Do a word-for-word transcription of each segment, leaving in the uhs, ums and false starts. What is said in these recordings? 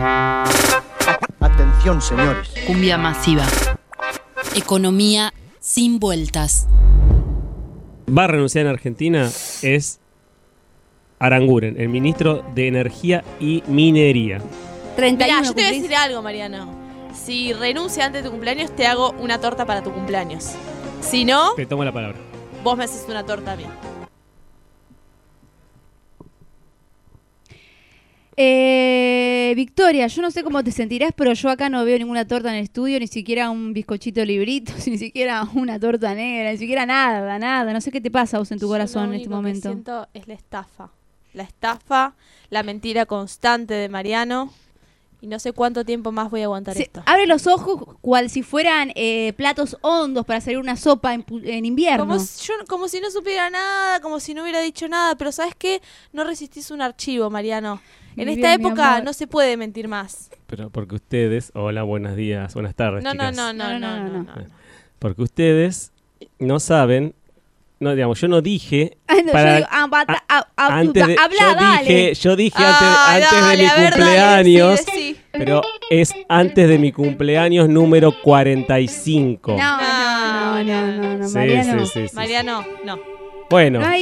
Atención, señores. Cumbia masiva. Economía sin vueltas. Va a renunciar en Argentina es Aranguren, el ministro de Energía y Minería. treinta y uno Mirá, yo te voy a cumplís. decir algo, Mariano. Si renuncia antes de tu cumpleaños, te hago una torta para tu cumpleaños. Si no, Te tomo la palabra. vos me haces una torta a mí. Eh, Victoria, yo no sé cómo te sentirás, pero yo acá no veo ninguna torta en el estudio, ni siquiera un bizcochito librito, ni siquiera una torta negra, ni siquiera nada, nada. No sé qué te pasa a vos en tu Yo corazón lo en este único que momento. siento es la estafa. La estafa, la mentira constante de Mariano. Y no sé cuánto tiempo más voy a aguantar Se- esto. abre los ojos cual si fueran eh, platos hondos para hacer una sopa en, pu- en invierno. Como si, yo, como si no supiera nada, como si no hubiera dicho nada. Pero ¿sabes qué? No resistís un archivo, Mariano. En Muy esta bien, mi época amor. no se puede mentir más. Pero porque ustedes, hola, buenos días, buenas tardes, No, no, chicas. no, no, no, no, no. Porque ustedes no saben, no digamos, yo no dije Ay, no, para- yo digo, ah, bata- ah, ah, antes de, habla, yo dale. dije, yo dije Ah, antes, antes dale, de mi a ver, dale, cumpleaños, decí, decí. pero es antes de mi cumpleaños número cuarenta y cinco. No, no, no, no, no, no, Sí, Mariano. sí, sí, sí. Mariano, no. Bueno, No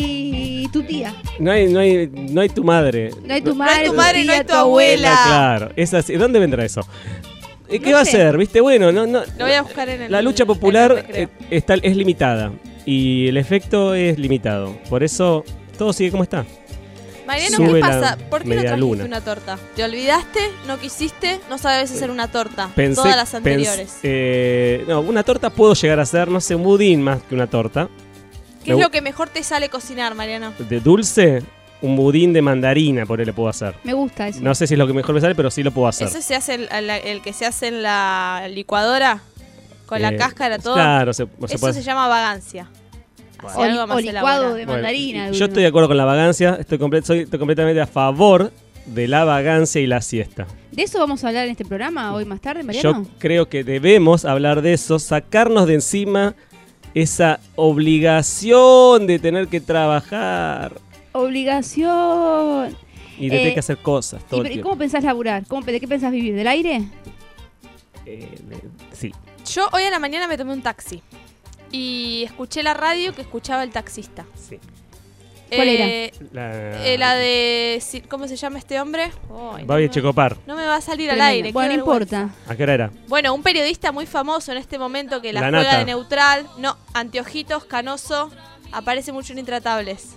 hay tu tía, no hay, no hay, no hay tu madre. no hay tu No madre, hay tu madre, no tía, hay tu abuela. Claro, es así. ¿Dónde vendrá eso? ¿Y ¿Qué No va sé. a ser? ¿Viste? Bueno, no, no. Lo voy a buscar en el La lucha en el popular recreo. eh, está, es limitada y el efecto es limitado. Por eso todo sigue como está. Mariano, Sube ¿qué la pasa? ¿Por qué no media trajiste luna. una torta? ¿Te olvidaste? ¿No quisiste? ¿No sabes hacer una torta? Pensé, Todas las pens- anteriores. eh, no, una torta puedo llegar a hacer, no sé, un budín más que una torta. ¿Qué es me- lo que mejor te sale cocinar, Mariano? De dulce, un budín de mandarina, por ahí le puedo hacer. Me gusta eso. No sé si es lo que mejor me sale, pero sí lo puedo hacer. ¿Ese se hace el, el- el que se hace en la licuadora? ¿Con la Eh, cáscara, todo? Claro, se, se Eso puede se llama vagancia. Hace O, li- algo más o licuado elaborado. de Bueno, mandarina. yo estoy de acuerdo con la vagancia, estoy, comple- soy, estoy completamente a favor de la vagancia y la siesta. ¿De eso vamos a hablar en este programa hoy más tarde, Yo Mariano? creo que debemos hablar de eso, sacarnos de encima esa obligación de tener que trabajar Obligación. y de Eh, tener que hacer cosas todo ¿Y, el pero, ¿y tiempo. cómo pensás laburar? ¿Cómo, ¿De qué pensás vivir? ¿Del aire? Eh, de- sí. Yo hoy a la mañana me tomé un taxi. Y escuché la radio que escuchaba el taxista. sí. ¿Cuál era? La, Eh, la de... si- ¿Cómo se llama este hombre? Ay, no Babi me- Checopar. No me va a salir al Tremendo. aire. qué Bueno, no vergüenza. importa. ¿A qué hora era? Bueno, un periodista muy famoso en este momento que la, La juega Nata. de neutral. No, anteojitos, canoso. Aparece mucho en Intratables.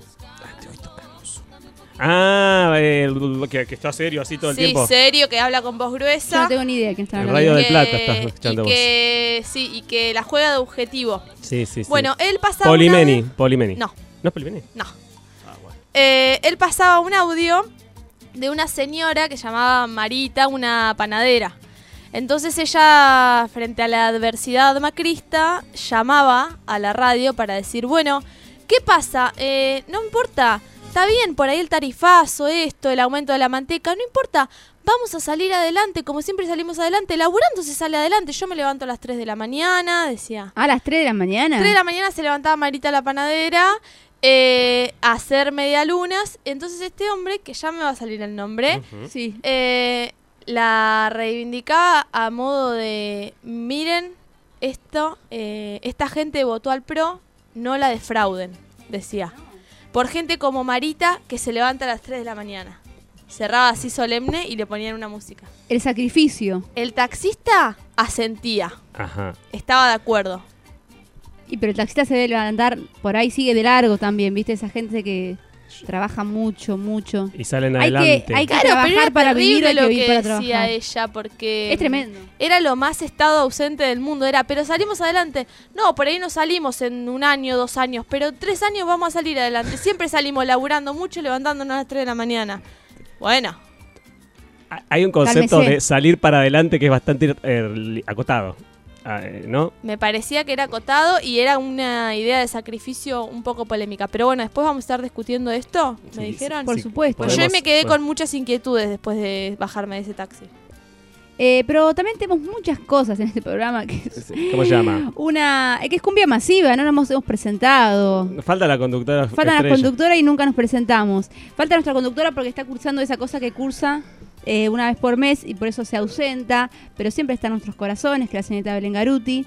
Ah, el, que, que está serio así todo el sí, tiempo. serio, que habla con voz Yo gruesa. no tengo ni idea de quién está El hablando. radio del que- Plata estás escuchando y vos. que, sí, y que la juega de objetivo. Sí, sí, sí. Bueno, él pasaba Polimeni, un audio- Polimeni. No, ¿No es Polimeni? no. Eh, él pasaba un audio de una señora que llamaba Marita, una panadera. Entonces ella, frente a la adversidad macrista, llamaba a la radio para decir, bueno, ¿qué pasa? Eh, no importa, está bien por ahí el tarifazo, esto, el aumento de la manteca, no importa, vamos a salir adelante, como siempre salimos adelante, laburando se sale adelante. Yo me levanto a las tres de la mañana, decía. ¿A las tres de la mañana? tres de la mañana se levantaba Marita la panadera eh, a hacer medialunas. Entonces este hombre, que ya me va a salir el nombre, Sí. eh, la reivindicaba a modo de, miren, esto, eh, esta gente votó al PRO, no la defrauden, decía. Por gente como Marita que se levanta a las tres de la mañana. Cerraba así solemne y le ponían una música. El sacrificio. El taxista asentía, Ajá. estaba de acuerdo. Y pero el taxista se debe levantar, por ahí sigue de largo también, ¿viste? Esa gente que trabaja mucho, mucho. Y salen Hay que- adelante. hay que- Claro, pero trabajar era para vivir, terrible hay que lo vivir que para decía trabajar. ella, porque Es tremendo. era lo más estado ausente del mundo. Era, pero salimos adelante. No, por ahí no salimos en un año, dos años, pero tres años vamos a salir adelante. Siempre salimos laburando mucho, levantándonos a las tres de la mañana. Bueno, Hay un concepto Cálmese. de salir para adelante que es bastante eh, li- acotado. Ah, eh, ¿No? me parecía que era acotado y era una idea de sacrificio un poco polémica. Pero bueno, después vamos a estar discutiendo esto, me Sí, dijeron. Por Sí, supuesto. Pues yo podemos- me quedé bueno. con muchas inquietudes después de bajarme de ese taxi. Eh, pero también tenemos muchas cosas en este programa que es ¿Cómo se llama? una eh, que es cumbia masiva, no nos hemos, hemos presentado. Falta la conductora. Falta la estrella. conductora y nunca nos presentamos. Falta nuestra conductora porque está cursando esa cosa que cursa. eh, una vez por mes y por eso se ausenta, pero siempre está en nuestros corazones, que es la señorita Belén Garuti.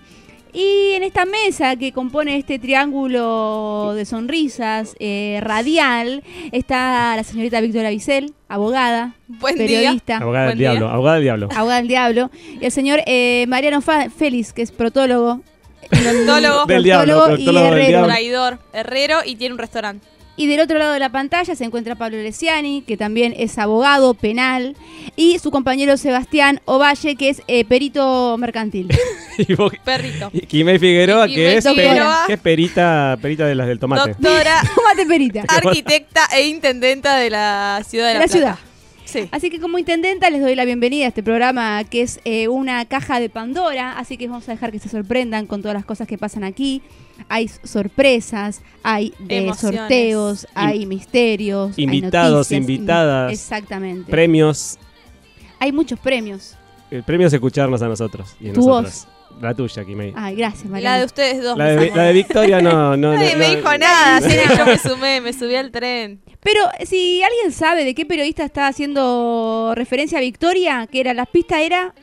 Y en esta mesa que compone este triángulo de sonrisas eh, radial está la señorita Victoria Bisel, abogada, Buen día. periodista, Abogada del Buen día. diablo, abogada del diablo. abogada del diablo, y el señor eh, Mariano Fa- Félix, que es protólogo, Proctólogo. Del diablo, proctólogo y proctólogo del herrero. diablo. Traidor, herrero y tiene un restaurante. Y del otro lado de la pantalla se encuentra Pablo Lesiani, que también es abogado penal, y su compañero Sebastián Ovalle, que es eh, perito mercantil. Y vos- Perrito. y Quimei Figueroa, Y que Quimei es, pe- Figueroa. que es perita, perita de las del tomate. Doctora, Tómate perita. arquitecta e intendenta de la ciudad de De La, la ciudad. Plata. Sí. Así que como intendenta les doy la bienvenida a este programa que es eh, una caja de Pandora, así que vamos a dejar que se sorprendan con todas las cosas que pasan aquí. Hay sorpresas, hay eh, Emociones. sorteos, hay misterios, hay Invitados, noticias, invitadas, exactamente. Premios. Hay muchos premios. El premio es escucharnos a nosotros. Y a Tu nosotras. La tuya, Quimei. Ay, gracias, La Mariana. de ustedes dos. La me de, sacó. la de Victoria no, no, Nadie no, me no. dijo nada, así que yo me sumé, me subí al tren. Pero si alguien sabe de qué periodista está haciendo referencia a Victoria, que era la pista era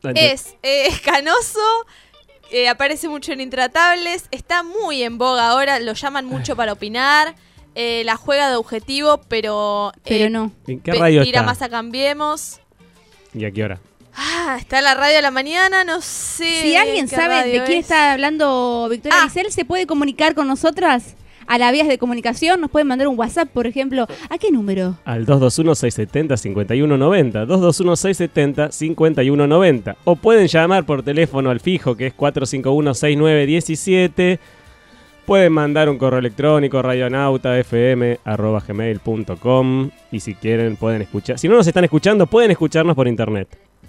Es eh, escanoso, eh, aparece mucho en Intratables, está muy en boga ahora, lo llaman mucho para opinar, eh, la juega de objetivo, pero... eh, pero no. ¿En qué pe- radio tira está? más a Cambiemos. ¿Y a qué hora? Ah, está la radio a la mañana, no sé. Si alguien qué sabe radio de quién es. está hablando Victoria Ah. Bisel, se puede comunicar con nosotras a las vías de comunicación. Nos pueden mandar un WhatsApp, por ejemplo. ¿A qué número? Al dos dos uno, seis siete cero, cinco uno nueve cero. dos dos uno, seis siete cero, cinco uno nueve cero. O pueden llamar por teléfono al fijo, que es cuatro cinco uno, seis nueve uno siete. Pueden mandar un correo electrónico, radionautafm arroba gmail punto com. Y si quieren, pueden escuchar. Si no nos están escuchando, pueden escucharnos por internet.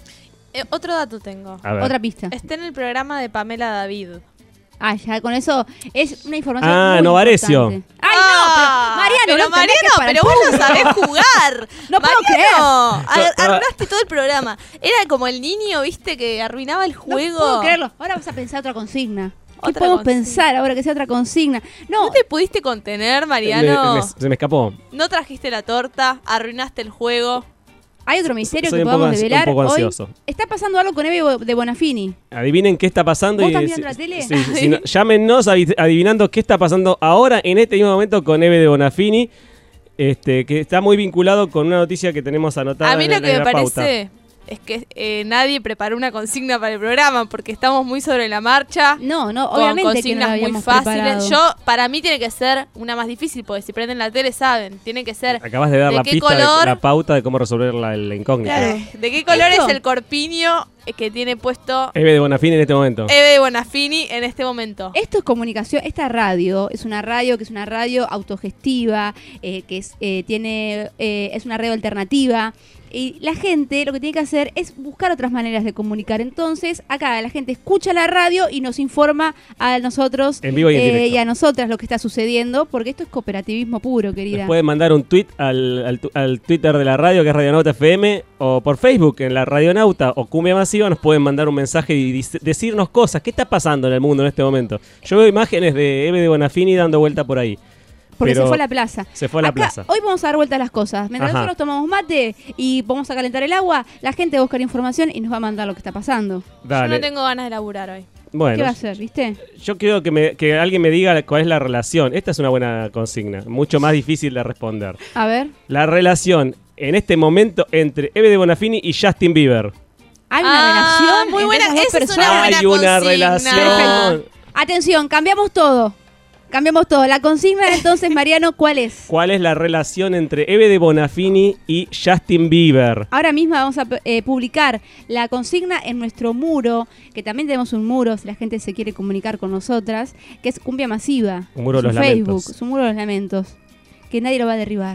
Eh, otro dato tengo. A ver. Otra pista. Está en el programa de Pamela David. Ah, ya con eso es una información. Ah, muy Novarecio. importante. Ay, no, pero Mariano, pero no entendés que es para pero el vos no público. sabés jugar. No puedo Mariano, creer. ar- No, no. arruinaste todo el programa. Era como el niño, viste, que arruinaba el No juego. puedo creerlo. Ahora vamos a pensar otra consigna. ¿Qué Otra podemos consigna. pensar ahora que sea otra consigna? No, ¿No te pudiste contener, Mariano? Me- me- se me escapó. No trajiste la torta, arruinaste el juego. hay otro misterio Soy que un poco podamos ansi- develar un poco hoy. ansioso. Está pasando algo con Eve de Bonafini. Adivinen qué está pasando. ¿Vos y estás si- mirando la tele? sí, si no, llámenos avi- adivinando qué está pasando ahora, en este mismo momento, con Eve de Bonafini. Este, que está muy vinculado con una noticia que tenemos anotada. A mí en lo la- que en me la pauta. parece es que eh, nadie preparó una consigna para el programa porque estamos muy sobre la marcha. No, no, Con obviamente que no consignas lo muy habíamos fáciles. preparado. Yo, para mí tiene que ser una más difícil, porque si prenden la tele saben, tiene que ser Acabas de dar ¿de la qué pista, color? de, la pauta de cómo resolver la, la incógnita. Claro. eh, de qué color Esto- es el corpiño eh, que tiene puesto Eve de Bonafini en este momento. Eve de Bonafini en este momento. Esto es comunicación, esta radio es una radio que es una radio autogestiva, eh, que es, eh, tiene, eh, es una radio alternativa. Y la gente lo que tiene que hacer es buscar otras maneras de comunicar. Entonces, acá la gente escucha la radio y nos informa a nosotros En vivo y en eh, directo. y a nosotras lo que está sucediendo, porque esto es cooperativismo puro, querida. Nos pueden mandar un tweet al, al, tu- al Twitter de la radio, que es Radionauta F M, o por Facebook, en la Radionauta o Cumbia Masiva, nos pueden mandar un mensaje y dice- decirnos cosas. ¿Qué está pasando en el mundo en este momento? Yo veo imágenes de Eve de Bonafini dando vuelta por ahí. Porque pero se fue a la plaza. se fue a la Acá, plaza. Hoy vamos a dar vuelta a las cosas. Mientras Ajá. nosotros tomamos mate y vamos a calentar el agua, la gente va a buscar información y nos va a mandar lo que está pasando. Dale. Yo no tengo ganas de laburar hoy. Bueno, ¿Qué va a hacer, viste? yo quiero que, me, que alguien me diga cuál es la relación. Esta es una buena consigna, mucho más difícil de responder. A ver. La relación en este momento entre Eve de Bonafini y Justin Bieber. Hay Ah, una relación muy entre buena, esas dos esa es una personas. buena Hay una consigna. relación. Perfecto. Atención, cambiamos todo. Cambiamos todo. La consigna entonces, Mariano, ¿cuál es? ¿Cuál es la relación entre Eve de Bonafini y Justin Bieber? Ahora mismo vamos a eh, publicar la consigna en nuestro muro, que también tenemos un muro si la gente se quiere comunicar con nosotras, que es Cumbia Masiva. Un muro Es de los Facebook, lamentos. es un muro de los lamentos. Que nadie lo va a derribar.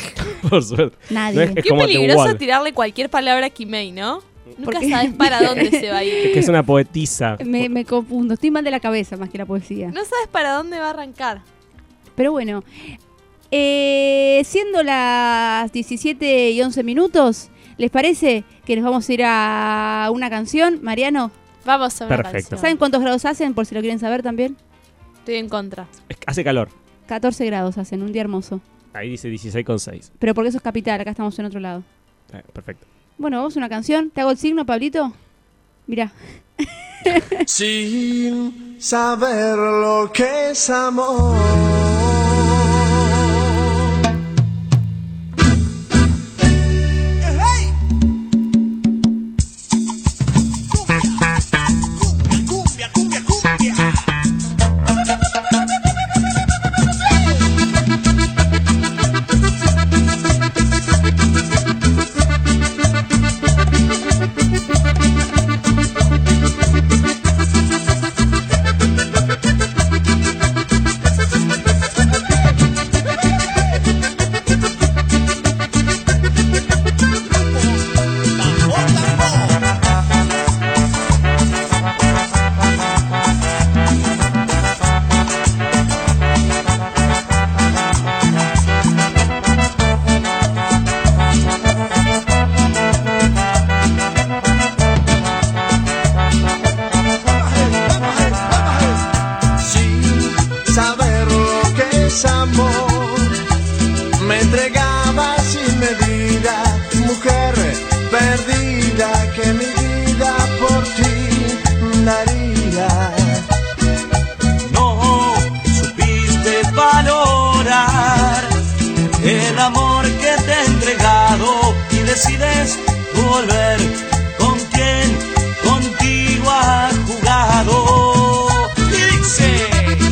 Por suerte. Nadie. No es, es Qué como The peligroso Wall. tirarle cualquier palabra a Kimei, ¿no? Nunca qué? sabes para dónde se va a Es ir. que es una poetisa. Me, me confundo. Estoy mal de la cabeza más que la poesía. No sabes para dónde va a arrancar. Pero bueno, eh, siendo las diecisiete y once minutos, ¿les parece que nos vamos a ir a una canción? Mariano, Vamos a ver. Perfecto. ¿saben cuántos grados hacen? Por si lo quieren saber también. Estoy en contra. Es- Hace calor. catorce grados hacen, un día hermoso. Ahí dice dieciséis coma seis. Pero porque eso es capital, acá estamos en otro lado. Eh, perfecto. Bueno, vamos a una canción. ¿Te hago el signo, Pablito? Mirá. Sin saber lo que es amor. Decides volver con quien contigo ha jugado y dice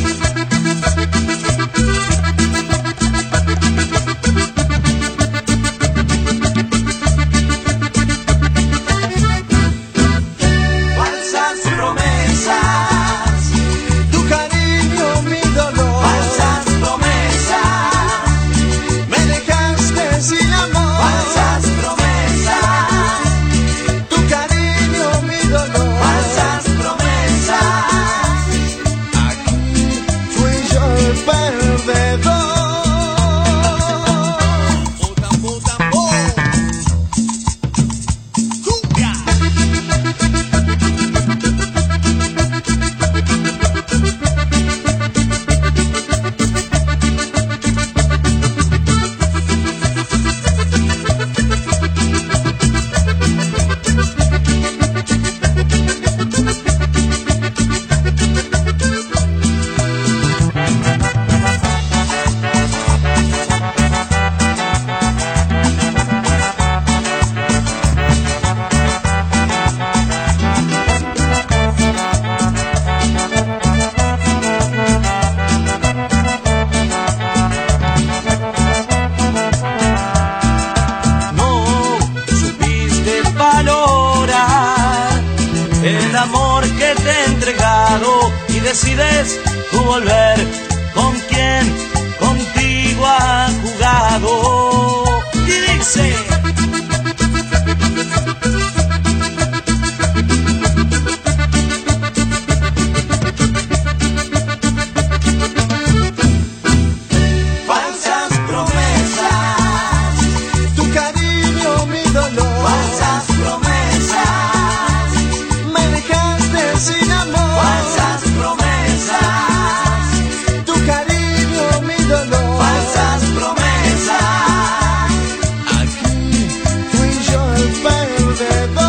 falsas promesas, Tu cariño, mi dolor. falsas promesas, Me dejaste sin amor. falsas Tu cariño, mi dolor. falsas promesas. Aquí fui yo el perdedor. Tambo, tambo, cumbia. No supiste valorar el amor que te he entregado y decides tú volver con quien contigo ha jugado y dice falsas promesas, Tu cariño, mi dolor. falsas promesas, Me dejaste sin amor. falsas promesas, Tu cariño, mi dolor. falsas promesas. Aquí fui yo el perdedor.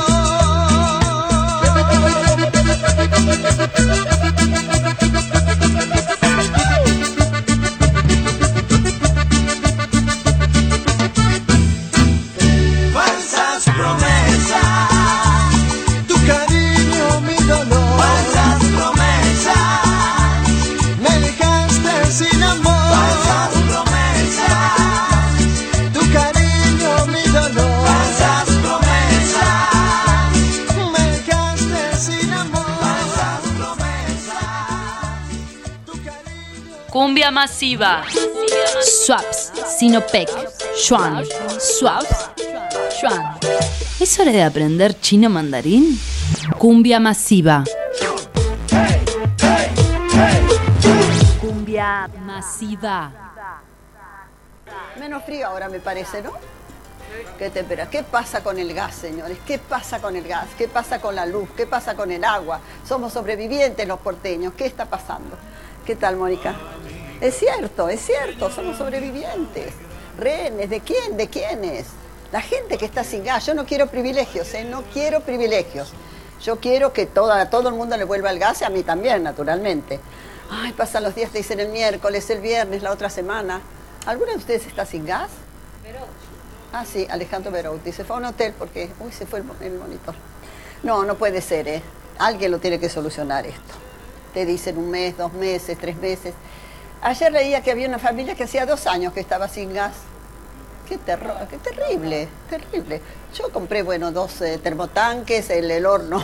Falsas promesas, Tu cariño, mi dolor. falsas promesas, Me dejaste sin amor. falsas promesas, Tu cariño, mi dolor. falsas promesas, Me dejaste sin amor. falsas promesas. Tu cariño. Cumbia masiva. Swaps, Sinopec, Yuan, Swaps, Yuan. ¿Es hora de aprender chino mandarín? Cumbia masiva. Cumbia masiva. Menos frío ahora me parece, ¿no? ¿Qué te esperas? ¿Qué pasa con el gas, señores? ¿Qué pasa con el gas? ¿Qué pasa con la luz? ¿Qué pasa con el agua? Somos sobrevivientes los porteños. ¿Qué está pasando? ¿Qué tal, Mónica? Es cierto, es cierto, somos sobrevivientes. Rehenes, ¿de quién? ¿De quiénes? La gente que está sin gas, yo no quiero privilegios, ¿eh? No quiero privilegios. Yo quiero que toda, a todo el mundo le vuelva el gas y a mí también, naturalmente. Ay, pasan los días, te dicen el miércoles, el viernes, la otra semana. ¿Alguna de ustedes está sin gas? Berauti. Ah, sí, Alejandro Berauti. Se fue a un hotel porque, uy, se fue el, el monitor. No, no puede ser, ¿eh? Alguien lo tiene que solucionar esto. Te dicen un mes, dos meses, tres meses. Ayer leía que había una familia que hacía dos años que estaba sin gas. Qué terror, qué terrible, terrible. Yo compré, bueno, dos eh, termotanques, el, el horno,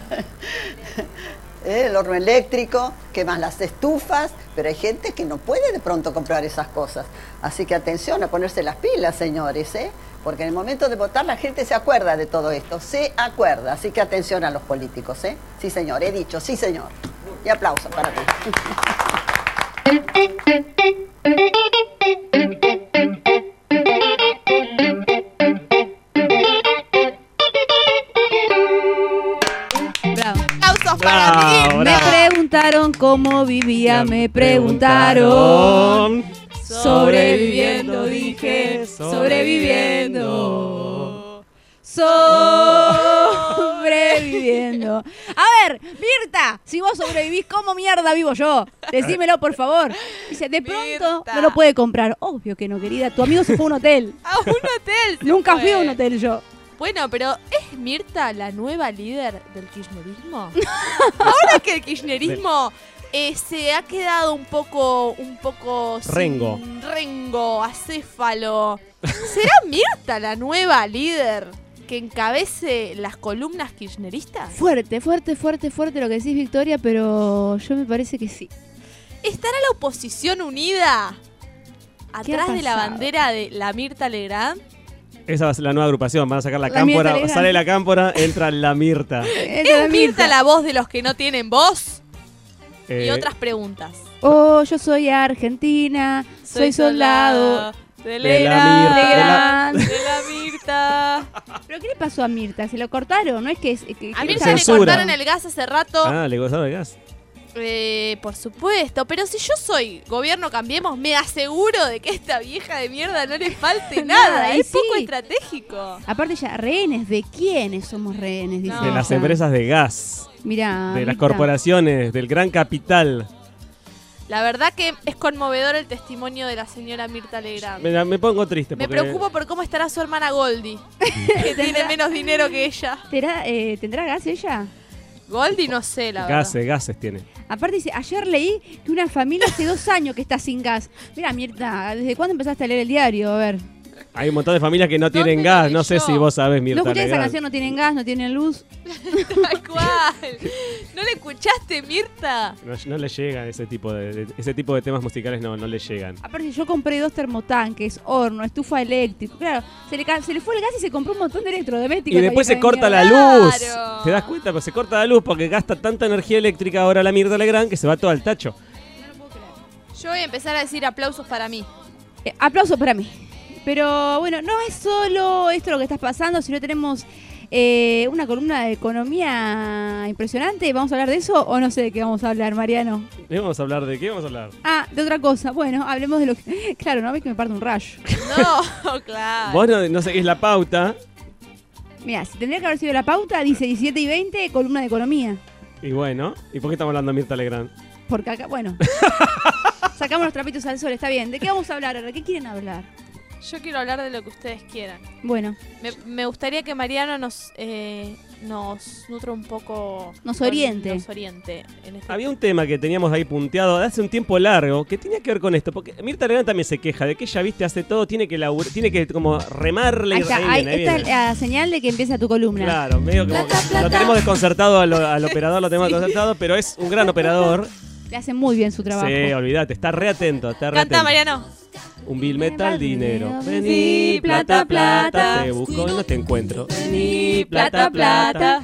el horno eléctrico, que más las estufas, pero hay gente que no puede de pronto comprar esas cosas. Así que atención a ponerse las pilas, señores, ¿eh? Porque en el momento de votar la gente se acuerda de todo esto, se acuerda. Así que atención a los políticos, ¿eh? Sí, señor, he dicho, sí, señor. Y aplauso para ti. Bravo. ¡Aplausos para Bravo, ti! bravo. Me preguntaron cómo vivía, me preguntaron. Sobreviviendo, dije, sobreviviendo. Sobreviviendo. A ver, Mirta, si vos sobrevivís, ¿cómo mierda vivo yo? Decímelo, por favor. Dice, de pronto Mirta. no lo puede comprar. Obvio que no, querida. Tu amigo se fue a un hotel. A un hotel. se Nunca fui a fue. un hotel yo. Bueno, pero ¿es Mirta la nueva líder del kirchnerismo? Ahora que el kirchnerismo eh, se ha quedado un poco, un poco sin- Rengo. rengo, acéfalo. ¿Será Mirta la nueva líder que encabece las columnas kirchneristas? Fuerte, fuerte, fuerte, fuerte lo que decís, Victoria, pero yo me parece que sí. ¿Estará la oposición unida ¿Qué ha atrás de la pasado? bandera de la Mirta Legrand? Esa va a ser la nueva agrupación. Van a sacar la, La Mirta cámpora. Legrand. Sale la cámpora, entra la Mirta. ¿Es Mirta la voz de los que no tienen voz? Y Eh, otras preguntas. Oh, yo soy argentina, soy soldado. de de la Legrand, Mirta. de la Mirta. ¿Pero qué le pasó a Mirta? ¿Se lo cortaron? ¿No es que...? Es, que A que- Mirta le Censura. cortaron el gas hace rato. Ah, le gozaron el gas. Eh, por supuesto, pero si yo soy gobierno Cambiemos, me aseguro de que a esta vieja de mierda no le falte nada. Nada, y Es poco sí. estratégico. Aparte ya, rehenes, ¿de quiénes somos rehenes? Dice No. De ella. las empresas de gas. Mirá, De las Mirta. corporaciones, del gran capital. La verdad que es conmovedor el testimonio de la señora Mirta Legrand. Me, me pongo triste. Me porque preocupo por cómo estará su hermana Goldie, que tiene menos dinero que ella. ¿Tendrá, eh, ¿Tendrá gas ella? Goldie no sé, la Gases, verdad. gases tiene. Aparte dice, ayer leí que una familia hace dos años que está sin gas. Mira, Mirta, ¿desde cuándo empezaste a leer el diario? A ver. Hay un montón de familias que no ¿Dónde tienen lo gas. vi No sé yo? si vos sabés, ¿No Mirta escuché esa Legrand. canción? No tienen gas, no tienen luz. Tal cual. ¿No le escuchaste, Mirta? No, no le llegan ese tipo de, de- ese tipo de temas musicales, no, no le llegan. Aparte yo compré dos termotanques, horno, estufa eléctrico. Claro, se le, ca- se le fue el gas y se compró un montón de electrodomésticos. Y después se esta vieja corta de la mierda. luz. Claro. ¿Te das cuenta? Pues se corta la luz porque gasta tanta energía eléctrica ahora la Mirta Legrand que se va todo al tacho. Yo voy a empezar a decir aplausos para mí. Eh, aplauso para mí. Pero bueno, no es solo esto lo que está pasando, sino tenemos eh, una columna de economía impresionante. ¿Vamos a hablar de eso o no sé de qué vamos a hablar, Mariano? ¿Y vamos a hablar de qué vamos a hablar? Ah, de otra cosa. Bueno, hablemos de lo que... Claro, no ves que me parte un rayo. No, claro. Vos no, no seguís la pauta Mira, si tendría que haber sido la pauta, dice diecisiete y veinte, columna de economía. y bueno, ¿y por qué estamos hablando de Mirta Legrand? Porque acá, bueno, sacamos los trapitos al sol, está bien. ¿De qué vamos a hablar ahora? ¿Qué quieren hablar? Yo quiero hablar de lo que ustedes quieran. Bueno, Me, me gustaría que Mariano nos eh, nos nutra un poco... Nos oriente. Nos oriente. En este Había un tema que teníamos ahí punteado de hace un tiempo largo que tenía que ver con esto, porque Mirta Legrand también se queja de que ella, viste, hace todo, tiene que labur- tiene que como remarle ahí y está, ahí ahí- viene, ahí esta es viene. la señal de que empieza tu columna. Claro, medio como que lo tenemos desconcertado al, al operador, lo tenemos desconcertado, pero es un gran operador. Le hace muy bien su trabajo. Sí, olvídate, está re atento, está re Canta, atento. Mariano. Un bill metal dinero. Vení, Vení, plata, plata, plata. Te busco y no te encuentro. Vení, plata, plata.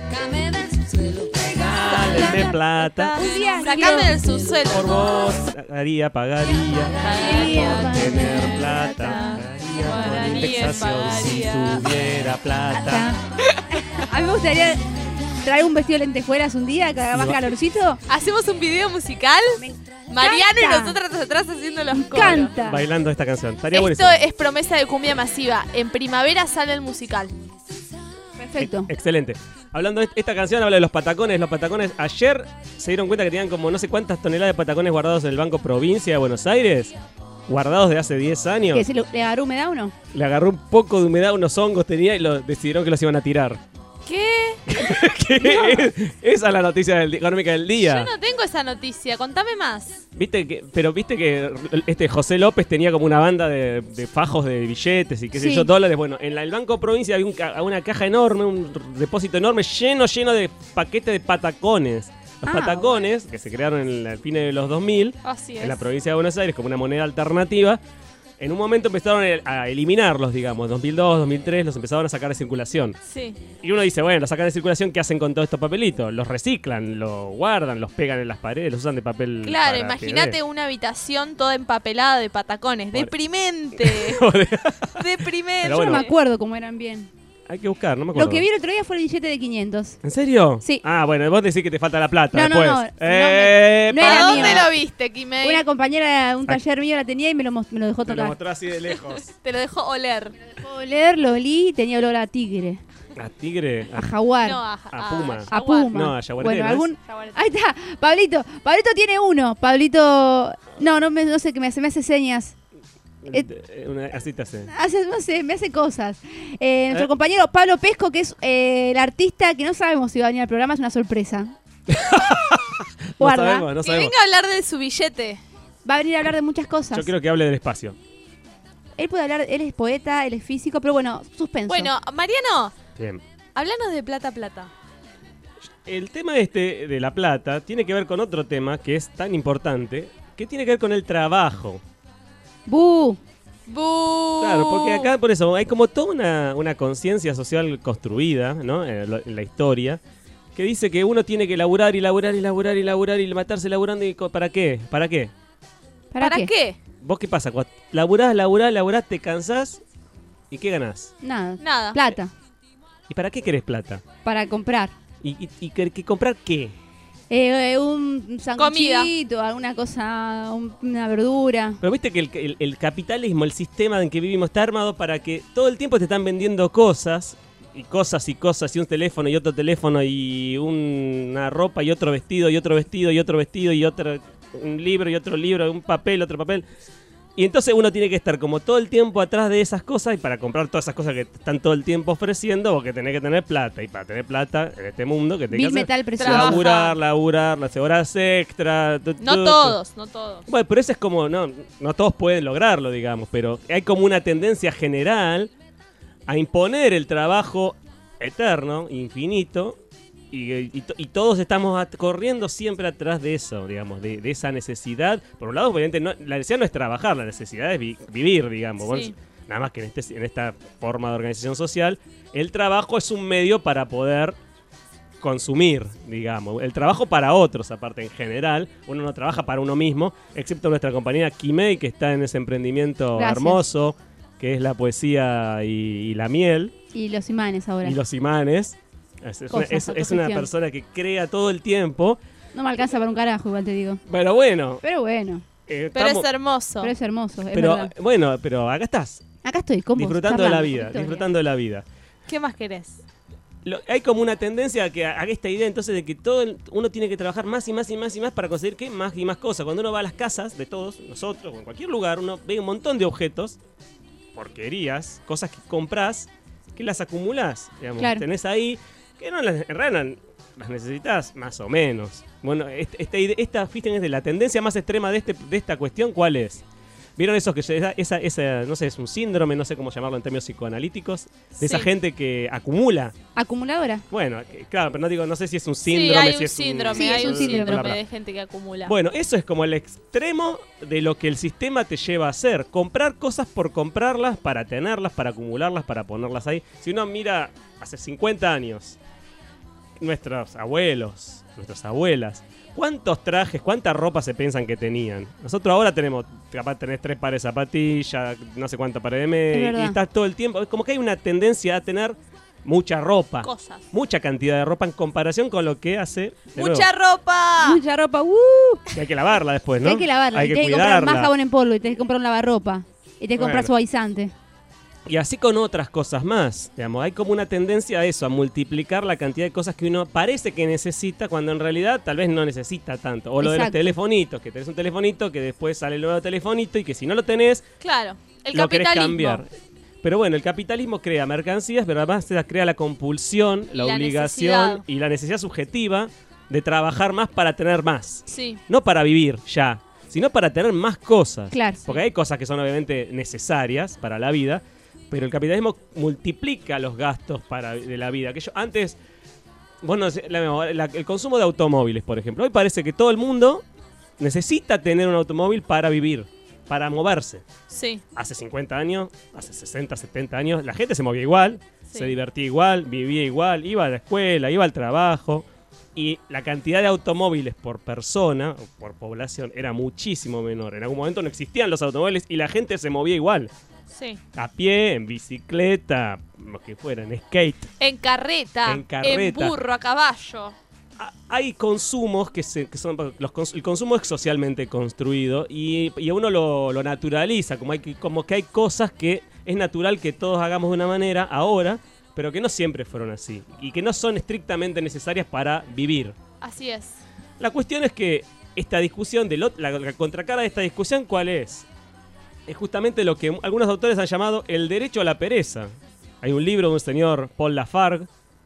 Dale plata. Un día Sacame quiero- del subsuelo. Por vos haría, pagaría. Pagaría, Por tener plata. Pagaría por Pagaría, indexación si pagaría. tuviera plata. A mí me gustaría traer un vestido de lentejuelas un día que haga más va- calorcito. ¿Hacemos un video musical? Me- Mariano y Canta. nosotros atrás haciendo los coros. Canta. Bailando esta canción. Estaría Esto buenísimo. es promesa de cumbia masiva. En primavera sale el musical. Perfecto. Excelente. Hablando de esta canción, habla de los patacones. Los patacones, ayer se dieron cuenta que tenían como no sé cuántas toneladas de patacones guardados en el Banco Provincia de Buenos Aires. Guardados de hace diez años. ¿Que se le, le agarró humedad o no? Le agarró un poco de humedad, unos hongos tenía y lo, decidieron que los iban a tirar. ¿Qué? ¿Qué? Esa es la noticia del, económica del día. Yo no tengo esa noticia. Contame más. ¿Viste que, pero viste que este José López tenía como una banda de, de fajos de billetes y qué sé Sí. yo, dólares. Bueno, en la- el Banco Provincia había un ca- una caja enorme, un depósito enorme, lleno, lleno de paquetes de patacones. Los Ah, patacones, que se crearon en el fin de los dos mil, Así es. en la provincia de Buenos Aires, como una moneda alternativa, en un momento empezaron a eliminarlos, digamos. dos mil dos, dos mil tres, los empezaron a sacar de circulación. Sí. Y uno dice, bueno, los sacan de circulación, ¿qué hacen con todos estos papelitos? Los reciclan, los guardan, los pegan en las paredes, los usan de papel. Claro, para imagínate que una habitación toda empapelada de patacones. Por- Deprimente. dé. Deprimente. Pero Yo bueno. no me acuerdo cómo eran bien. Hay que buscar, no me acuerdo. Lo que vi el otro día fue el billete de quinientos. ¿En serio? Sí. Ah, bueno, vos decís que te falta la plata No, no, después. no, no, eh, no ¿A era dónde mío. lo viste, Kimei? Una compañera de un taller mío la tenía y me lo, mos- me lo dejó Te lo tocar. mostró así de lejos. Te lo dejo oler. Puedo leer, lo olí y tenía olor a tigre, A tigre. a jaguar, No, a, A Puma. a puma. No, a yaguareté, Bueno, ¿no es? algún... Jaguar. Ahí está, Pablito. Pablito tiene uno. Pablito... No, no, me, no sé, que me hace, me hace señas. Eh, Eh, una- así te hace. Hace, no sé, me hace cosas. Eh, nuestro Eh. compañero Pablo Pesco, que es eh, el artista que no sabemos si va a venir al programa, es una sorpresa. No Guarda. sabemos, no Que sabemos. venga a hablar de su billete. Va a venir a hablar de muchas cosas. Yo quiero que hable del espacio. Él puede hablar, él es poeta, él es físico, pero bueno, suspenso. Bueno, Mariano, Bien. háblanos de Plata Plata. El tema este de la plata tiene que ver con otro tema que es tan importante, que tiene que ver con el trabajo. ¡Bu! ¡Bú! Claro, porque acá por eso hay como toda una, una conciencia social construida, ¿no? En, lo- en la historia, que dice que uno tiene que laburar y laburar y laburar y laburar y matarse laburando y co- ¿para qué? ¿Para qué? ¿Para, ¿Para, qué? qué? ¿Vos qué pasa? Cuando laburás, laburás, laburás, te cansás y ¿qué ganás? Nada. Nada. Plata. ¿Y para qué querés plata? Para comprar. ¿Y, y, y que, que comprar qué? Eh, eh, un sanguchito, alguna cosa, un- una verdura. Pero viste que el, el- el capitalismo, el sistema en que vivimos está armado para que todo el tiempo te están vendiendo cosas, y cosas y cosas, y un teléfono y otro teléfono, y un- una ropa y otro vestido y otro vestido y otro vestido y otro, un libro y otro libro, un papel, otro papel. Y entonces uno tiene que estar como todo el tiempo atrás de esas cosas y para comprar todas esas cosas que te están todo el tiempo ofreciendo, vos que tenés que tener plata. Y para tener plata en este mundo, que tenés Bill que hacer? metal precioso. Trabaja. Laburar, laburar, las horas extra. tu, No tu, todos, no todos. bueno, pero eso es como, no, no todos pueden lograrlo, digamos, pero hay como una tendencia general a imponer el trabajo eterno, infinito, y, y to- y todos estamos at- corriendo siempre atrás de eso, digamos, de, de esa necesidad. Por un lado, obviamente, no- la necesidad no es trabajar, la necesidad es vi- vivir, digamos. Sí. Bueno, nada más que en, este, en esta forma de organización social, el trabajo es un medio para poder consumir, digamos. El trabajo para otros, aparte, en general. Uno no trabaja para uno mismo, excepto nuestra compañera Kimei, que está en ese emprendimiento Gracias. hermoso, que es la poesía y, y la miel, Y los imanes ahora. y los imanes. Es, es una, Cosas, es- es una autogestión. persona que crea todo el tiempo. No me alcanza para un carajo, igual te digo. Pero bueno. Pero bueno, eh, Pero estamos- es hermoso. pero es hermoso, es pero, verdad. bueno, pero acá estás, Acá estoy, ¿cómo? disfrutando de la vida, Victoria. disfrutando de la vida. ¿Qué más querés? Lo- hay como una tendencia a que a, a esta idea entonces de que todo el- uno tiene que trabajar más y más y más y más para conseguir ¿qué? Más y más cosas. Cuando uno va a las casas de todos nosotros o en cualquier lugar, uno ve un montón de objetos, porquerías, cosas que compras, que las acumulás, digamos, Claro. tenés ahí, que no las, en realidad no- las necesitas más o menos. Bueno, este- esta, ide- esta fíjense, la tendencia más extrema de, este, de esta cuestión, ¿cuál es? ¿Vieron esos que se da- esa, esa, no sé, es un síndrome, no sé cómo llamarlo en términos psicoanalíticos, de esa Sí. gente que acumula? Acumuladora. Bueno, que- claro, pero no digo, no sé si es un Sí, síndrome, hay si un es síndrome, Sí, hay es un un síndrome. síndrome Bla, bla. de gente que acumula. Bueno, eso es como el extremo de lo que el sistema te lleva a hacer. Comprar cosas por comprarlas, para tenerlas, para acumularlas, para ponerlas ahí. Si uno mira hace cincuenta años, nuestros abuelos, nuestras abuelas, ¿cuántos trajes, cuánta ropa se piensan que tenían? Nosotros ahora tenemos, capaz tenés tres pares de zapatillas, no sé cuántos pares de Es medias, verdad. y estás todo el tiempo. Es como que hay una tendencia a tener mucha ropa. Cosas. Mucha cantidad de ropa en comparación con lo que hace. de ¡Mucha nuevo, ropa! Mucha ropa, ¡uh! que hay que lavarla después, ¿no? Que hay que lavarla. Hay y que tenés que comprar cuidarla. más jabón en polvo y tenés que comprar un lavarropa. Y tenés que comprar Bueno. suavizante. Y así con otras cosas más. Digamos, hay como una tendencia a eso, a multiplicar la cantidad de cosas que uno parece que necesita cuando en realidad tal vez no necesita tanto. O lo de los Exacto. telefonitos, que tenés un telefonito que después sale el nuevo telefonito y que si no lo tenés, Claro, el lo querés capitalismo. cambiar. Pero bueno, el capitalismo crea mercancías, pero además se crea la compulsión, Y la, la obligación necesidad. y la necesidad subjetiva de trabajar más para tener más. Sí, No para vivir ya, sino para tener más cosas. Claro. Porque hay cosas que son obviamente necesarias para la vida, pero el capitalismo multiplica los gastos para, de la vida. Que yo, antes, bueno, la, la, el consumo de automóviles, por ejemplo. Hoy parece que todo el mundo necesita tener un automóvil para vivir, para moverse. sí. Hace cincuenta años, hace sesenta, setenta años, la gente se movía igual, Sí. se divertía igual, vivía igual, iba a la escuela, iba al trabajo. Y la cantidad de automóviles por persona, o por población, era muchísimo menor. En algún momento no existían los automóviles y la gente se movía igual. Sí. A pie, en bicicleta, lo que fuera, en skate. En carreta, En carreta. en burro, a caballo. A- Hay consumos que, se, que son. Los, cons- el consumo es socialmente construido y, y uno lo, lo naturaliza. Como, hay que, como que hay cosas que es natural que todos hagamos de una manera ahora, pero que no siempre fueron así. Y que no son estrictamente necesarias para vivir. Así es. La cuestión es que esta discusión, de lo- la, la contracara de esta discusión, ¿cuál es? Es justamente lo que algunos autores han llamado el derecho a la pereza. Hay un libro de un señor, Paul Lafargue,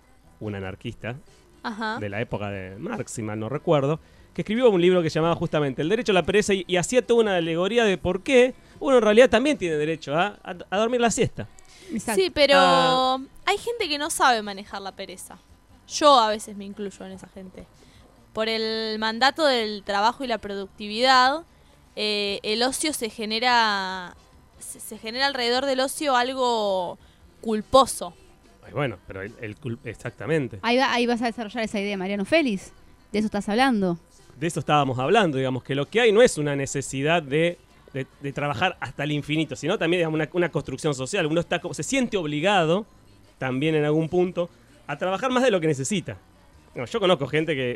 un anarquista Ajá. de la época de Marx, si mal no recuerdo, que escribió un libro que se llamaba justamente El derecho a la pereza y, y hacía toda una alegoría de por qué uno en realidad también tiene derecho a, a- a dormir la siesta. Exacto. Sí, pero Ah. hay gente que no sabe manejar la pereza. Yo a veces me incluyo en esa gente. Por el mandato del trabajo y la productividad, eh, el ocio se genera, se, se genera alrededor del ocio algo culposo. Ay, bueno, pero el, el cul- exactamente. Ahí, va, ahí vas a desarrollar esa idea, Mariano Félix. De eso estás hablando. De eso estábamos hablando, digamos, que lo que hay no es una necesidad de, de- de trabajar hasta el infinito, sino también digamos, una, una construcción social. Uno está como, se siente obligado, también en algún punto, a trabajar más de lo que necesita. No, yo conozco gente que...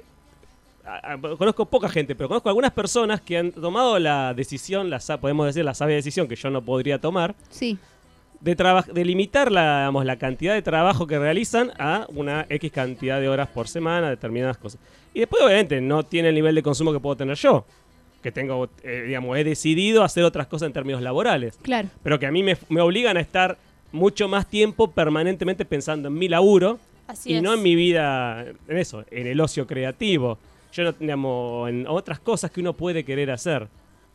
a- a- conozco poca gente, pero conozco algunas personas que han tomado la decisión, la, sa- podemos decir la sabia decisión que yo no podría tomar, Sí. de, traba- de limitar la, digamos, la cantidad de trabajo que realizan a una X cantidad de horas por semana, determinadas cosas. Y después, obviamente, no tiene el nivel de consumo que puedo tener yo, que tengo, eh, digamos, he decidido hacer otras cosas en términos laborales, Claro. pero que a mí me, me obligan a estar mucho más tiempo permanentemente pensando en mi laburo Así y es. no en mi vida, en eso, en el ocio creativo. Yo no, digamos, en otras cosas que uno puede querer hacer.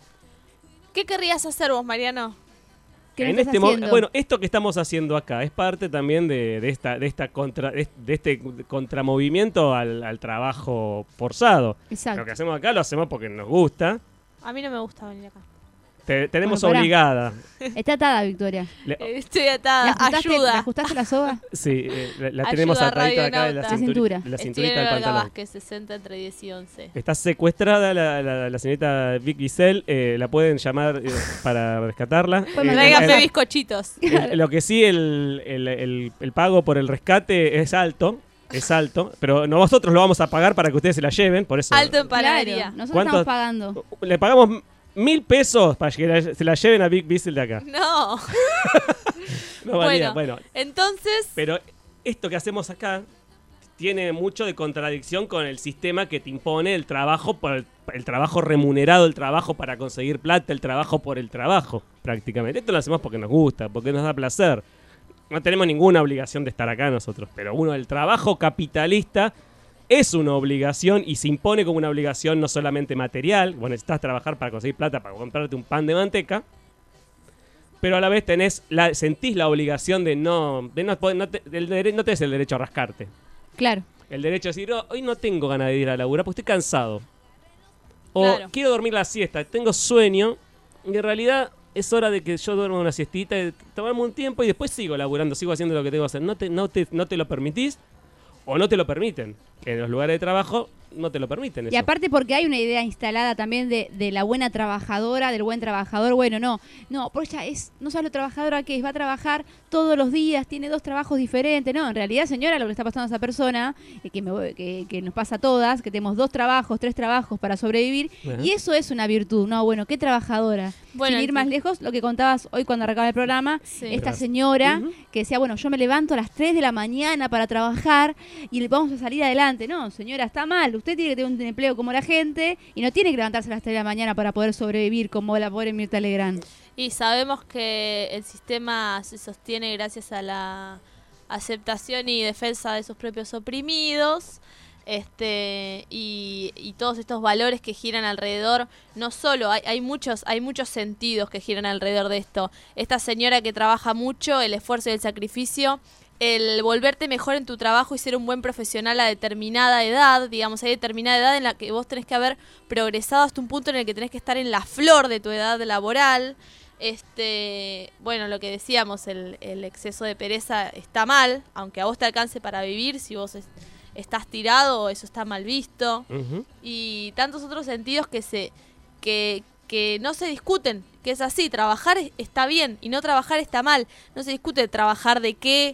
¿Qué querrías hacer vos, Mariano? ¿Qué En no estás este mo- haciendo? bueno, esto que estamos haciendo acá es parte también de, de esta, de esta contra, de, de este contramovimiento al, al trabajo forzado. Exacto. Lo que hacemos acá lo hacemos porque nos gusta. A mí no me gusta venir acá. Te- tenemos Bueno, pará. obligada. Está atada, Victoria. Le- Eh, Estoy ¿Le atada. ajustaste, Ayuda. ¿le ajustaste la soga? sí, eh, la, la Ayuda, tenemos atadita acá de la, radionauta. cinturi- Cintura. de la Estoy cinturita en del Olga pantalón. Vázquez, sesenta entre diez y once. Está secuestrada la, la, la señorita Vic Giselle. eh, la pueden llamar eh, para rescatarla. Pues me Eh, Tráigame el- bizcochitos. el- lo que sí, el, el- el- el pago por el rescate es alto. Es alto. Pero nosotros lo vamos a pagar para que ustedes se la lleven. Por eso Alto en Claro, panadería. nosotros ¿Cuánto? estamos pagando. le pagamos mil pesos para que la- se la lleven a Big Bissell de acá. No. No valía. Bueno, Entonces, pero esto que hacemos acá tiene mucho de contradicción con el sistema que te impone el trabajo por el, el trabajo remunerado, el trabajo para conseguir plata, el trabajo por el trabajo, prácticamente. Esto lo hacemos porque nos gusta, porque nos da placer. No tenemos ninguna obligación de estar acá nosotros, pero uno, el trabajo capitalista es una obligación y se impone como una obligación no solamente material, vos necesitas trabajar para conseguir plata para comprarte un pan de manteca, pero a la vez tenés la, sentís la obligación de no, de no, poder- no, te, del dere- no tenés el derecho a rascarte. Claro. El derecho a decir, "No, hoy no tengo ganas de ir a laburar porque estoy cansado. O Claro. quiero dormir la siesta, tengo sueño y en realidad es hora de que yo duerma una siestita, y tomarme un tiempo y después sigo laburando, sigo haciendo lo que tengo que hacer. No te, no te, no te lo permitís o no te lo permiten. En los lugares de trabajo no te lo permiten eso. Y aparte porque hay una idea instalada también de, de la buena trabajadora, del buen trabajador. Bueno, no, no, porque ella es, no sabe lo trabajadora que es, va a trabajar todos los días, tiene dos trabajos diferentes. No, en realidad, señora, lo que le está pasando a esa persona, eh, que, me, que, que nos pasa a todas, que tenemos dos trabajos, tres trabajos para sobrevivir, Ajá. y eso es una virtud. No, bueno, qué trabajadora. Bueno, Sin ir más lejos, lo que contabas hoy cuando arrancaba el programa, Sí. esta Gracias. señora Ujú. que decía, bueno, yo me levanto a las tres de la mañana para trabajar y vamos a salir adelante. No, señora, está mal. Usted tiene que tener un empleo como la gente y no tiene que levantarse a las tres de la mañana para poder sobrevivir como la pobre Mirta Legrand. Y sabemos que el sistema se sostiene gracias a la aceptación y defensa de sus propios oprimidos. Este y, y todos estos valores que giran alrededor, no solo, hay, hay muchos hay muchos sentidos que giran alrededor de esto. Esta señora que trabaja mucho, el esfuerzo y el sacrificio, el volverte mejor en tu trabajo y ser un buen profesional a determinada edad, digamos, hay determinada edad en la que vos tenés que haber progresado hasta un punto en el que tenés que estar en la flor de tu edad laboral. Este, bueno, lo que decíamos, el, el exceso de pereza está mal, aunque a vos te alcance para vivir, si vos es, estás tirado, eso está mal visto. Ujú. Y tantos otros sentidos que se que, que no se discuten, que es así, trabajar es- está bien y no trabajar está mal. No se discute trabajar de qué,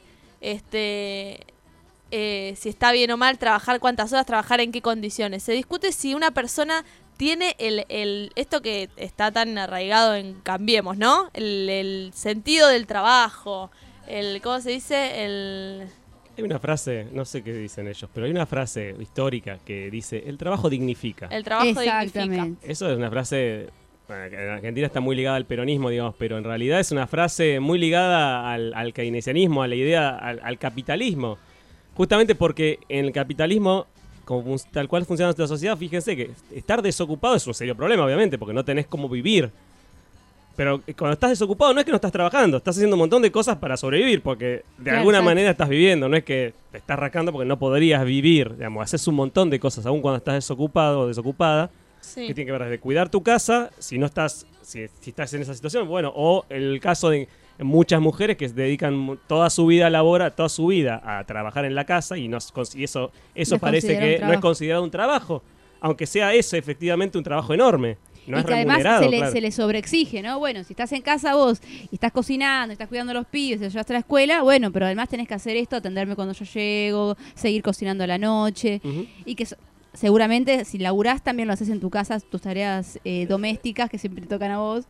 este eh, si está bien o mal, trabajar cuántas horas, trabajar en qué condiciones. Se discute si una persona tiene el, el esto que está tan arraigado en Cambiemos, ¿no? El, el sentido del trabajo, el, ¿cómo se dice? El... Hay una frase, no sé qué dicen ellos, pero hay una frase histórica que dice, el trabajo dignifica. El trabajo dignifica. Exactamente. Eso es una frase, bueno, que en Argentina está muy ligada al peronismo, digamos, pero en realidad es una frase muy ligada al, al keynesianismo, a la idea, al, al capitalismo. Justamente porque en el capitalismo, como fun- tal cual funciona nuestra sociedad, fíjense que estar desocupado es un serio problema, obviamente, porque no tenés cómo vivir. Pero cuando estás desocupado no es que no estás trabajando, estás haciendo un montón de cosas para sobrevivir, porque de Claro, alguna exacto. manera estás viviendo, no es que te estás rascando porque no podrías vivir, digamos, haces un montón de cosas, aún cuando estás desocupado o desocupada, Sí. que tiene que ver desde cuidar tu casa, si no estás, si, si estás en esa situación, bueno, o el caso de muchas mujeres que se dedican mu- toda su vida labora, toda su vida a trabajar en la casa y, no, es cons- y eso, eso No es parece considerado que un no es trabajo. considerado un trabajo, aunque sea eso efectivamente un trabajo enorme. No y es que además remunerado, se le, claro. se le sobreexige, ¿no? Bueno, si estás en casa vos y estás cocinando, estás cuidando a los pibes, te llevaste a la escuela, bueno, pero además tenés que hacer esto, atenderme cuando yo llego, seguir cocinando a la noche. Ujú. Y que so- seguramente si laburás también lo haces en tu casa, tus tareas eh, domésticas que siempre te tocan a vos.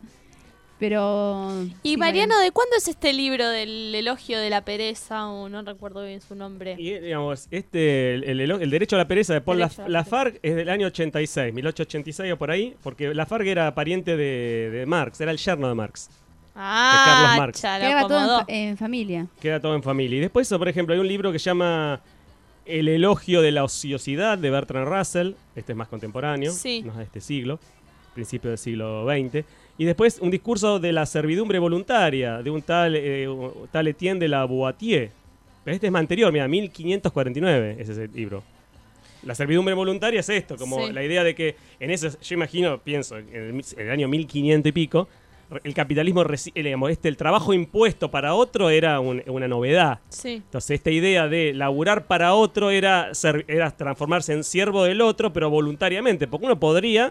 Pero... Y sí, Mariano, ¿de cuándo es este libro del elogio de la pereza? O no recuerdo bien su nombre. Y eh, digamos, este, el, el, el derecho a la pereza de Paul Derecho a la Lafargue es del año ochenta y seis, mil ochocientos ochenta y seis o por ahí, porque Lafargue era pariente de, de Marx, era el yerno de Marx. Ah, Carlos Marx. cha, lo Quedaba todo en, acomodó. fa- en familia. Queda todo en familia. Y después, por ejemplo, hay un libro que se llama El elogio de la ociosidad de Bertrand Russell. Este es más contemporáneo, Sí. no es de este siglo, principio del siglo veinte. Y después un discurso de la servidumbre voluntaria de un tal, eh, un tal Etienne de la Boitier. Pero este es más anterior, mira, mil quinientos cuarenta y nueve es ese libro. La servidumbre voluntaria es esto, como Sí. la idea de que en eso, yo imagino, pienso, en el, en el año mil quinientos y pico, el capitalismo, reci- eh, digamos, este, el trabajo impuesto para otro era un- una novedad. Sí. Entonces esta idea de laburar para otro era, ser- era transformarse en siervo del otro, pero voluntariamente, porque uno podría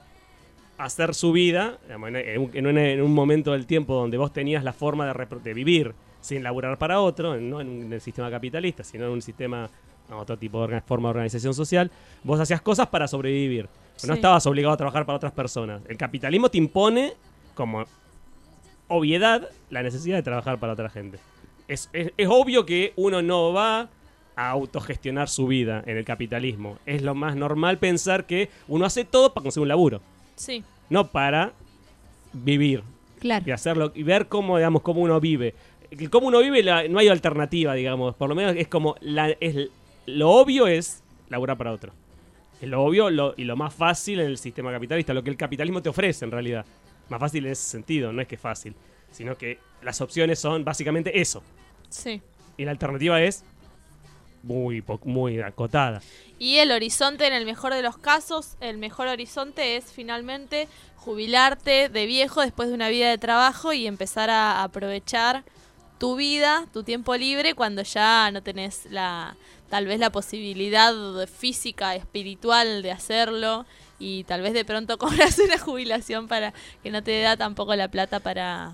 hacer su vida digamos, en, en un, en un- en un momento del tiempo donde vos tenías la forma de, repro- de vivir sin laburar para otro, no en, un- en el sistema capitalista, sino en un sistema, no, otro tipo de orga- forma de organización social, vos hacías cosas para sobrevivir. No Sí. estabas obligado a trabajar para otras personas. El capitalismo te impone como obviedad la necesidad de trabajar para otra gente. Es, es- es obvio que uno no va a autogestionar su vida en el capitalismo. Es lo más normal pensar que uno hace todo para conseguir un laburo, Sí. no para vivir Claro. y hacerlo y ver cómo, digamos, cómo uno vive. El cómo uno vive la- no hay alternativa, digamos. Por lo menos es como la, es, lo obvio es laburar para otro. Es lo obvio lo- y lo más fácil en el sistema capitalista, lo que el capitalismo te ofrece en realidad. Más fácil en ese sentido, no es que fácil, sino que las opciones son básicamente eso. Sí. Y la alternativa es muy, po- muy acotada. Y el horizonte, en el mejor de los casos, el mejor horizonte es finalmente jubilarte de viejo después de una vida de trabajo y empezar a aprovechar tu vida, tu tiempo libre, cuando ya no tenés la tal vez la posibilidad física, espiritual de hacerlo, y tal vez de pronto cobras una jubilación para que no te da tampoco la plata para,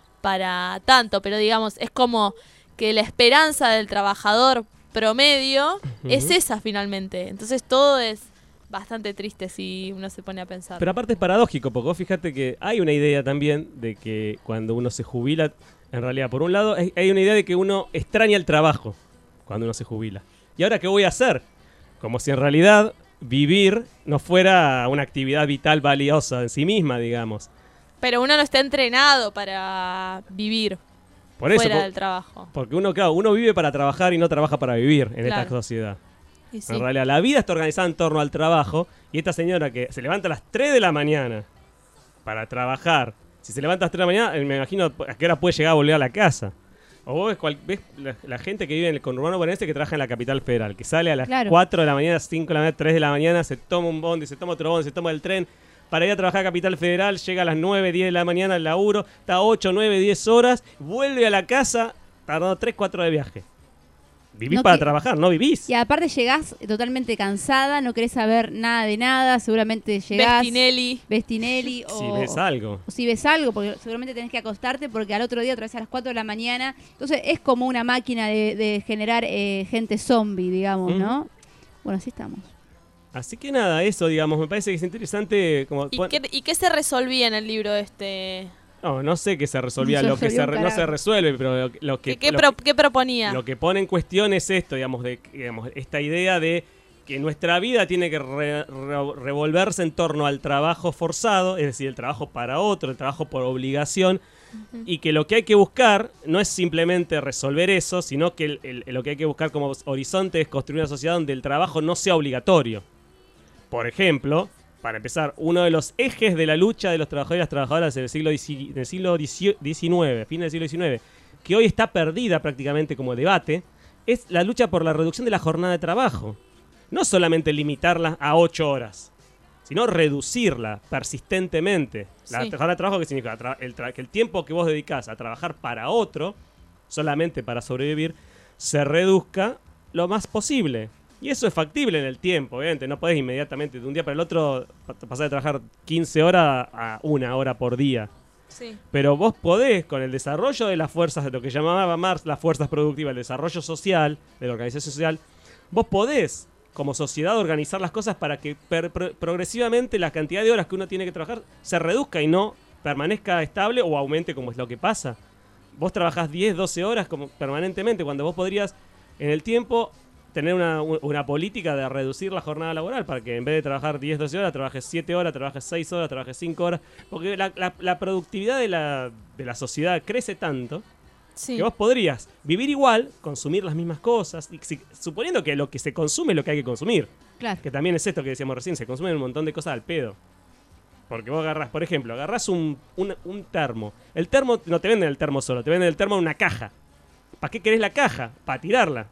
para tanto. Pero digamos, es como que la esperanza del trabajador promedio uh-huh. es esa finalmente. Entonces todo es bastante triste si uno se pone a pensar. Pero aparte es paradójico, porque vos fíjate que hay una idea también de que cuando uno se jubila, en realidad, por un lado, hay una idea de que uno extraña el trabajo cuando uno se jubila. ¿Y ahora qué voy a hacer? Como si en realidad vivir no fuera una actividad vital valiosa en sí misma, digamos. Pero uno no está entrenado para vivir por eso, fuera por, del trabajo. Porque uno, claro, uno vive para trabajar y no trabaja para vivir en claro. esta sociedad. Sí. En realidad, la vida está organizada en torno al trabajo, y esta señora que se levanta a las tres de la mañana para trabajar, si se levanta a las tres de la mañana, me imagino a qué hora puede llegar a volver a la casa. O vos ves, cual, ves la, la gente que vive en el conurbano bonaerense que trabaja en la capital federal, que sale a las claro. cuatro de la mañana, cinco de la mañana, tres de la mañana, se toma un bondi, se toma otro bondi, se toma el tren para ir a trabajar a Capital Federal, llega a las nueve, diez de la mañana al laburo, está ocho, nueve, diez horas, vuelve a la casa, tardó tres, cuatro de viaje. Vivís no para que, trabajar, no vivís. Y aparte llegás totalmente cansada, no querés saber nada de nada, seguramente llegás... Vestinelli. Vestinelli o... Si ves algo. O si ves algo, porque seguramente tenés que acostarte porque al otro día otra vez a las cuatro de la mañana. Entonces es como una máquina de, de generar eh, gente zombie, digamos, mm. ¿no? Bueno, así estamos. Así que nada, eso, digamos, me parece que es interesante... Como ¿Y, qué, ¿Y qué se resolvía en el libro este...? No, no sé qué se resolvía, no lo que se re, no se resuelve, pero lo, lo que... ¿Qué, qué, lo, pro, ¿Qué proponía? Lo que pone en cuestión es esto, digamos, de digamos, esta idea de que nuestra vida tiene que re, re, revolverse en torno al trabajo forzado, es decir, el trabajo para otro, el trabajo por obligación, uh-huh. y que lo que hay que buscar no es simplemente resolver eso, sino que el, el, lo que hay que buscar como horizonte es construir una sociedad donde el trabajo no sea obligatorio. Por ejemplo... Para empezar, uno de los ejes de la lucha de los trabajadores y las trabajadoras del siglo, del siglo diecinueve, fin del siglo diecinueve, que hoy está perdida prácticamente como debate, es la lucha por la reducción de la jornada de trabajo. No solamente limitarla a ocho horas, sino reducirla persistentemente. La sí. jornada de trabajo, ¿qué significa? Tra- el tra- que el tiempo que vos dedicás a trabajar para otro, solamente para sobrevivir, se reduzca lo más posible. Y eso es factible en el tiempo, obviamente. No podés inmediatamente, de un día para el otro, pasar de trabajar quince horas a una hora por día. Sí. Pero vos podés, con el desarrollo de las fuerzas, de lo que llamaba Marx las fuerzas productivas, el desarrollo social, de la organización social, vos podés, como sociedad, organizar las cosas para que per- pro- progresivamente la cantidad de horas que uno tiene que trabajar se reduzca y no permanezca estable o aumente, como es lo que pasa. Vos trabajás diez, doce horas como permanentemente, cuando vos podrías, en el tiempo... tener una, una política de reducir la jornada laboral para que en vez de trabajar diez, doce horas, trabajes siete horas, trabajes seis horas, trabajes cinco horas. Porque la, la, la productividad de la, de la sociedad crece tanto sí. que vos podrías vivir igual, consumir las mismas cosas, y si, suponiendo que lo que se consume es lo que hay que consumir. Claro. Que también es esto que decíamos recién, se consumen un montón de cosas al pedo. Porque vos agarrás, por ejemplo, agarrás un, un, un termo. El termo no te venden el termo solo, te venden el termo en una caja. ¿Para qué querés la caja? Para tirarla.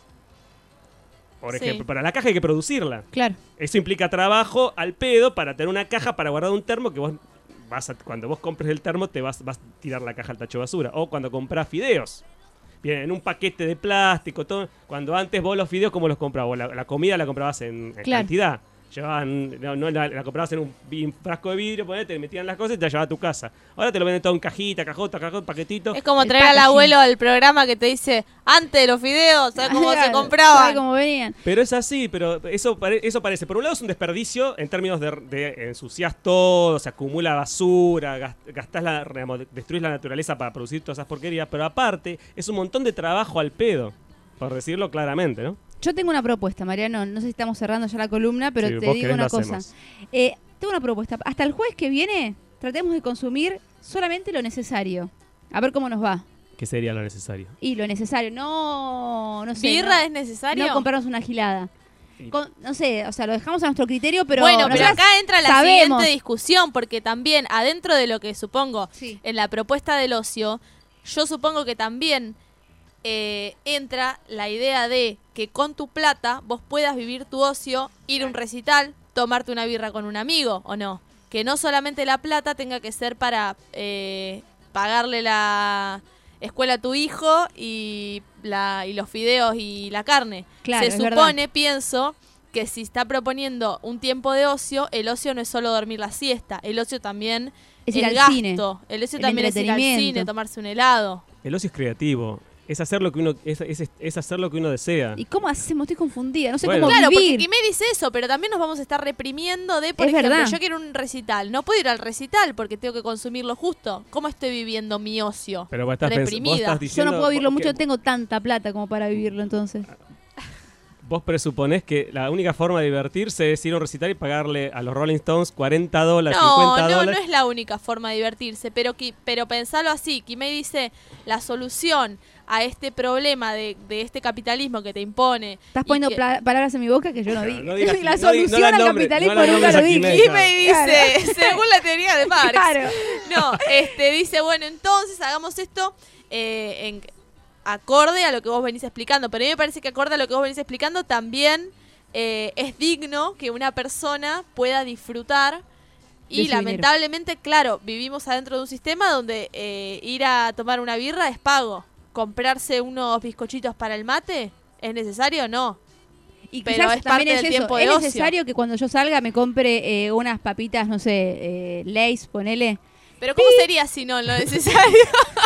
Por ejemplo, sí. para la caja hay que producirla. Claro. Eso implica trabajo al pedo para tener una caja para guardar un termo que vos vas a, cuando vos compres el termo te vas, vas a tirar la caja al tacho de basura. O cuando compras fideos. Vienen en un paquete de plástico, todo. Cuando antes vos los fideos, ¿cómo los comprabas? La, la comida la comprabas en, en claro. cantidad. Llevaban, no, no la, la comprabas en un, un frasco de vidrio, ponete, te metían las cosas y te la llevabas a tu casa. Ahora te lo venden todo en cajita, cajota, cajota, paquetito. Es como traer al abuelo al programa que te dice, antes de los fideos, ¿sabes cómo se compraban? ¿Sabes cómo venían? Pero es así, pero eso, pare, eso parece. Por un lado es un desperdicio en términos de, de ensuciás todo, se acumula basura, gastás la, destruís la naturaleza para producir todas esas porquerías, pero aparte es un montón de trabajo al pedo, por decirlo claramente, ¿no? Yo tengo una propuesta, Mariano. No sé si estamos cerrando ya la columna, pero sí, te digo una cosa. Eh, tengo una propuesta. Hasta el jueves que viene, tratemos de consumir solamente lo necesario. A ver cómo nos va. ¿Qué sería lo necesario? Y lo necesario. No, no sé. ¿Birra no, es necesario? No comprarnos una gilada. Con, no sé, o sea, lo dejamos a nuestro criterio, pero... Bueno, pero acá entra la sabemos. siguiente discusión, porque también adentro de lo que supongo, sí. en la propuesta del ocio, yo supongo que también... Eh, entra la idea de que con tu plata vos puedas vivir tu ocio, ir a un recital, tomarte una birra con un amigo, ¿o no? Que no solamente la plata tenga que ser para eh, pagarle la escuela a tu hijo y, la, y los fideos y la carne. Claro, Se es supone, verdad. pienso, que si está proponiendo un tiempo de ocio, el ocio no es solo dormir la siesta, el ocio también Es el ir al gasto, cine, el ocio el también es ir al entretenimiento. cine, tomarse un helado. El ocio es creativo. Es hacer lo que uno, es, es, es hacer lo que uno desea. ¿Y cómo hacemos? Estoy confundida. No sé Bueno. cómo Claro, porque vivir. Kimei dice eso, pero también nos vamos a estar reprimiendo de, por Es ejemplo, verdad. yo quiero un recital. No puedo ir al recital porque tengo que consumir lo justo. ¿Cómo estoy viviendo mi ocio? Pero vos estás, pens- Reprimida. vos estás Yo diciendo... no puedo vivirlo vos- mucho, que- no tengo tanta plata como para vivirlo entonces. Vos presuponés que la única forma de divertirse es ir a un recital y pagarle a los Rolling Stones cuarenta dólares, No, cincuenta no, no dólares. es la única forma de divertirse, pero, qui- pero pensalo así. Kimei dice, la solución a este problema de, de este capitalismo que te impone... Estás y poniendo que- pla- palabras en mi boca que yo no Claro, di. no digas- la no di- solución no la al nombres, capitalismo no la nunca nombres lo a di. Kimei. Kimei dice, Claro. según la teoría de Marx. Claro. No, este dice, bueno, entonces hagamos esto eh, en, acorde a lo que vos venís explicando. Pero a mí me parece que acorde a lo que vos venís explicando también eh, es digno que una persona pueda disfrutar. De Y su lamentablemente, claro, vivimos adentro de un sistema donde eh, ir a tomar una birra es pago. Comprarse unos bizcochitos para el mate, ¿es necesario? No. Y Pero quizás es también parte es del eso. tiempo de Es ocio. necesario que cuando yo salga me compre eh, unas papitas, no sé, eh, Lay's, ponele. Pero ¿cómo sería si no lo necesario?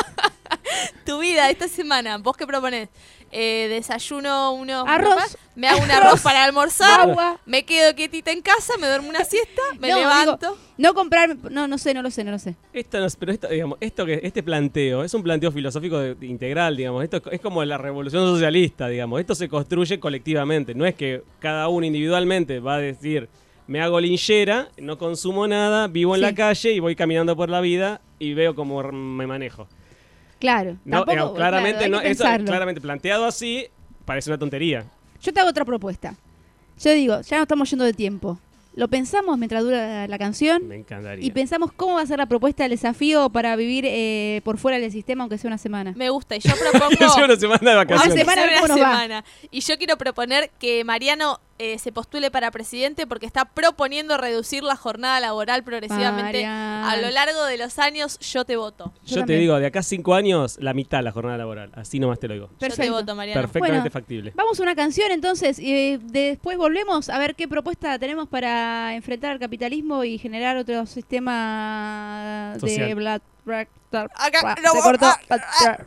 Tu vida esta semana, ¿vos qué proponés? Eh, desayuno unos Arroz. papas, me hago un arroz para almorzar, Agua. me quedo quietita en casa, me duermo una siesta, me No, levanto. digo, no comprar, no, no sé, no lo sé, no lo sé. Esto no es- pero esto, digamos, esto que este planteo es un planteo filosófico de- de integral, digamos. Esto es, es como la revolución socialista, digamos. Esto se construye colectivamente. No es que cada uno individualmente va a decir, me hago linchera, no consumo nada, vivo en Sí. la calle y voy caminando por la vida y veo cómo r- me manejo. Claro. No, tampoco, digamos, claramente, claro, hay no, que eso, pensarlo. claramente planteado así parece una tontería. Yo te hago otra propuesta. Yo digo, ya no estamos yendo de tiempo. Lo pensamos mientras dura la canción Me encantaría. y pensamos cómo va a ser la propuesta del desafío para vivir eh, por fuera del sistema, aunque sea una semana. Me gusta, y yo propongo... Es una semana de Una vacaciones. semana. a ver Una cómo nos va. semana. Y yo quiero proponer que Mariano eh, se postule para presidente porque está proponiendo reducir la jornada laboral progresivamente. Mariano. A lo largo de los años, yo te voto. Yo Yo te también. digo, de acá a cinco años, la mitad la jornada laboral. Así nomás te lo digo. Yo te Perfecto. voto, Mariano. Perfectamente Bueno. factible. Vamos a una canción entonces y eh, después volvemos a ver qué propuesta tenemos para enfrentar al capitalismo y generar otro sistema de Social. bla, bla, bla, Acá, bla, no, se cortó. ah, Bla, bla.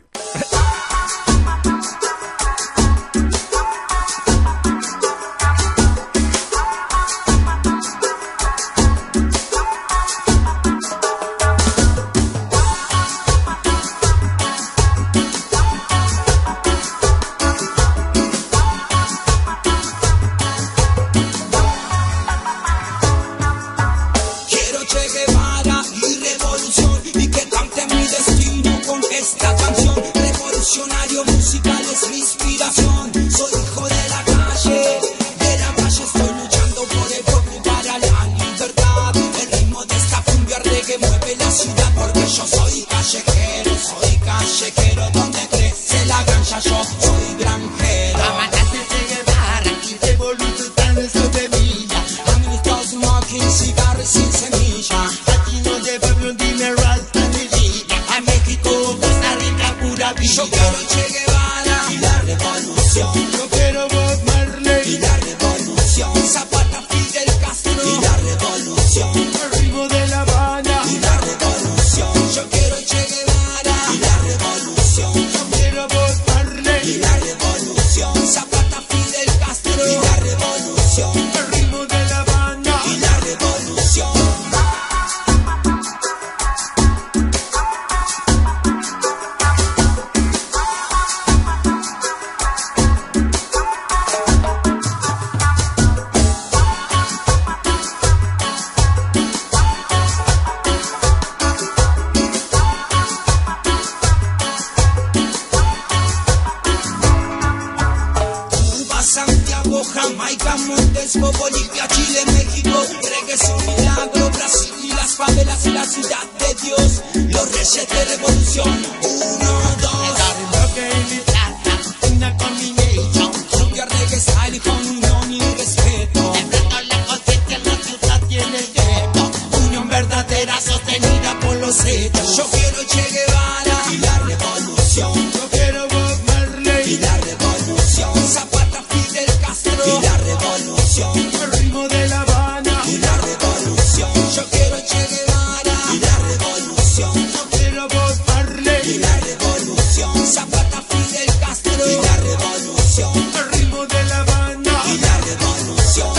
Quiero Che Guevara y revolución y que cante mi destino con esta canción. Revolucionario musical es mi inspiración. Soy hijo de la calle, de la calle estoy luchando por el pueblo y para la libertad. El ritmo de esta cumbia reggae mueve la ciudad porque yo soy callejero, soy callejero donde crece la ganja. Yo soy granjero. Amanaste Che Guevara y revolucionario semilla. A mí me estás smoking cigarros sin semilla. Aquí no lleva un dinero hasta mi vida. A México, Costa Rica, pura vida. Yo quiero Che Guevara y la revolución. Yo quiero Bob Marley y la revolución. Zapata, Fidel Castro y la revolución. El ritmo de La Habana y la revolución. Yo quiero Che Guevara y la revolución. Yo quiero Bob Marley y la revolución. Zapata, Fidel Castro y la revolución. El ritmo de La Habana y la revolución. Cuba, Santiago, Jamaica, Montesco, Bolivia, Chile, México, reggae es un milagro, Brasil y las favelas y la ciudad de Dios, los reyes de revolución, uno, dos. Una combination, cumbia, reggae, style con unión y respeto. La cosecha en la ciudad tiene el gueto, unión verdadera sostenida por los hechos. Yo quiero Che Guevara y la revolución. revolución, el ritmo de La Habana y la revolución. Yo quiero Che Guevara y la revolución. Yo quiero Bob Marley y la revolución. Zapata, Fidel Castro y la revolución, el ritmo de La Habana y la revolución.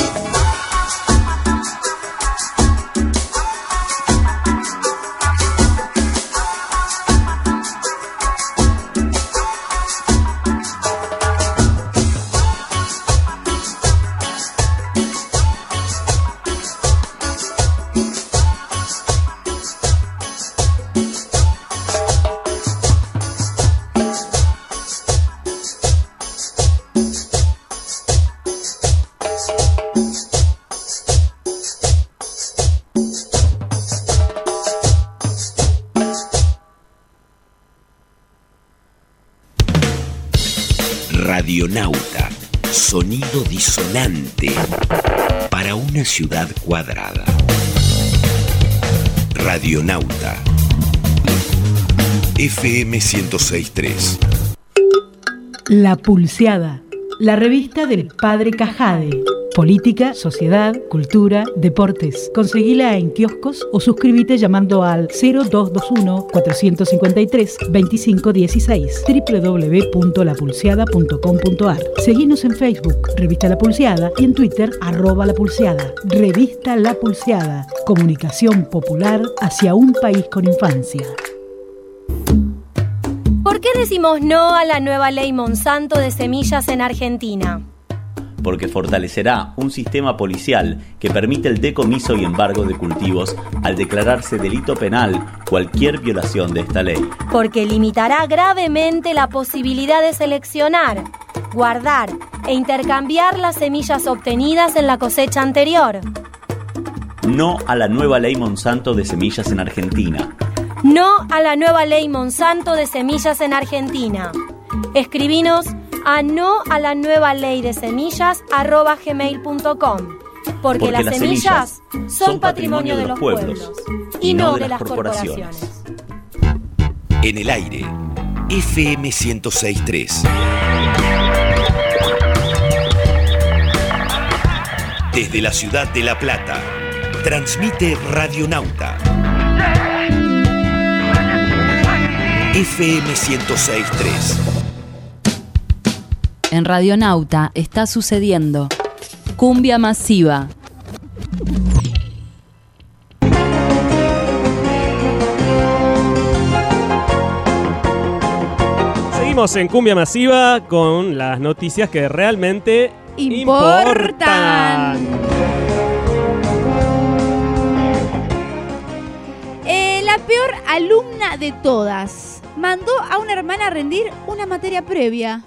Radionauta, sonido disonante para una ciudad cuadrada. Radionauta, F M ciento seis punto tres. La Pulseada, la revista del Padre Cajade. Política, sociedad, cultura, deportes. Conseguila en kioscos o suscríbete llamando al cero dos dos uno, cuatro cinco tres, dos cinco uno seis doble u doble u doble u punto la pulseada punto com punto a r. Seguinos en Facebook, Revista La Pulseada, y en Twitter, arroba La Pulseada. Revista La Pulseada, comunicación popular hacia un país con infancia. ¿Por qué decimos no a la nueva ley Monsanto de semillas en Argentina? Porque fortalecerá un sistema policial que permite el decomiso y embargo de cultivos al declararse delito penal cualquier violación de esta ley. Porque limitará gravemente la posibilidad de seleccionar, guardar e intercambiar las semillas obtenidas en la cosecha anterior. No a la nueva ley Monsanto de semillas en Argentina. No a la nueva ley Monsanto de semillas en Argentina. Escribinos a no a la nueva ley de semillas arroba gmail punto com. Porque, Porque las, las semillas, semillas son patrimonio de los pueblos, pueblos y no de, de las corporaciones. corporaciones. En el aire, F M ciento seis punto tres. Desde la ciudad de La Plata, transmite Radionauta. F M ciento seis punto tres. En Radionauta está sucediendo Cumbia Masiva. Seguimos en Cumbia Masiva con las noticias que realmente importan. importan. Eh, la peor alumna de todas mandó a una hermana a rendir una materia previa.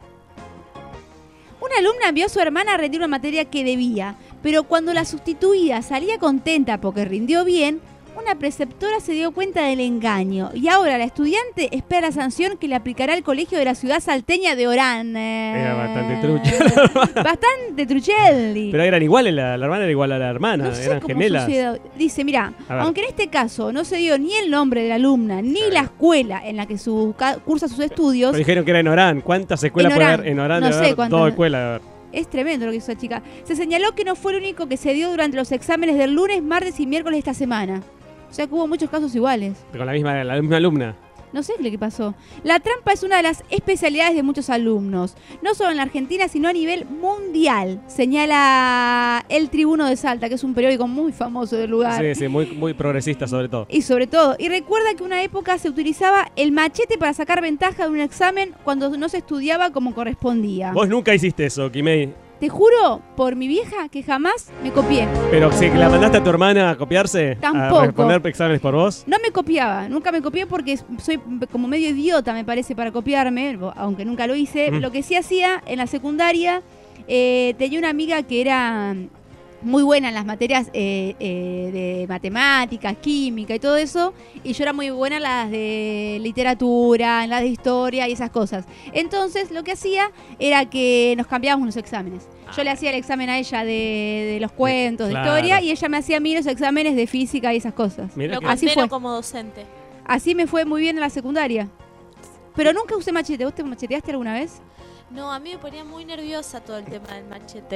Una alumna envió a su hermana a rendir una materia que debía, pero cuando la sustituida salía contenta porque rindió bien, una preceptora se dio cuenta del engaño y ahora la estudiante espera la sanción que le aplicará el colegio de la ciudad salteña de Orán. Era bastante trucha. Bastante truchelli. Pero eran iguales, la, la hermana era igual a la hermana, no sé eran cómo gemelas. Sucedió. Dice, mira, aunque en este caso no se dio ni el nombre de la alumna, ni la escuela en la que su, cursa sus estudios. Pero dijeron que era en Orán. ¿Cuántas escuelas puede haber en Orán? No sé cuántas. Toda escuela. Es tremendo lo que hizo la chica. Se señaló que no fue el único que se dio durante los exámenes del lunes, martes y miércoles de esta semana. O sea que hubo muchos casos iguales. Con la misma, la misma alumna. No sé qué pasó. La trampa es una de las especialidades de muchos alumnos. No solo en la Argentina, sino a nivel mundial. Señala El Tribuno de Salta, que es un periódico muy famoso del lugar. Sí, sí, muy, muy progresista sobre todo. Y sobre todo. Y recuerda que una época se utilizaba el machete para sacar ventaja de un examen cuando no se estudiaba como correspondía. Vos nunca hiciste eso, Kimei. Te juro, por mi vieja, que jamás me copié. ¿Pero si la mandaste a tu hermana a copiarse? Tampoco. ¿A responder exámenes por vos? No me copiaba, nunca me copié porque soy como medio idiota, me parece, para copiarme, aunque nunca lo hice. Mm. Lo que sí hacía, en la secundaria, eh, tenía una amiga que era muy buena en las materias eh, eh, de matemáticas, química y todo eso, y yo era muy buena en las de literatura, en las de historia y esas cosas. Entonces lo que hacía era que nos cambiábamos los exámenes. Yo le hacía el examen a ella de, de los cuentos, claro, de historia, y ella me hacía a mí los exámenes de física y esas cosas. Lo así fue como docente. Así me fue muy bien en la secundaria. Pero nunca usé machete. ¿Vos te macheteaste alguna vez? No, a mí me ponía muy nerviosa todo el tema del machete.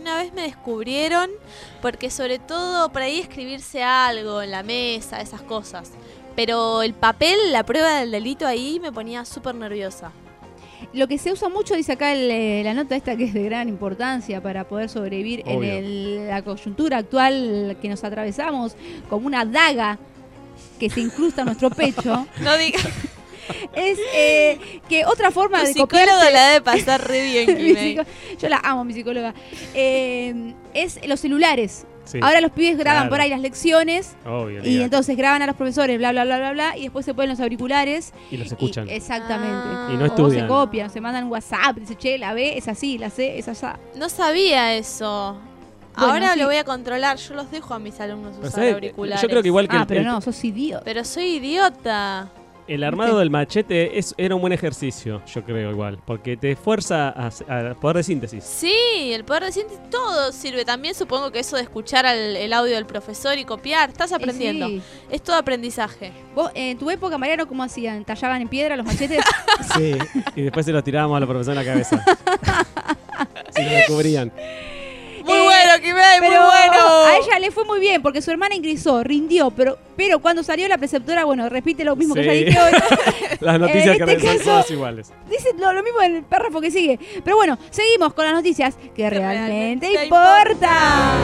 una vez me descubrieron, porque sobre todo por ahí escribirse algo en la mesa, esas cosas. Pero el papel, la prueba del delito ahí me ponía súper nerviosa. Lo que se usa mucho, dice acá el, eh, la nota esta, que es de gran importancia para poder sobrevivir Obvio. en el- la coyuntura actual que nos atravesamos, como una daga que se incrusta en nuestro pecho, No digas, es eh, que otra forma tu de psicóloga copiarse... la debe pasar re bien, Mi Kimei. psico- Yo la amo, mi psicóloga. Eh, es los celulares. Sí. Ahora los pibes graban Claro. por ahí las lecciones Obvio, y olvidate. entonces graban a los profesores, bla, bla, bla, bla, bla, y después se ponen los auriculares. Y los escuchan. Y- exactamente. Ah. Y no O estudian. se copian, se mandan un WhatsApp, dice, che, la B es así, la C es allá. No sabía eso. Bueno, Ahora sí. lo voy a controlar. Yo los dejo a mis alumnos Pero, usar ¿sabes? auriculares. Yo creo que igual que Ah, el, pero el- no, sos idiota. Pero soy idiota. el armado del machete es, era un buen ejercicio, yo creo igual. Porque te fuerza a, a poder de síntesis. Sí, el poder de síntesis, todo sirve. También supongo que eso de escuchar al- el audio del profesor y copiar, estás aprendiendo. Y sí. Es todo aprendizaje. Vos, en tu época, Mariano, ¿cómo hacían? ¿Tallaban en piedra los machetes? Sí. Y después se los tirábamos a los profesores en la cabeza. Si lo descubrían. Muy Eh, bueno, Kimei, muy Pero bueno. a ella le fue muy bien porque su hermana ingresó, rindió, pero, pero cuando salió la preceptora, bueno, repite lo mismo que Sí. ya dije hoy. Las noticias En que este realizan caso- todas iguales. Dice lo, lo mismo en el párrafo que sigue. Pero bueno, seguimos con las noticias que realmente realmente importan.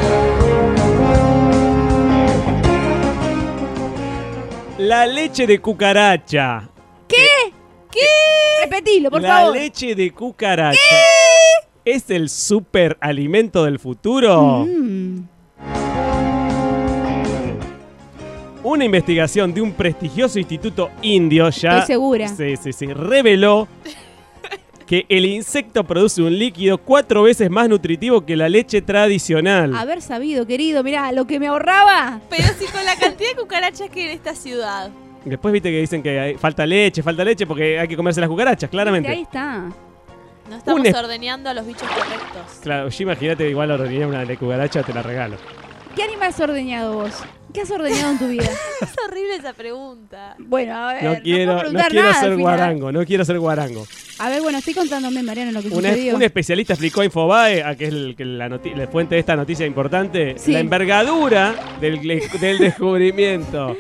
La leche de cucaracha. ¿Qué? ¿Qué? Repetilo, por la favor. leche de cucaracha. ¿Es el superalimento del futuro? Mm. Una investigación de un prestigioso instituto indio ya... Estoy segura. Sí, sí, sí. Reveló que el insecto produce un líquido cuatro veces más nutritivo que la leche tradicional. Haber sabido, querido, mirá, lo que me ahorraba. Pero si con la cantidad de cucarachas que hay en esta ciudad. Después viste que dicen que hay- falta leche, falta leche porque hay que comerse las cucarachas, claramente. Ahí está. No estamos Un es- ordeñando a los bichos correctos. Claro, yo imagínate igual ordeñar una de cucaracha, te la regalo. ¿Qué animal has ordeñado vos? ¿Qué has ordeñado en tu vida? Es horrible esa pregunta. Bueno, a ver, No quiero, puedo no preguntar quiero nada al ser final. guarango, no quiero ser guarango. A ver, bueno, estoy contándome, Mariano, lo que Una- sucedió. un especialista explicó a Infobae, a que es el- que la, noti- la fuente de esta noticia importante, Sí. la envergadura del, del descubrimiento.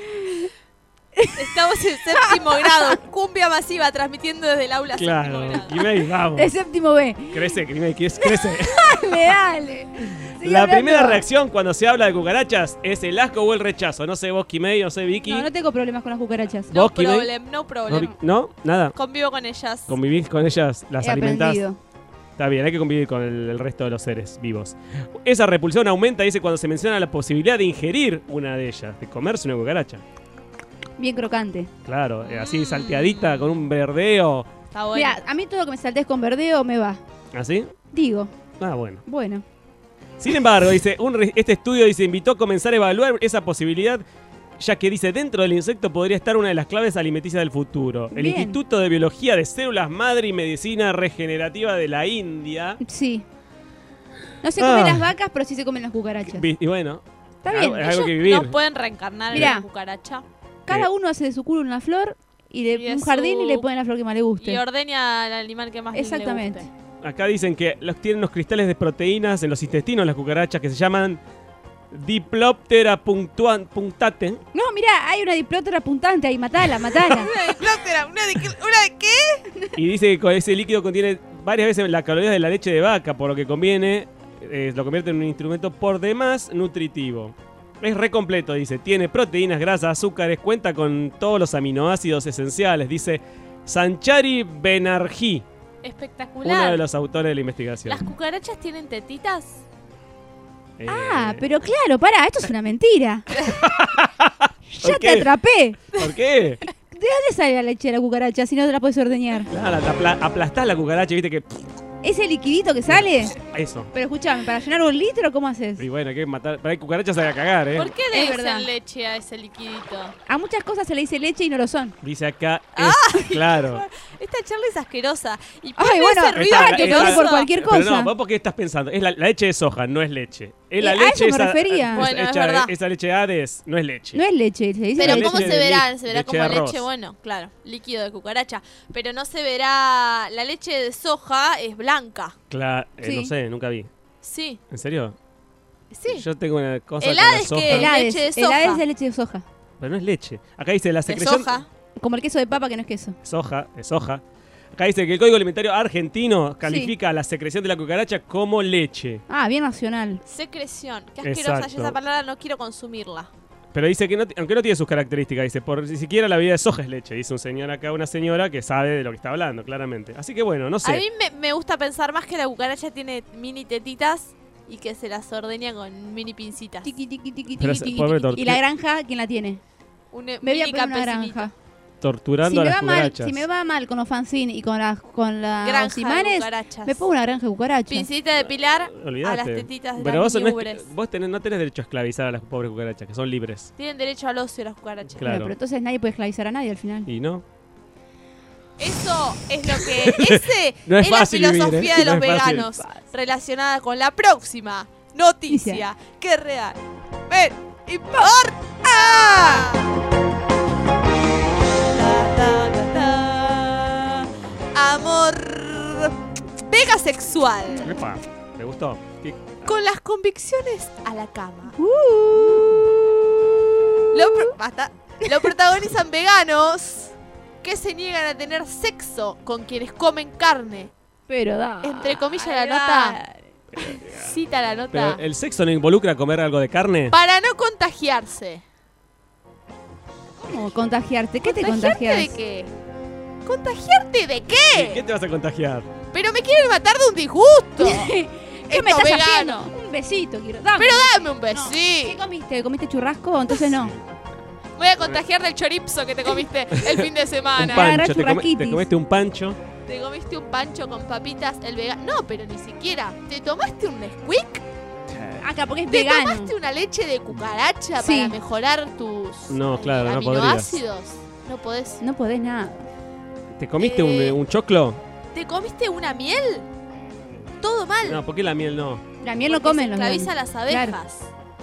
Estamos en séptimo grado. Cumbia masiva transmitiendo desde el aula séptimo Claro, grado. Kimei, vamos. De séptimo B. Crece, Kimei, crece. Dale, dale. Sigue La hablando. primera reacción cuando se habla de cucarachas es el asco o el rechazo. No sé vos, Kimei, no sé, Vicky. No, no tengo problemas con las cucarachas. No ¿Vos, Kimei? problem, no ¿No, problem. Vi- ¿No? Nada. Convivo con ellas. Convivís con ellas, las He alimentás. aprendido. Está bien, hay que convivir con el, el resto de los seres vivos. Esa repulsión aumenta, dice, cuando se menciona la posibilidad de ingerir una de ellas, de comerse una cucaracha. Bien crocante. Claro, eh, así Mm. salteadita, con un verdeo. Está bueno. Mira, a mí todo lo que me saltés con verdeo me va. ¿Así? Digo, Ah, bueno. bueno. Sin embargo, dice, un re- este estudio dice, invitó a comenzar a evaluar esa posibilidad, ya que dice, dentro del insecto podría estar una de las claves alimenticias del futuro. El Bien. Instituto de Biología de Células Madre y Medicina Regenerativa de la India. Sí. No se comen Ah. las vacas, pero sí se comen las cucarachas. Vi- Y bueno, Está algo- bien. es algo Ellos que vivir. no pueden reencarnar Mirá. en una cucaracha. Cada Eh. uno hace de su culo una flor y de Y de un jardín su- y le pone la flor que más le guste. Y ordeña al animal que más Exactamente. le guste. Acá dicen que los, tienen unos cristales de proteínas en los intestinos las cucarachas que se llaman Diploptera punctuan- punctate. No, mirá, hay una diplótera apuntante ahí, matala, matala. Una de plátera, una de, qué- una de qué? Y dice que con ese líquido contiene varias veces las calorías de la leche de vaca, por lo que conviene, eh, lo convierte en un instrumento por demás nutritivo. Es re completo, dice. Tiene proteínas, grasas, azúcares, cuenta con todos los aminoácidos esenciales, dice Sanchari Benerjee, Espectacular. uno de los autores de la investigación. ¿Las cucarachas tienen tetitas? Eh, Ah, pero claro, pará, esto es una mentira. Ya ¿Por te qué? atrapé. ¿Por qué? ¿De dónde sale la leche de la cucaracha si no te la puedes ordeñar? Claro, te apla- aplastás la cucaracha, viste que... ¿Ese liquidito que sale? Eso. Pero escúchame, ¿para llenar un litro cómo haces? Y bueno, hay que matar... Pero hay cucarachas a cagar, ¿eh? ¿Por qué le Es verdad. dicen leche a ese liquidito? A muchas cosas se le dice leche y no lo son. Dice acá, Ah. es claro. Esta charla es asquerosa. Y Ay, pone bueno, ese ruido está- que te asqueroso. por cualquier cosa. Pero no, vos porque estás pensando, es la, la leche de soja, no es leche. Es la Eh, a leche eso me esa, refería. es- Bueno, es hecha- verdad. esa leche de Hades no es leche. No es leche, se dice Pero leche ¿cómo de se verá? li- Se verá leche como de arroz. leche, bueno, claro, líquido de cucaracha. Pero no se verá, la leche de soja es blanca. Cla- eh, Sí. No sé, nunca vi. Sí. ¿En serio? Sí. Yo tengo una cosa El con la Hades soja. que- El Hades, leche de el soja. Hades es leche de soja. Pero no es leche. Acá dice la De secreción... soja. Como el queso de papa que no es queso. Soja, es soja. Acá dice que el Código Alimentario Argentino califica la secreción de la cucaracha como leche. Ah, bien nacional. Secreción. Qué asquerosa Exacto. esa palabra, no quiero consumirla. Pero dice que no, ti- aunque no tiene sus características, dice, por si siquiera la bebida de soja es leche. Dice un señor acá, una señora que sabe de lo que está hablando, claramente. Así que bueno, no sé. A mí me, me gusta pensar más que la cucaracha tiene mini tetitas y que se las ordeña con mini pincitas. Tiqui, tiqui, tiqui, Pero tiqui, se- tiqui, pobre tiqui. Y tortuga. la granja, ¿quién la tiene? Un Me voy a mini poner una campesinito. granja. Torturando Si a me, las va mal, cucarachas. si me va mal con los fanzines y con las con las Granja de imanes, cucarachas. me pongo una granja de cucarachas. Pincita de pilar a Olvídate. las tetitas de Pero las vos, no, mini es ubres. que- vos tenés, no tenés derecho a esclavizar a las pobres cucarachas, que son libres. Tienen derecho al ocio las cucarachas. Claro. Bueno, pero entonces nadie puede esclavizar a nadie al final. Y no. Eso es lo que... Ese No es es la fácil vivir, filosofía ¿eh? de No los es fácil. veganos. Relacionada con la próxima noticia que es real. ¡Ven! ¡Importa! Ta, ta, ta, ta. Amor vega sexual. Epa, ¿te gustó? ¿Qué- Con las convicciones a la cama. Lo, pro- basta. Lo protagonizan veganos que se niegan a tener sexo con quienes comen carne. Pero da. Entre comillas la nota. Cita la nota. Pero el sexo no involucra comer algo de carne. Para no contagiarse. ¿Cómo contagiarte? ¿Qué te ¿Contagiarte contagias? de qué? ¿Contagiarte de ¿De qué? qué te vas a contagiar? Pero me quieren matar de un disgusto. ¿Qué me Estos estás veganos. haciendo? Un besito quiero. Dame. Pero dame un No. besito. ¿Qué comiste? ¿Comiste churrasco? Entonces no. Voy a contagiar del chorizo que te comiste el fin de Un semana. Agarrá pancho. Te, come- churrasquitis. te comiste un pancho. Te comiste un pancho con papitas, el vegano. No, pero ni siquiera. ¿Te tomaste un Nesquik? Acá, porque es ¿Te vegano. tomaste una leche de cucaracha Sí. para mejorar tus No, claro, no aminoácidos? No podés. No podés nada. ¿Te comiste Eh. un, un choclo? ¿Te comiste una miel? Todo mal. No, ¿por qué la miel no? La miel no Porque comen se los esclaviza a veganos. las abejas.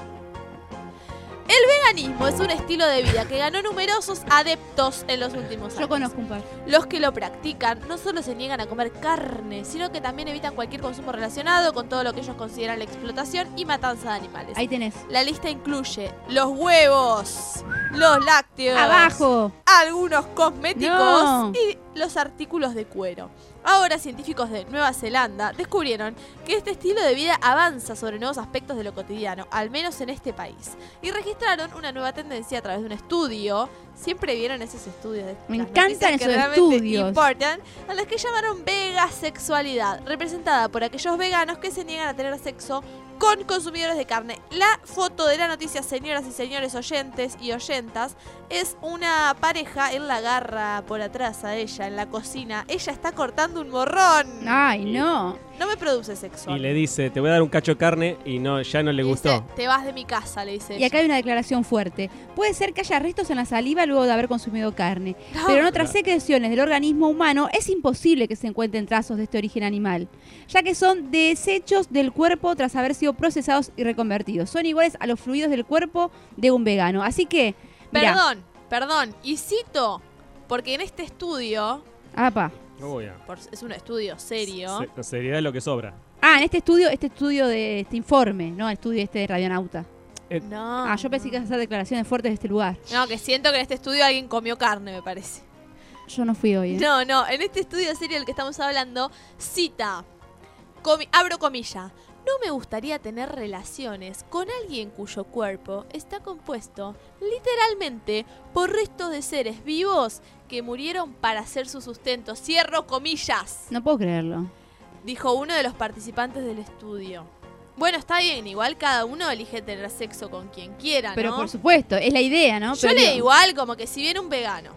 El veganismo es un estilo de vida que ganó numerosos adeptos en los últimos años. Yo conozco un par. Los que lo practican no solo se niegan a comer carne, sino que también evitan cualquier consumo relacionado con todo lo que ellos consideran la explotación y matanza de animales. Ahí tenés. La lista incluye los huevos, los lácteos, Abajo. algunos cosméticos No. y los artículos de cuero. Ahora, científicos de Nueva Zelanda descubrieron que este estilo de vida avanza sobre nuevos aspectos de lo cotidiano, al menos en este país, y registraron una nueva tendencia a través de un estudio. Siempre vieron esos estudios de Me las encantan noticias que esos realmente estudios. importan, a los que llamaron vegasexualidad, representada por aquellos veganos que se niegan a tener sexo con consumidores de carne. La foto de la noticia, señoras y señores oyentes y oyentas, es una pareja. Él la agarra por atrás a ella en la cocina. Ella está cortando un morrón. Ay, no. No me produce sexo. Y le dice, te voy a dar un cacho de carne y no, ya no le Dice, gustó. te vas de mi casa, le dice Y ella. acá hay una declaración fuerte. Puede ser que haya restos en la saliva luego de haber consumido carne, No. pero en otras secreciones del organismo humano es imposible que se encuentren trazos de este origen animal, ya que son desechos del cuerpo tras haber sido procesados y reconvertidos. Son iguales a los fluidos del cuerpo de un vegano. Así que, mirá. Perdón, perdón. Y cito, porque en este estudio, Apa. Oh, ya. por- es un estudio serio, Se- seriedad es lo que sobra. Ah, en este estudio, este estudio de este informe, ¿no? El estudio este de Radionauta. no. Ah, yo pensé que iba a hacer declaraciones fuertes de este lugar. No, que siento que en este estudio alguien comió carne, me parece. Yo no fui hoy. ¿eh? No, no, en este estudio serio del que estamos hablando, cita, comi- abro comilla, no me gustaría tener relaciones con alguien cuyo cuerpo está compuesto literalmente por restos de seres vivos que murieron para hacer su sustento. Cierro comillas, No puedo creerlo. dijo uno de los participantes del estudio. Bueno, está bien, igual cada uno elige tener sexo con quien quiera, ¿no? Pero por supuesto, es la idea, ¿no? Yo Pero le digo, igual, como que si viene un vegano,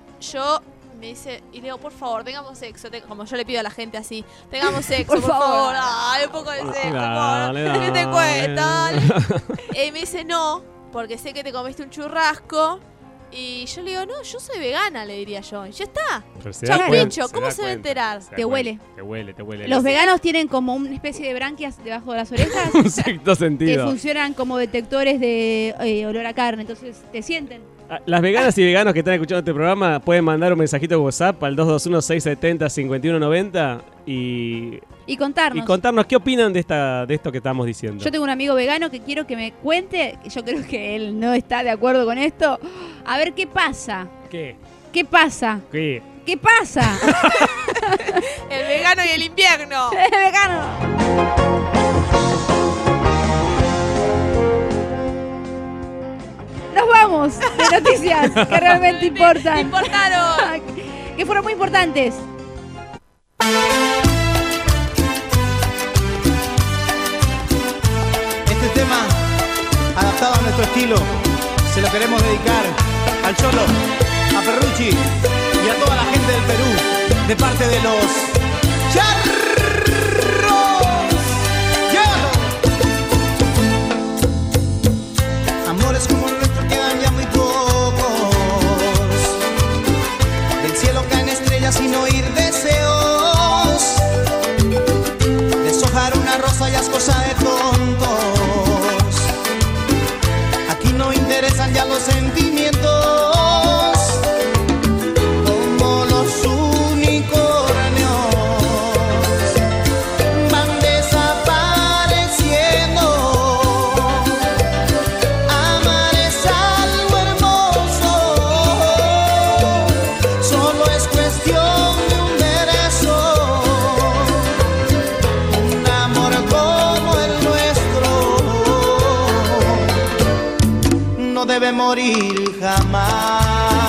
yo me dice, y le digo, por favor, tengamos sexo, te- como yo le pido a la gente así, tengamos sexo, por, Por favor, favor. ay, un poco de sexo, por Dale, favor, ¿qué te dale. cuesta? Y me dice, no, porque sé que te comiste un churrasco, y yo le digo, no, yo soy vegana, le diría yo, y ya está. Pero se Chau, da cuenta, bicho, ¿cómo da se va a cuenta, enterar? se da Te cuenta. huele. Te huele, te huele. Los veganos tienen como una especie de branquias debajo de las orejas Un sexto que sentido. funcionan como detectores de eh, olor a carne, entonces te sienten. Las veganas y veganos que están escuchando este programa pueden mandar un mensajito de WhatsApp al dos dos uno, seis siete cero, cinco uno nueve cero y, Y contarnos. y contarnos qué opinan de, esta, de esto que estamos diciendo. Yo tengo un amigo vegano que quiero que me cuente, yo creo que él no está de acuerdo con esto. A ver qué pasa. ¿Qué? ¿Qué pasa? ¿Qué? ¿Qué pasa? El vegano y el invierno. El vegano. Nos vamos de noticias que realmente importan. Importaron. Que fueron muy importantes. Este tema, adaptado a nuestro estilo, se lo queremos dedicar al Cholo, a Ferrucci y a toda la gente del Perú, de parte de los Charros. ¡Llévalo! Amores como el nuestro quedan ya muy pocos. Del cielo caen estrellas sin oír deseos. Deshojar una rosa ya es cosa de tontos. Aquí no interesan ya los sentimientos. Como los unicornios van desapareciendo. Amar es algo hermoso. Solo es cuestión de un beso. Un amor como el nuestro no debe morir jamás.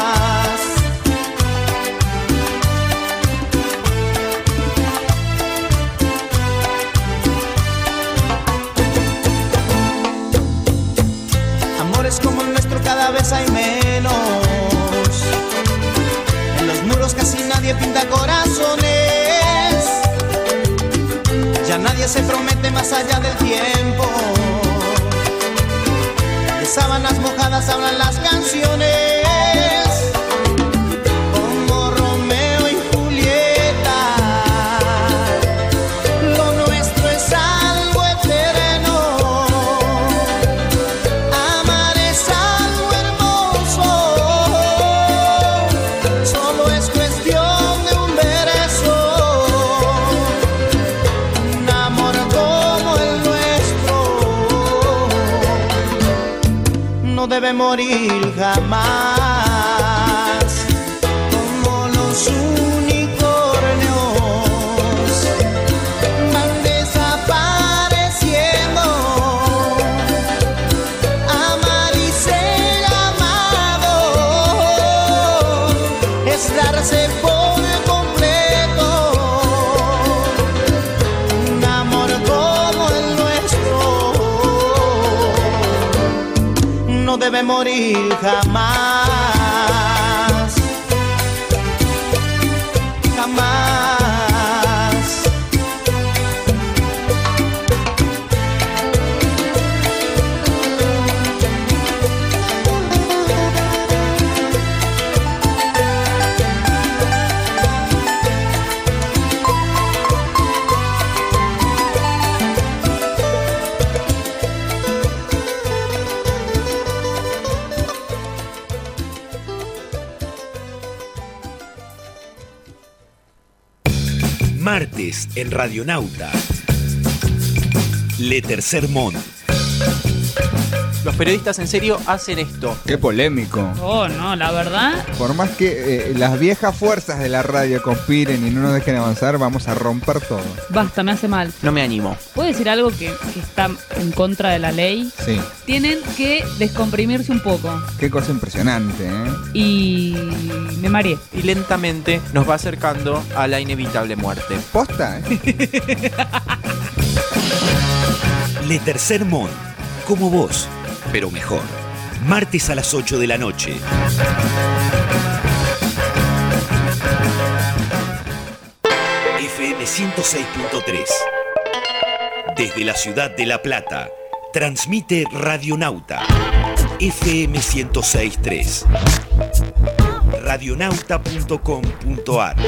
Amores como el nuestro cada vez hay menos. En los muros casi nadie pinta corazones. Ya nadie se promete más allá del tiempo. De sábanas mojadas hablan las canciones. Como Romeo y Julieta. Lo nuestro es algo eterno. Amar es algo hermoso. Solo es cuestión de un beso. Un amor como el nuestro no debe morir jamás. Como los unicornios van desapareciendo. Amar y ser amado es darse por completo. Un amor como el nuestro no debe morir jamás. Jamás. Martes en Radionauta. Le Tercer Monde. Los periodistas en serio hacen esto. Qué polémico. Oh, no, la verdad. Por más que eh, las viejas fuerzas de la radio conspiren y no nos dejen avanzar, vamos a romper todo. Basta, me hace mal. No me animo. ¿Puedo decir algo que, que está en contra de la ley? Sí. Tienen que descomprimirse un poco. Qué cosa impresionante, ¿eh? Y me mareé. Y lentamente nos va acercando a la inevitable muerte. Posta, ¿eh? Le Tercer Monde. Como vos, pero mejor. Martes a las ocho de la noche. F M ciento seis punto tres. Desde la ciudad de La Plata, transmite Radionauta. F M ciento seis punto tres. radionauta punto com punto ar.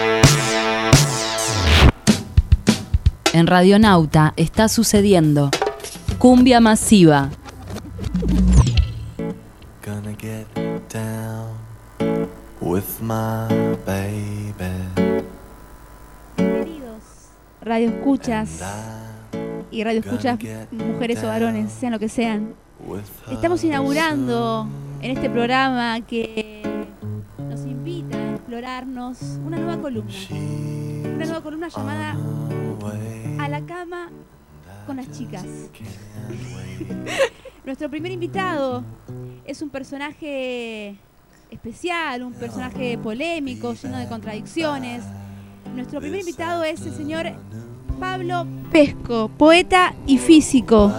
En Radionauta está sucediendo. Cumbia masiva. Gonna get down with my baby. Bienvenidos, radio escuchas y radio escuchas, mujeres o varones, sean lo que sean. Estamos inaugurando en este programa que nos invita a explorarnos una nueva columna. Una nueva columna llamada A la cama con las chicas. Nuestro primer invitado es un personaje especial, un personaje polémico, lleno de contradicciones. Nuestro primer invitado es el señor Pablo Pesco, poeta y físico.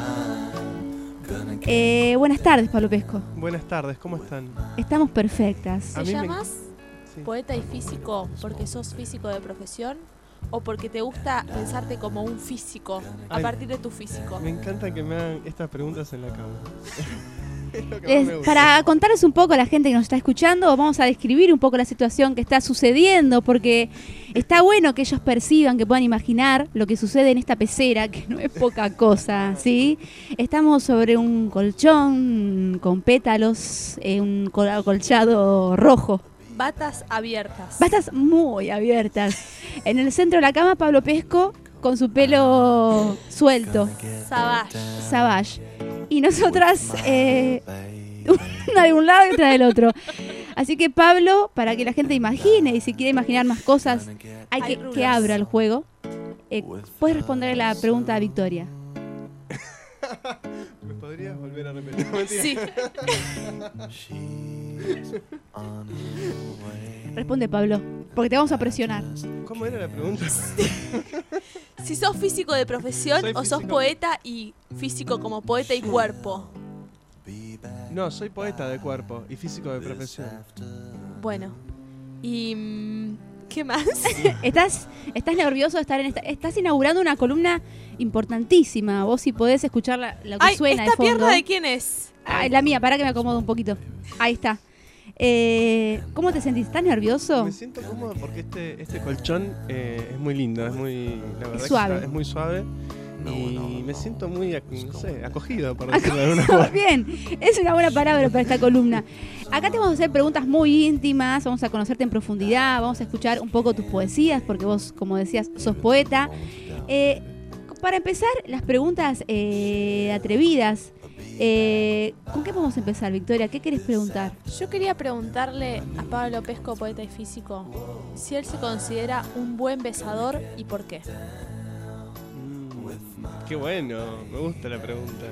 Eh, buenas tardes, Pablo Pesco. Buenas tardes, ¿cómo están? Estamos perfectas. ¿Te llamas me... poeta y físico porque sos físico de profesión o porque te gusta pensarte como un físico a Ay, partir de tu físico? Me encanta que me hagan estas preguntas en la cama. Es lo que más Es, me gusta. para contarles un poco a la gente que nos está escuchando, vamos a describir un poco la situación que está sucediendo, porque está bueno que ellos perciban, que puedan imaginar lo que sucede en esta pecera, que no es poca cosa, ¿sí? Estamos sobre un colchón con pétalos, eh, un col- acolchado rojo. Batas abiertas. Batas muy abiertas. En el centro de la cama, Pablo Pesco con su pelo suelto. Savage. Savage. Y nosotras, eh, una de un lado y otra del otro. Así que Pablo, para que la gente imagine, y si quiere imaginar más cosas, hay que, que abra el juego. Eh, puedes responder la pregunta a Victoria. ¿Me podrías volver a repetir? No, mentira. Sí. Responde, Pablo, porque te vamos a presionar. ¿Cómo era la pregunta? Si sos físico de profesión Soy o sos físico. poeta y físico como poeta y cuerpo. No, soy poeta de cuerpo y físico de profesión. Bueno. Y mm, ¿qué más? ¿Estás, estás nervioso de estar en esta? Estás inaugurando una columna importantísima. Vos si podés escuchar la, lo que Ay, suena de ¿esta fondo. pierna de quién es? Ay, la mía, para que me acomodo un poquito. Ahí está. Eh, ¿Cómo te sentís? ¿Estás nervioso? Me siento cómodo porque este, este colchón eh, es muy lindo, es muy, la verdad que suave. está- es muy suave y me siento muy, ac- no sé, acogido, por decirlo de alguna forma. Bien, es una buena palabra para esta columna. Acá te vamos a hacer preguntas muy íntimas, vamos a conocerte en profundidad, vamos a escuchar un poco tus poesías, porque vos, como decías, sos poeta. Eh, para empezar, las preguntas eh, atrevidas. Eh, ¿Con qué podemos empezar, Victoria? ¿Qué querés preguntar? Yo quería preguntarle a Pablo Pesco, poeta y físico, si él se considera un buen besador y por qué. Mm, qué bueno, me gusta la pregunta.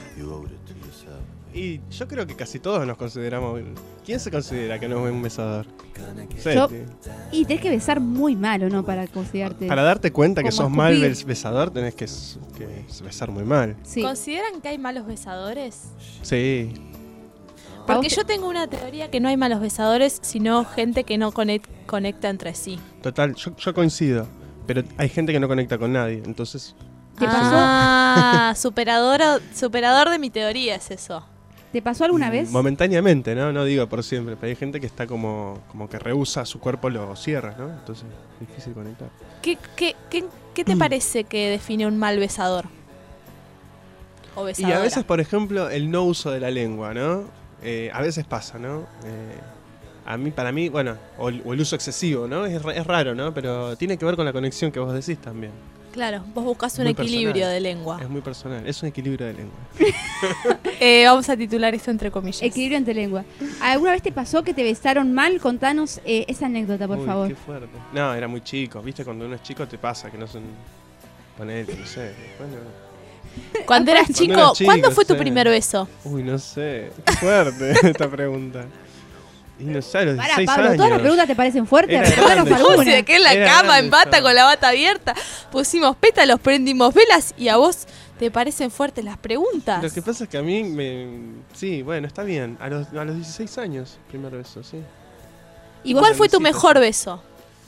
Y yo creo que casi todos nos consideramos. ¿Quién se considera que no es un besador? Sí, Yo- sí. Y tenés que besar muy mal, ¿o no? Para considerarte. Para darte cuenta que como sos mal escupir. bes- besador, tenés que, s- que besar muy mal. Sí. ¿Consideran que hay malos besadores? Sí. Porque yo tengo una teoría que no hay malos besadores, sino gente que no conec- conecta entre sí. Total, yo, yo coincido. Pero hay gente que no conecta con nadie, entonces. ¿Te pasó? Ah, superador, superador de mi teoría es eso. ¿Te pasó alguna vez? Momentáneamente, ¿no? No digo por siempre, pero hay gente que está como, como que rehúsa, su cuerpo lo cierra, ¿no? Entonces es difícil conectar. ¿Qué, qué, qué, qué te parece que define un mal besador? O Y besadora. a veces, por ejemplo, el no uso de la lengua, ¿no? Eh, a veces pasa, ¿no? Eh, a mí, para mí, bueno, o el, o el uso excesivo, ¿no? Es, ra- es raro, ¿no? Pero tiene que ver con la conexión que vos decís también. Claro, vos buscas un Muy equilibrio personal. de lengua. Es muy personal, es un equilibrio de lengua. Eh, vamos a titular esto entre comillas. Equilibrio entre lengua. ¿Alguna vez te pasó que te besaron mal? Contanos eh, esa anécdota, por Uy, favor. qué fuerte. No, era muy chico, ¿viste? Cuando uno es chico te pasa que no son... Ponele, no sé. Bueno, Cuando eras Cuando chico, era chico, ¿cuándo fue tu sí. primer beso? Uy, no sé. Qué fuerte esta pregunta. Y no sé, a los Pará, dieciséis Pablo, años. todas las preguntas te parecen fuertes. Era Recordanos grande alguna. Se quedé en la Era cama, grande en bata, yo. con la bata abierta. Pusimos pétalos, prendimos velas y a vos te parecen fuertes las preguntas. Lo que pasa es que a mí me... Sí, bueno, está bien. A los, a los dieciséis años, primer beso, sí. ¿Y cuál fue tu mejor beso?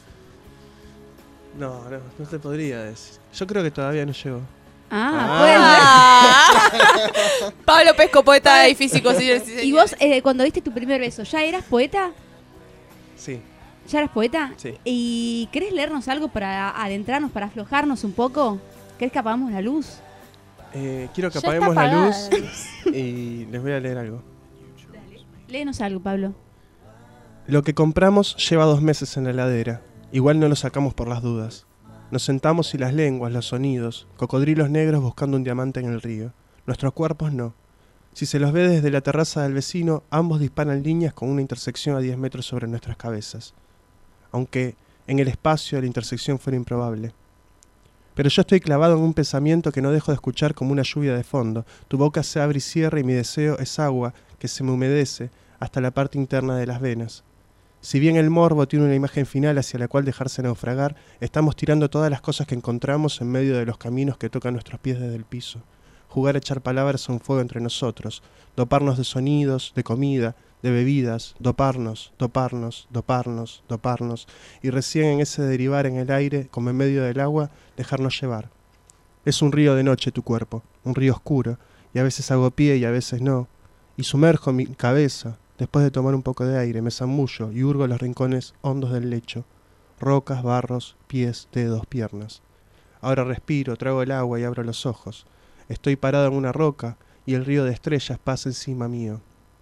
No, no, no te podría decir. Yo creo que todavía no llegó. Ah, Ah. Pablo Pesco, poeta y físico, señores y ¿Y señores. vos, eh, cuando diste tu primer beso, ya eras poeta? Sí. ¿Ya eras poeta? Sí. ¿Y querés leernos algo para adentrarnos, para aflojarnos un poco? ¿Querés que apagamos la luz? Eh, quiero que Ya apaguemos está la apagada luz y les voy a leer algo. Léenos algo, Pablo. Lo que compramos lleva dos meses en la heladera. Igual no lo sacamos por las dudas. Nos sentamos y las lenguas, los sonidos, cocodrilos negros buscando un diamante en el río. Nuestros cuerpos no. Si se los ve desde la terraza del vecino, ambos disparan líneas con una intersección a diez metros sobre nuestras cabezas. Aunque en el espacio la intersección fuera improbable. Pero yo estoy clavado en un pensamiento que no dejo de escuchar como una lluvia de fondo. Tu boca se abre y cierra y mi deseo es agua que se me humedece hasta la parte interna de las venas. Si bien el morbo tiene una imagen final hacia la cual dejarse naufragar, estamos tirando todas las cosas que encontramos en medio de los caminos que tocan nuestros pies desde el piso. Jugar a echar palabras a un fuego entre nosotros, doparnos de sonidos, de comida, de bebidas, doparnos, doparnos, doparnos, doparnos, y recién en ese derivar en el aire, como en medio del agua, dejarnos llevar. Es un río de noche tu cuerpo, un río oscuro, y a veces hago pie y a veces no, y sumerjo mi cabeza, después de tomar un poco de aire, me zambullo y hurgo los rincones hondos del lecho, rocas, barros, pies, dedos, piernas. Ahora respiro, trago el agua y abro los ojos. Estoy parado en una roca y el río de estrellas pasa encima mío.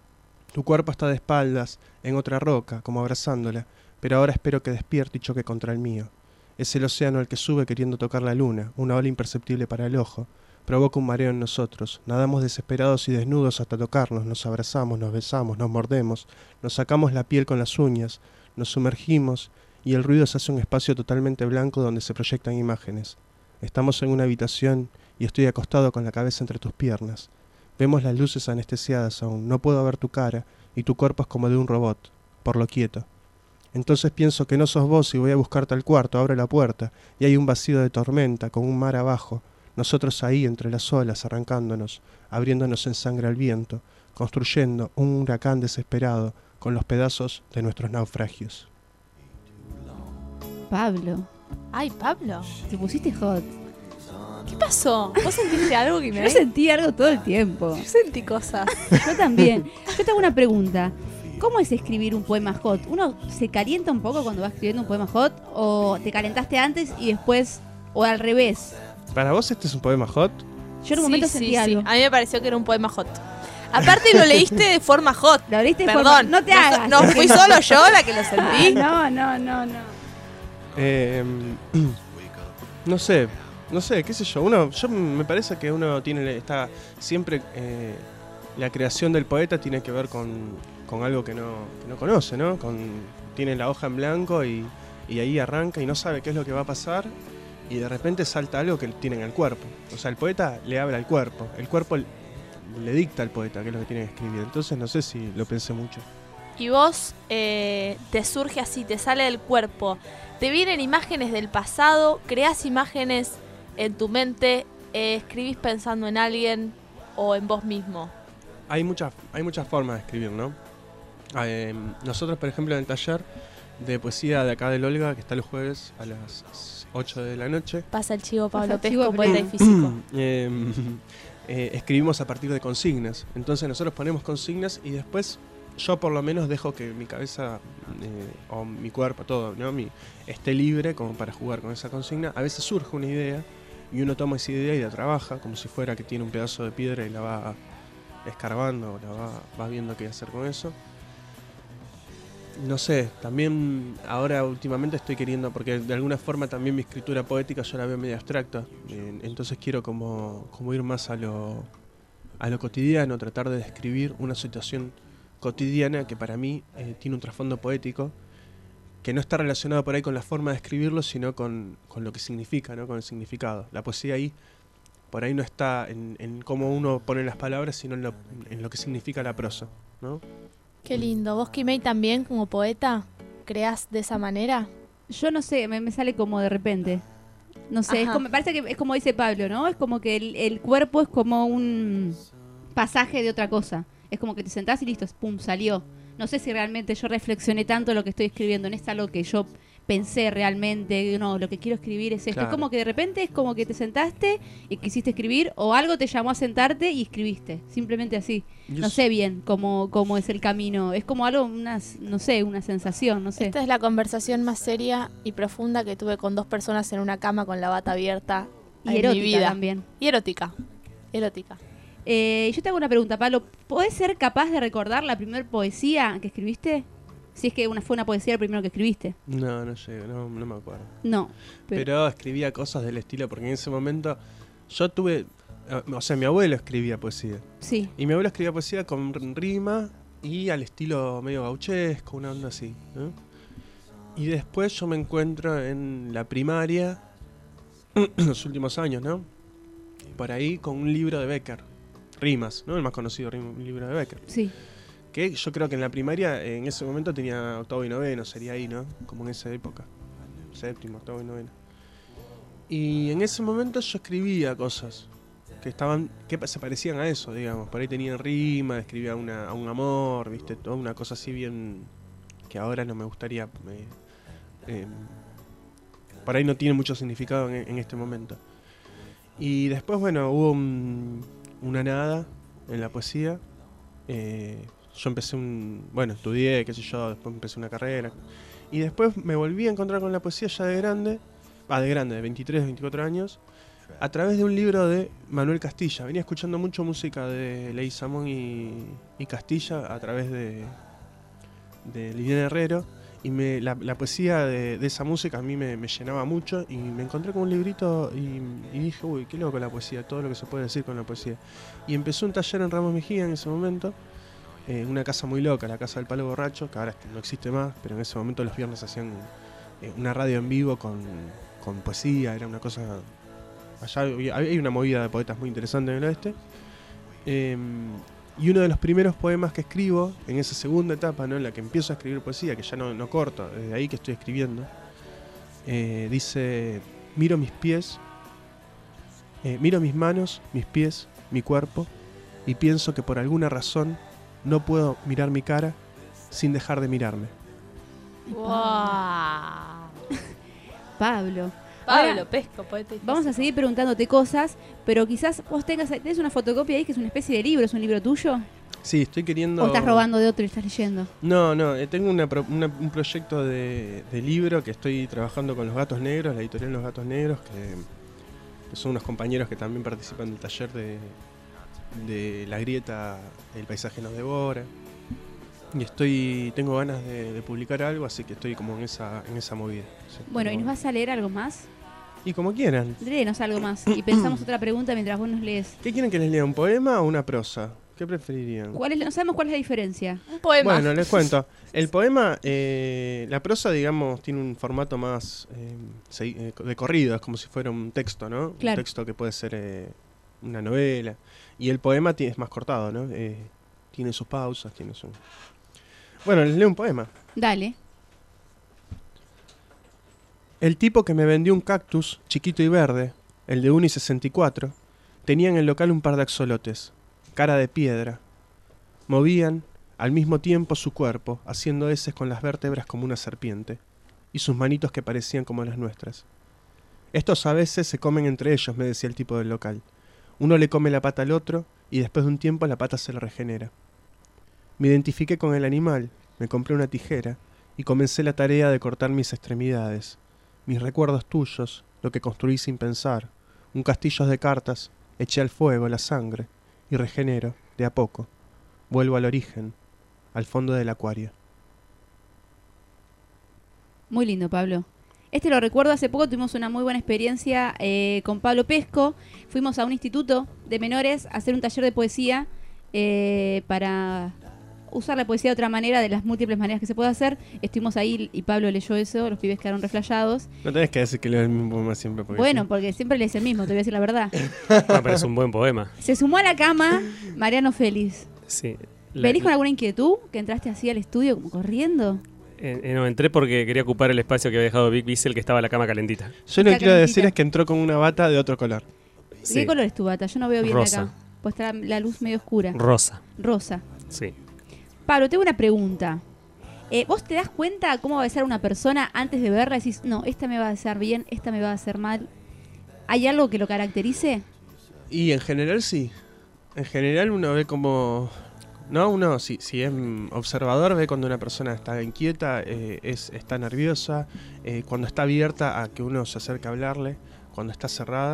Tu cuerpo está de espaldas, en otra roca, como abrazándola, pero ahora espero que despierte y choque contra el mío. Es el océano el que sube queriendo tocar la luna, una ola imperceptible para el ojo. Provoca un mareo en nosotros. Nadamos desesperados y desnudos hasta tocarnos, nos abrazamos, nos besamos, nos mordemos, nos sacamos la piel con las uñas, nos sumergimos y el ruido se hace un espacio totalmente blanco donde se proyectan imágenes. Estamos en una habitación y estoy acostado con la cabeza entre tus piernas. Vemos las luces anestesiadas aún, no puedo ver tu cara y tu cuerpo es como de un robot, por lo quieto. Entonces pienso que no sos vos y voy a buscarte al cuarto, abro la puerta y hay un vacío de tormenta con un mar abajo, nosotros ahí entre las olas arrancándonos, abriéndonos en sangre al viento, construyendo un huracán desesperado con los pedazos de nuestros naufragios. Pablo. Ay, Pablo. Te pusiste hot. ¿Qué pasó? ¿Vos sentiste algo que me Yo sentí algo todo el tiempo. Yo sentí cosas. Yo también. Yo te hago una pregunta. ¿Cómo es escribir un poema hot? ¿Uno se calienta un poco cuando va escribiendo un poema hot? ¿O te calentaste antes y después, o al revés? ¿Para vos este es un poema hot? Yo en un momento sí, sentí sí, algo. Sí. A mí me pareció que era un poema hot. Aparte lo leíste de forma hot. Lo leíste de Perdón, forma... No te hagas. No, no fui solo yo la que lo sentí. No, no, no, no. Eh, no sé, no sé, qué sé yo. Uno, yo me parece que uno tiene, está siempre eh, la creación del poeta tiene que ver con, con algo que no, que no conoce, ¿no? Con, tiene la hoja en blanco y, y ahí arranca y no sabe qué es lo que va a pasar y de repente salta algo que tiene en el cuerpo. O sea, el poeta le habla al cuerpo, el cuerpo le dicta al poeta qué es lo que tiene que escribir. Entonces no sé si lo pensé mucho. Y vos eh, te surge así, te sale del cuerpo, te vienen imágenes del pasado, creás imágenes en tu mente, eh, escribís pensando en alguien o en vos mismo. Hay muchas, hay muchas formas de escribir, ¿no? Eh, nosotros, por ejemplo, en el taller de poesía de acá del Olga, que está los jueves a las ocho de la noche. Pasa el chivo Pablo Pasa el chivo, Pesco, poeta y físico. eh, eh, escribimos a partir de consignas. Entonces nosotros ponemos consignas y después yo por lo menos dejo que mi cabeza eh, o mi cuerpo, todo, ¿no? Mi, esté libre como para jugar con esa consigna. A veces surge una idea y uno toma esa idea y la trabaja como si fuera que tiene un pedazo de piedra y la va escarbando, la va, va viendo qué hacer con eso. No sé, también ahora últimamente estoy queriendo, porque de alguna forma también mi escritura poética yo la veo medio abstracta, eh, entonces quiero como, como ir más a lo, a lo cotidiano, tratar de describir una situación cotidiana que para mí eh, tiene un trasfondo poético, que no está relacionado por ahí con la forma de escribirlo, sino con, con lo que significa, ¿no? Con el significado. La poesía ahí, por ahí no está en, en cómo uno pone las palabras, sino en lo, en lo que significa la prosa, ¿no? Qué lindo. ¿Vos, Kimei, también como poeta creás de esa manera? Yo no sé, me, me sale como de repente. No sé, es como, me parece que es como dice Pablo, ¿no? Es como que el, el cuerpo es como un pasaje de otra cosa. Es como que te sentás y listo, pum, salió. No sé si realmente yo reflexioné tanto lo que estoy escribiendo, no es algo que yo pensé realmente, no, lo que quiero escribir es esto. Claro. Es como que de repente es como que te sentaste y quisiste escribir, o algo te llamó a sentarte y escribiste, simplemente así. Yo No sé bien cómo, cómo es el camino, es como algo, una, no sé, una sensación, no sé. Esta es la conversación más seria y profunda que tuve con dos personas en una cama con la bata abierta Y en erótica mi vida. también. Y erótica. Erótica. Eh, yo te hago una pregunta, Pablo. ¿Podés ser capaz de recordar la primera poesía que escribiste? Si es que una, fue una poesía el primero que escribiste. No, no llego, no, no me acuerdo. No. Pero... pero escribía cosas del estilo, porque en ese momento yo tuve... O sea, mi abuelo escribía poesía. Sí. Y mi abuelo escribía poesía con rima y al estilo medio gauchesco, una onda así, ¿no? Y después yo me encuentro en la primaria, en los últimos años, ¿no? Por ahí con un libro de Becker, Rimas, ¿no? El más conocido rim- libro de Becker. Sí. Que yo creo que en la primaria, en ese momento tenía octavo y noveno, sería ahí, ¿no? Como en esa época. Séptimo, octavo y noveno. Y en ese momento yo escribía cosas que estaban, que se parecían a eso, digamos. Por ahí tenían rima, escribía una, a un amor, ¿viste? Toda una cosa así bien, que ahora no me gustaría, eh, eh, por ahí no tiene mucho significado en, en este momento. Y después, bueno, hubo un, una nada en la poesía. Eh, yo empecé un, bueno, estudié, qué sé yo, después empecé una carrera. Y después me volví a encontrar con la poesía ya de grande, ah, de grande, de veintitrés, veinticuatro años, a través de un libro de Manuel Castilla. Venía escuchando mucho música de Leguizamón y, y Castilla a través de, de Liliana Herrero. Y me, la, la poesía de, de esa música a mí me, me llenaba mucho. Y me encontré con un librito y, y dije, uy, qué loco la poesía, todo lo que se puede decir con la poesía. Y empezó un taller en Ramos Mejía en ese momento. Eh, una casa muy loca, la Casa del Palo Borracho, que ahora no existe más, pero en ese momento los viernes hacían eh, una radio en vivo con, con poesía, era una cosa... Allá había- hay una movida de poetas muy interesante en el oeste. Eh, y uno de los primeros poemas que escribo, en esa segunda etapa, ¿no? En la que empiezo a escribir poesía, que ya no, no corto, desde ahí que estoy escribiendo, eh, dice, miro mis pies, eh, miro mis manos, mis pies, mi cuerpo, y pienso que por alguna razón no puedo mirar mi cara sin dejar de mirarme. ¡Wow! Pablo. Pablo Ahora, Pesco, poeta. y vamos a seguir preguntándote cosas, pero quizás vos tengas, tenés una fotocopia ahí que es una especie de libro, ¿es un libro tuyo? Sí, estoy queriendo... ¿O estás robando de otro y estás leyendo? No, no, eh, tengo una pro- una- un proyecto de, de libro que estoy trabajando con Los Gatos Negros, la editorial Los Gatos Negros, que, que son unos compañeros que también participan del taller de, de La Grieta, El Paisaje nos devora. Y estoy tengo ganas de, de publicar algo, así que estoy como en esa en esa movida. Sí, Bueno, ¿y como- nos vas a leer algo más? Y como quieran. Léenos algo más y pensamos otra pregunta mientras vos nos lees. ¿Qué quieren que les lea, un poema o una prosa? ¿Qué preferirían? ¿Cuál es, no sabemos cuál es la diferencia. Un poema. Bueno, les cuento. El poema, eh, la prosa, digamos, tiene un formato más eh, se- eh, de corrido, es como si fuera un texto, ¿no? Claro. Un texto que puede ser eh, una novela. Y el poema tiene, es más cortado, ¿no? Eh, tiene sus pausas, tiene su... Bueno, les leo un poema. Dale. El tipo que me vendió un cactus, chiquito y verde, el de uno y sesenta y cuatro, tenía en el local un par de axolotes, cara de piedra. Movían al mismo tiempo su cuerpo, haciendo heces con las vértebras como una serpiente, y sus manitos que parecían como las nuestras. Estos a veces se comen entre ellos, me decía el tipo del local. Uno le come la pata al otro, y después de un tiempo la pata se le regenera. Me identifiqué con el animal, me compré una tijera, y comencé la tarea de cortar mis extremidades. Mis recuerdos tuyos, lo que construí sin pensar, un castillo de cartas, eché al fuego la sangre y regenero, de a poco. Vuelvo al origen, al fondo del acuario. Muy lindo, Pablo. Este lo recuerdo, hace poco tuvimos una muy buena experiencia eh, con Pablo Pesco. Fuimos a un instituto de menores a hacer un taller de poesía eh, para usar la poesía de otra manera, de las múltiples maneras que se puede hacer. Estuvimos ahí y Pablo leyó eso, los pibes quedaron reflejados. No tenés que decir que leo el mismo poema siempre. Porque Bueno, porque siempre lees el mismo, te voy a decir la verdad. Ah, pero es un buen poema. Se sumó a la cama Mariano Félix. Sí. La- ¿Venís con alguna inquietud? ¿Que entraste así al estudio como corriendo? Eh, eh, no, entré porque quería ocupar el espacio que había dejado Vic Bissell, que estaba la cama calentita. Yo lo que Está quiero calentita. decir es que entró con una bata de otro color. ¿De Sí. qué color es tu bata? Yo no veo bien de Rosa. acá. Pues está la luz medio oscura. Rosa. Rosa. Sí. Pablo, tengo una pregunta. Eh, ¿Vos te das cuenta cómo va a ser una persona antes de verla? Decís, no, esta me va a hacer bien, esta me va a hacer mal. ¿Hay algo que lo caracterice? Y en general sí. En general uno ve como... No, uno si, si es mm, observador ve cuando una persona está inquieta, eh, es, está nerviosa, eh, cuando está abierta a que uno se acerque a hablarle, cuando está cerrada.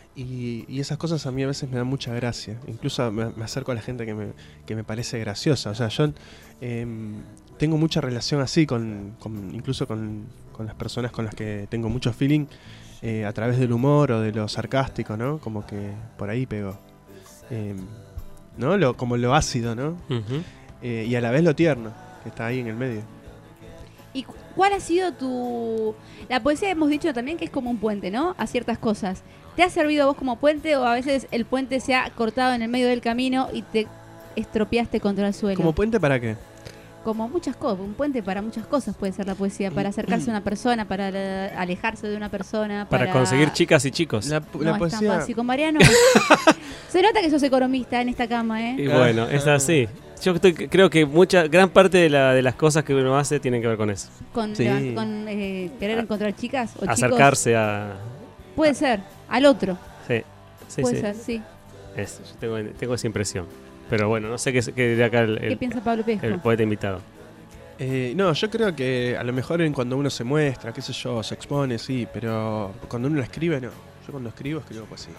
Y, y esas cosas a mí a veces me dan mucha gracia. Incluso me, me acerco a la gente que me, que me parece graciosa. O sea, yo eh, tengo mucha relación así, con, con incluso con, con las personas con las que tengo mucho feeling, eh, a través del humor o de lo sarcástico, ¿no? Como que por ahí pego. Eh, ¿no? Lo, como lo ácido, ¿no? Ujú. Eh, y a la vez lo tierno, que está ahí en el medio. ¿Y cu- cuál ha sido tu...? La poesía hemos dicho también que es como un puente, ¿no? A ciertas cosas. ¿Te ha servido a vos como puente o a veces el puente se ha cortado en el medio del camino y te estropeaste contra el suelo? ¿Como puente para qué? Como muchas cosas, un puente para muchas cosas puede ser la poesía, para acercarse a una persona, para eh, alejarse de una persona, Para, para, conseguir chicas y chicos. La, No, la es tan poesía... fácil. Con Mariano se nota que sos economista en esta cama, ¿eh? Y bueno, es así. Yo estoy- creo que mucha gran parte de, la, de las cosas que uno hace tienen que ver con eso. Con, Sí. leva- con eh, querer encontrar chicas o chicos. Acercarse a... Puede ser, al otro. Sí, sí, puede sí. ser, sí. Es, yo tengo, tengo esa impresión. Pero bueno, no sé qué, qué de acá el, ¿Qué el- piensa Pablo Pesco? el poeta invitado. Eh, no, yo creo que a lo mejor en cuando uno se muestra, qué sé yo, se expone, sí, pero cuando uno lo escribe, no. Yo cuando escribo, escribo poesía.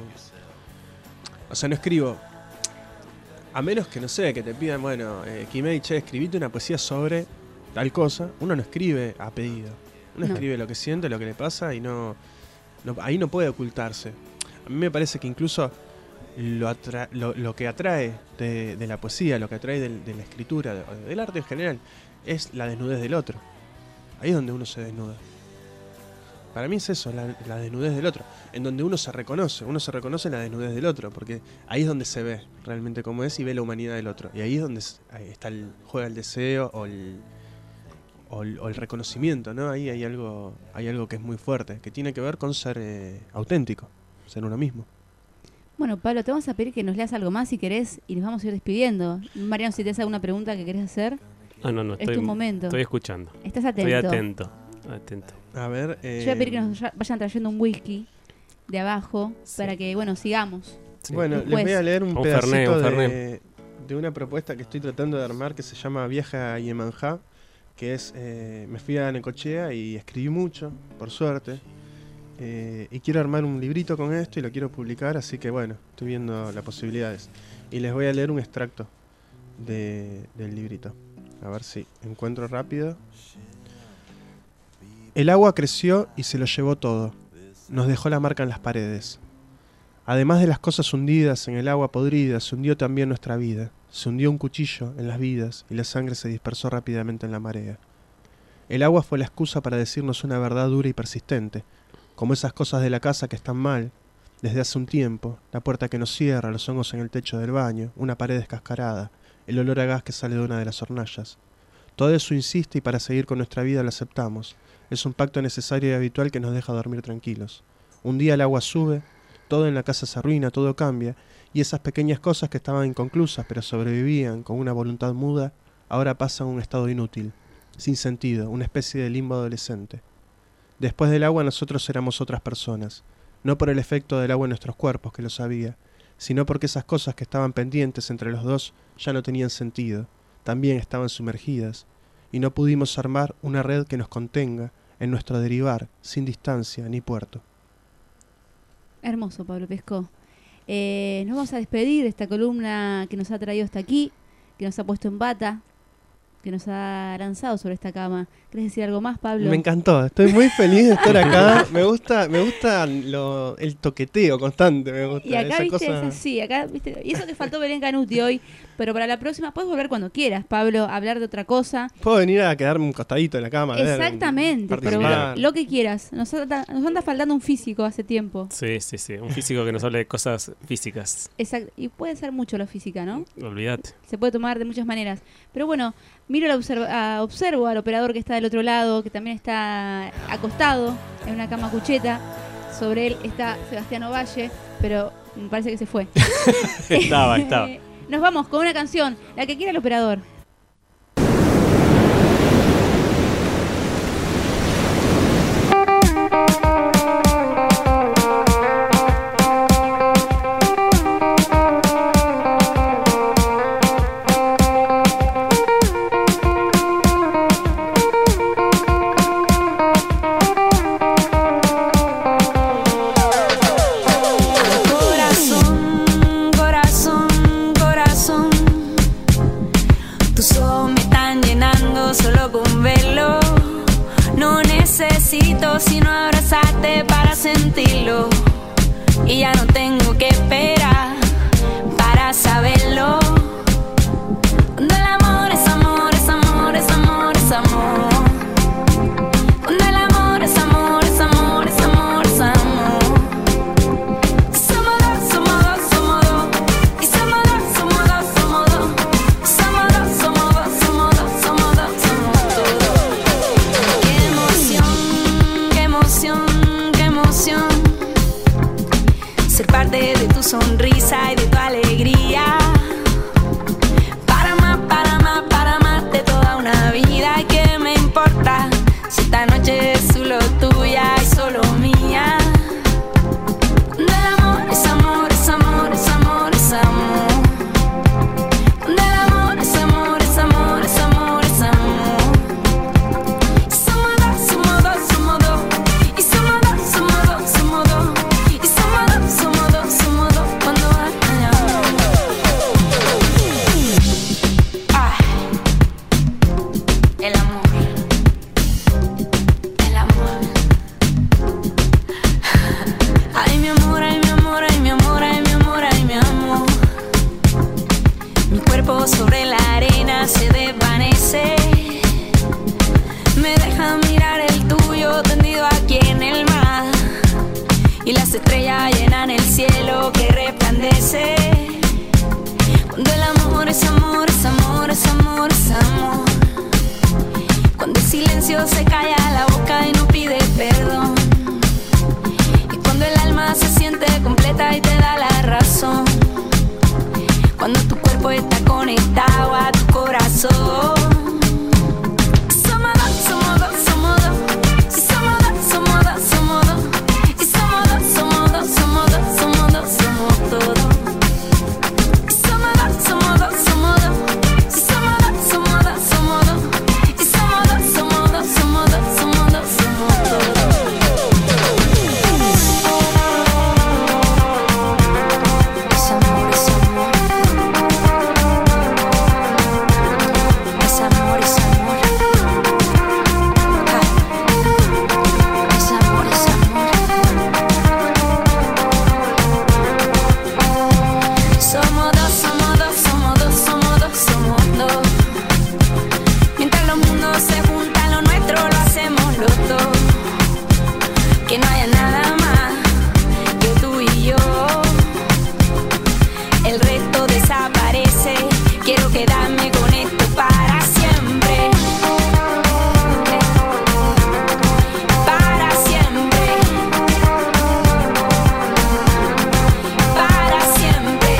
¿no? O sea, no escribo... A menos que, no sé, que te pidan, bueno, eh, Kimei, che, escribite una poesía sobre tal cosa. Uno no escribe a pedido. Uno No. escribe lo que siente, lo que le pasa y no, no... Ahí no puede ocultarse. A mí me parece que incluso lo, atra- lo, lo que atrae de, de la poesía, lo que atrae del- de, la escritura, de- del arte en general, es la desnudez del otro. Ahí es donde uno se desnuda. Para mí es eso, la, la desnudez del otro. En donde uno se reconoce, uno se reconoce en la desnudez del otro, porque ahí es donde se ve realmente cómo es y ve la humanidad del otro. Y ahí es donde s- ahí está el, juega el deseo o el, o el, o el reconocimiento, ¿no? Ahí hay algo, hay algo que es muy fuerte, que tiene que ver con ser eh, auténtico, ser uno mismo. Bueno, Pablo, te vamos a pedir que nos leas algo más si querés y nos vamos a ir despidiendo. Mariano, si te hace alguna pregunta que querés hacer, Ah, no, no, es estoy, tu momento. estoy escuchando. Estás atento. Estoy atento. Atento. A ver, eh, Yo voy a pedir que nos ya- vayan trayendo un whisky de abajo para que, bueno, sigamos. Sí. Bueno, Después. les voy a leer un, Un pedacito Fernet, un de, Fernet. de una propuesta que estoy tratando de armar que se llama Vieja Yemanjá, que es, eh, me fui a Necochea y escribí mucho, por suerte, eh, y quiero armar un librito con esto y lo quiero publicar, así que bueno, estoy viendo las posibilidades. Y les voy a leer un extracto de, del librito, a ver si encuentro rápido. El agua creció y se lo llevó todo. Nos dejó la marca en las paredes. Además de las cosas hundidas en el agua podrida, se hundió también nuestra vida. Se hundió un cuchillo en las vidas y la sangre se dispersó rápidamente en la marea. El agua fue la excusa para decirnos una verdad dura y persistente, como esas cosas de la casa que están mal, desde hace un tiempo, la puerta que nos cierra, los hongos en el techo del baño, una pared descascarada, el olor a gas que sale de una de las hornallas. Todo eso insiste y para seguir con nuestra vida lo aceptamos. Es un pacto necesario y habitual que nos deja dormir tranquilos. Un día el agua sube, todo en la casa se arruina, todo cambia, y esas pequeñas cosas que estaban inconclusas pero sobrevivían con una voluntad muda, ahora pasan a un estado inútil, sin sentido, una especie de limbo adolescente. Después del agua nosotros éramos otras personas, no por el efecto del agua en nuestros cuerpos, que lo sabía, sino porque esas cosas que estaban pendientes entre los dos ya no tenían sentido, también estaban sumergidas, y no pudimos armar una red que nos contenga en nuestro derivar, sin distancia ni puerto. Hermoso, Pablo Pesco. Eh, nos vamos a despedir de esta columna que nos ha traído hasta aquí, que nos ha puesto en bata, que nos ha lanzado sobre esta cama. ¿Querés decir algo más, Pablo? Me encantó, estoy muy feliz de estar acá. Me gusta, me gusta lo, el toqueteo constante, me gusta Y acá, esa viste, cosa. es así, acá, viste, y eso que faltó Belén Canuti hoy, pero para la próxima puedes volver cuando quieras, Pablo, a hablar de otra cosa. Puedo venir a quedarme un costadito en la cama. a ver, Exactamente, pero participar. lo que quieras. Nos anda, nos anda faltando un físico hace tiempo. Sí, sí, sí. Un físico que nos hable de cosas físicas. Exacto. Y puede ser mucho la física, ¿no? Olvídate. Se puede tomar de muchas maneras. Pero bueno, miro la observa- a- observo al operador que está del otro lado, que también está acostado en una cama cucheta. Sobre él está Sebastián Ovalle, pero me parece que se fue. Estaba, estaba. Nos vamos con una canción, la que quiera el operador. sentirlo y ya no tengo que esperar para saberlo. Cuando el amor es amor, es amor, es amor, es amor. Cuando el amor es amor, es amor, es amor, es amor. Somos dos, somos dos, somos dos. Y somos dos, somos dos, somos dos. Somos dos, somos dos, somos dos, somos dos, somos todos. Qué emoción, qué emoción, qué emoción. Ser parte de tu sonrisa y de tu alegría. Para más, para más, para más de toda una vida. ¿Y qué me importa si esta noche es solo tuya y solo mía? Cuando el amor es amor, es amor, es amor, es amor. Cuando el amor es amor, es amor, es amor, es amor. Somos dos, somos dos, somos dos. Y somos dos, somos dos, somos dos. Y somos dos, somos dos, somos dos. Cuando hay amor. Ah, el amor. El amor. Ay, mi amor, ay, mi amor, ay, mi amor, ay, mi amor, ay, mi amor. Mi cuerpo sobre la arena se desvanece. Me deja mirar el tuyo tendido aquí en el mar. Y las estrellas llenan el cielo que resplandece. Cuando el amor es amor, es amor, es amor, es amor. Cuando el silencio se calla la boca y no pide perdón. Y cuando el alma se siente completa y te da la razón. Cuando tu cuerpo está conectado a tu corazón. Somos dos, somos dos, somos dos. Si somos dos, somos dos, somos dos. Y somos dos, somos dos, somos dos, somos dos, somos todos. Somos dos, somos dos, somos dos. Si somos dos, somos dos, somos dos. Y somos dos, somos dos, somos dos, somos dos, somos todos. Es amor, es amor. Es amor, es amor. Ah. Es amor, es amor. Somos dos, somos dos, somos dos, somos dos, somos dos. Mientras los mundos se juntan, lo nuestro lo hacemos los dos. Que no haya nada más que tú y yo. El resto desaparece. Quiero quedarme con esto para siempre. Para siempre. Para siempre.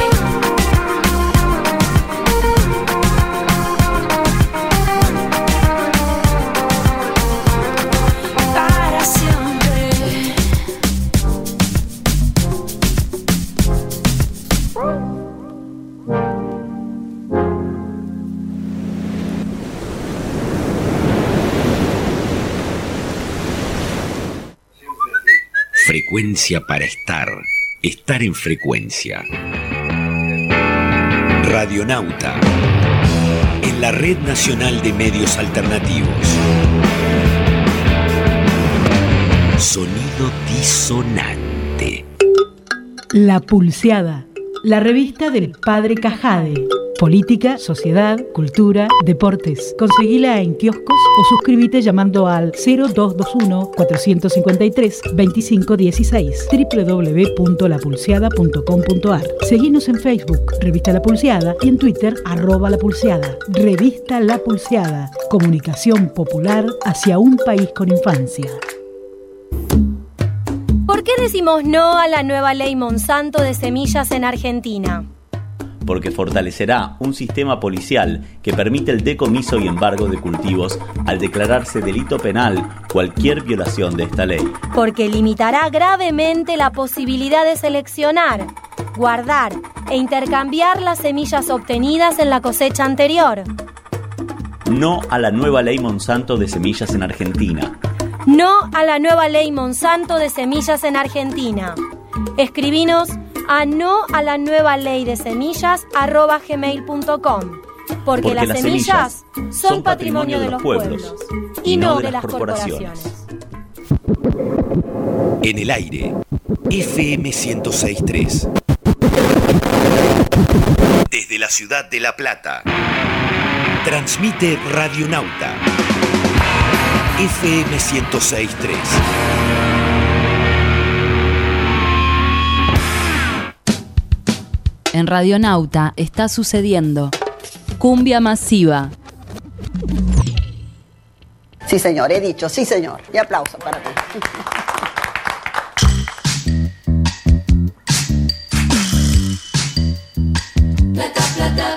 Para siempre. Frecuencia para estar. Estar en frecuencia. Radionauta. En la Red Nacional de Medios Alternativos. Sonido disonante. La Pulseada, la revista del Padre Cajade. Política, sociedad, cultura, deportes. Conseguila en kioscos o suscríbete llamando al cero dos dos uno, cuatro cinco tres, dos cinco uno seis doble u doble u doble u punto la pulseada punto com punto a r. Seguinos en Facebook, Revista La Pulseada, y en Twitter, arroba La Pulseada. Revista La Pulseada, comunicación popular hacia un país con infancia. ¿Por qué decimos no a la nueva ley Monsanto de semillas en Argentina? Porque fortalecerá un sistema policial que permite el decomiso y embargo de cultivos al declararse delito penal cualquier violación de esta ley. Porque limitará gravemente la posibilidad de seleccionar, guardar e intercambiar las semillas obtenidas en la cosecha anterior. No a la nueva ley Monsanto de semillas en Argentina. No a la nueva ley Monsanto de semillas en Argentina. Escribinos a no a la nueva ley de semillas arroba gmail punto com. Porque, Porque las, las semillas, semillas son patrimonio de los pueblos, pueblos y no de las corporaciones. corporaciones. En el aire, F M ciento seis punto tres. Desde la ciudad de La Plata, transmite Radionauta, F M ciento seis punto tres. En Radionauta está sucediendo Cumbia Masiva. Sí, señor, he dicho, sí, señor. Y aplauso para ti. Plata, plata.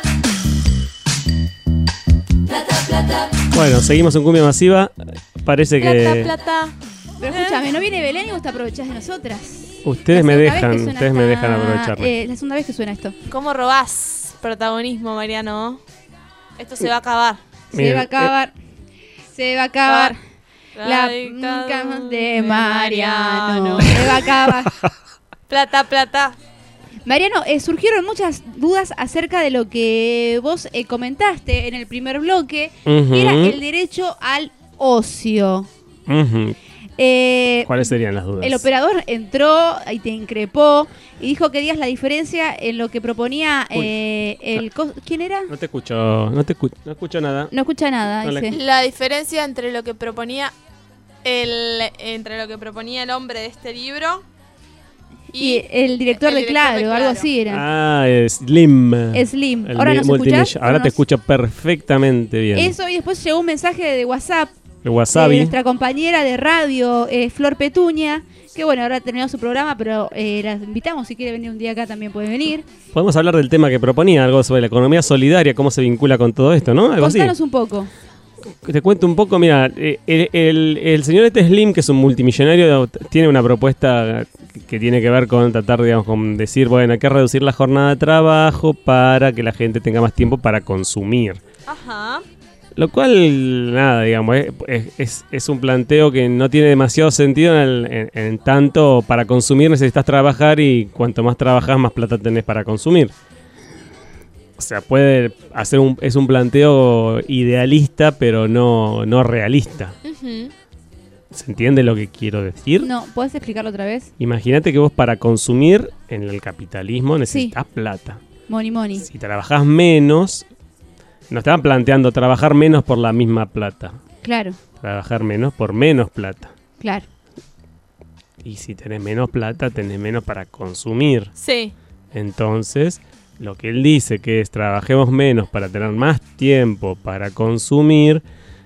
Plata, plata. Bueno, seguimos en Cumbia Masiva. Parece Plata, que plata. Pero escúchame, ¿no viene Belén y vos te aprovechás de nosotras? ustedes me La segunda vez dejan, que suena ustedes me esta- dejan aprovecharme. Eh, la segunda vez que suena esto. ¿Cómo robás protagonismo, Mariano? Esto se va a acabar. Se Miren, va a acabar. Se va a acabar. La La dictadura cama de de Mariano. Mariano. Se va a acabar. Plata, plata. Mariano, eh, surgieron muchas dudas acerca de lo que vos eh, comentaste en el primer bloque, Ujú. que era el derecho al ocio. Ujú. Eh, ¿Cuáles serían las dudas? El operador entró y te increpó y dijo que digas la diferencia en lo que proponía eh, el... co- ¿Quién era? No te escucho, no te escucho, no escucho nada. No escucha nada, No le dice. La diferencia entre lo que proponía el entre lo que proponía el hombre de este libro Y el director el de director Claro, de algo Claro. así era. Ah, Slim. Slim. El ¿Ahora mi- nos multimillo- escuchás? Ahora ¿O te nos- escucho perfectamente bien. Eso, y después llegó un mensaje de WhatsApp El wasabi. de nuestra compañera de radio, eh, Flor Petuña, que bueno, ahora terminó su programa, pero eh, las invitamos, si quiere venir un día acá también puede venir. Podemos hablar del tema que proponía, algo sobre la economía solidaria, cómo se vincula con todo esto, ¿no? Algo así. Contanos un poco. Te cuento un poco, mira, eh, el, el- el señor este Slim, que es un multimillonario, t- tiene una propuesta que tiene que ver con tratar, digamos, con decir, bueno, hay que reducir la jornada de trabajo para que la gente tenga más tiempo para consumir. Ajá. Lo cual, nada, digamos, es, es- es- es un planteo que no tiene demasiado sentido en, el- en- en tanto para consumir necesitas trabajar y cuanto más trabajas más plata tenés para consumir. O sea, puede hacer un, es un planteo idealista, pero no, no realista. Ujú. ¿Se entiende lo que quiero decir? No, ¿podés explicarlo otra vez? Imagínate que vos para consumir en el capitalismo necesitas plata. Money, money. Si trabajás menos, nos estaban planteando trabajar menos por la misma plata. Claro, Trabajar menos por menos plata. claro. Y si tenés menos plata, tenés menos para consumir. Sí. Entonces, lo que él dice que es trabajemos menos para tener más tiempo para consumir,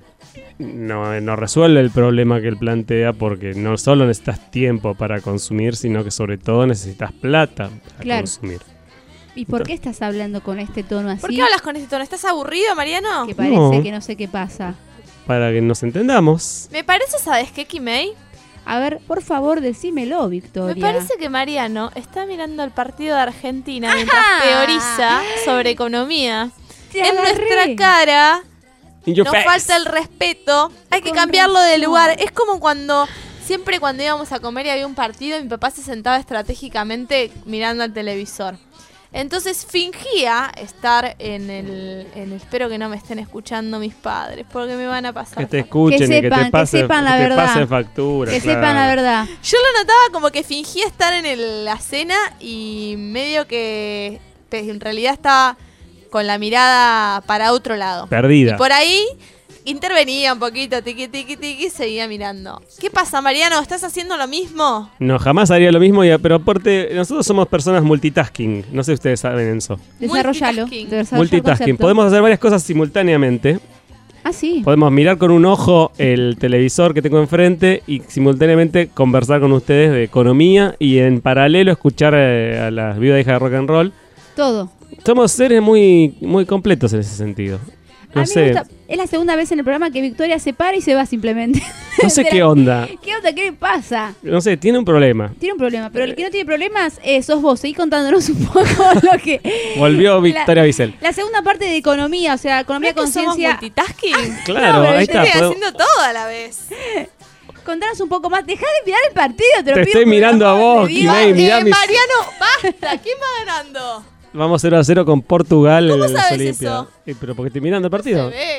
no, no resuelve el problema que él plantea, porque no solo necesitas tiempo para consumir, sino que sobre todo necesitas plata para Claro. consumir. ¿Y por qué estás hablando con este tono así? ¿Por qué hablas con este tono? ¿Estás aburrido, Mariano? Que parece No. que no sé qué pasa. Para que nos entendamos. Me parece, ¿sabes qué, Kimei? A ver, por favor, decímelo, Victoria. Me parece que Mariano está mirando el partido de Argentina mientras teoriza sobre economía. Te en agarré. nuestra cara In your nos face. falta el respeto. Hay que Con cambiarlo de razón. lugar. Es como cuando siempre cuando íbamos a comer y había un partido, mi papá se sentaba estratégicamente mirando al televisor. Entonces fingía estar en el, en el- espero que no me estén escuchando mis padres, porque me van a pasar. Que te factura. escuchen Que y que sepan, te que pasen, sepan la que te verdad. pasen factura. Que claro. sepan la verdad. Yo lo notaba como que fingía estar en el- la cena y medio que pe- en realidad estaba con la mirada para otro lado. Perdida. Y por ahí intervenía un poquito, tiqui, tiqui, tiqui, y seguía mirando. ¿Qué pasa, Mariano? ¿Estás haciendo lo mismo? No, jamás haría lo mismo, y- pero aparte, nosotros somos personas multitasking. No sé si ustedes saben eso. Desarrollalo. Multitasking. Desarrolla el Multitasking. concepto. Podemos hacer varias cosas simultáneamente. Ah, sí. Podemos mirar con un ojo el televisor que tengo enfrente y simultáneamente conversar con ustedes de economía y en paralelo escuchar eh, a las viudas hijas de rock and roll. Todo. Somos seres muy, muy completos en ese sentido. A No mí sé, me gusta. Es la segunda vez en el programa que Victoria se para y se va simplemente. no sé Pero, qué onda. ¿Qué onda? ¿Qué le pasa? No sé, tiene un problema. Tiene un problema, pero el que no tiene problemas eh, sos vos. Seguí contándonos un poco lo que... Volvió La- Victoria Bisel. La segunda parte de economía, o sea, economía ¿No es que somos conciencia. multitasking? Claro, pero ahí yo está. Estoy podemos- haciendo todo a la vez. Contanos un poco más. Dejá de mirar el partido, te lo Te pido estoy por el mirando a amor vos, de Dios. Kimei, mirá Eh, mis- Mariano, basta. ¿Quién va ganando? Vamos cero a cero con Portugal ¿Cómo en las sabes Olimpiadas. eso? Eh, pero porque estoy mirando el partido. Se ve.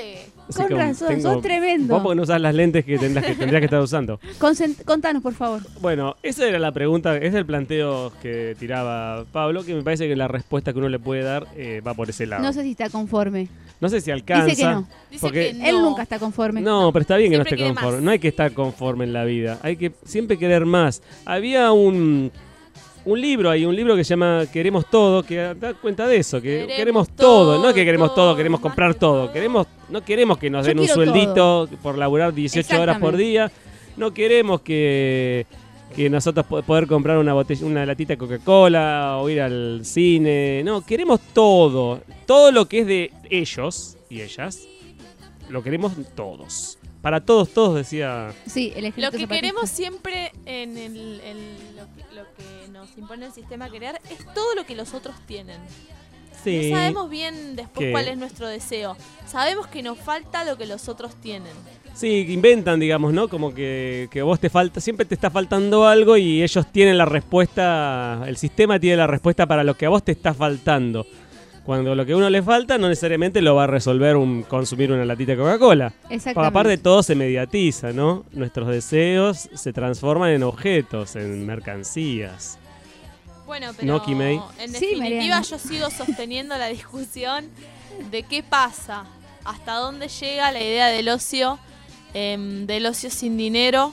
Así Con que razón, tengo- sos tremendo. Vos porque no usás las lentes que tendrás que, tendrías que estar usando. Concent- contanos, por favor. Bueno, esa era la pregunta, ese es el planteo que tiraba Pablo, que me parece que la respuesta que uno le puede dar eh, va por ese lado. No sé si está conforme. No sé si alcanza. Dice que no. porque Él nunca está conforme. No, pero está bien que no Siempre esté quiere conforme. más. No hay que estar conforme en la vida. Hay que siempre querer más. Había un, un libro ahí, un libro que se llama Queremos Todo, que da cuenta de eso, que queremos, Queremos todo. todo, No es que queremos todo, queremos comprar todo. Queremos, no queremos que nos Yo den un quiero sueldito todo. por laburar dieciocho horas por Exactamente. día. No queremos que, que nosotros po- poder comprar una botella, una latita de Coca-Cola o ir al cine. No, queremos todo. Todo lo que es de ellos y ellas, lo queremos todos. Para todos, todos, decía. Sí, el Lo ejército que zapatista. queremos siempre en, el, en lo, que, lo que nos impone el sistema crear es todo lo que los otros tienen. Sí. No sabemos bien después ¿Qué? cuál es nuestro deseo. Sabemos que nos falta lo que los otros tienen. Sí, inventan, digamos, ¿no? Como que, que vos te falta, siempre te está faltando algo y ellos tienen la respuesta, el sistema tiene la respuesta para lo que a vos te está faltando. Cuando lo que a uno le falta no necesariamente lo va a resolver un consumir una latita de Coca-Cola. Exactamente. Aparte todo se mediatiza, ¿no? Nuestros deseos se transforman en objetos, en mercancías. Bueno, pero ¿No, Kimei? en Sí, definitiva Mariana. yo sigo sosteniendo la discusión de qué pasa, hasta dónde llega la idea del ocio, em, del ocio sin dinero,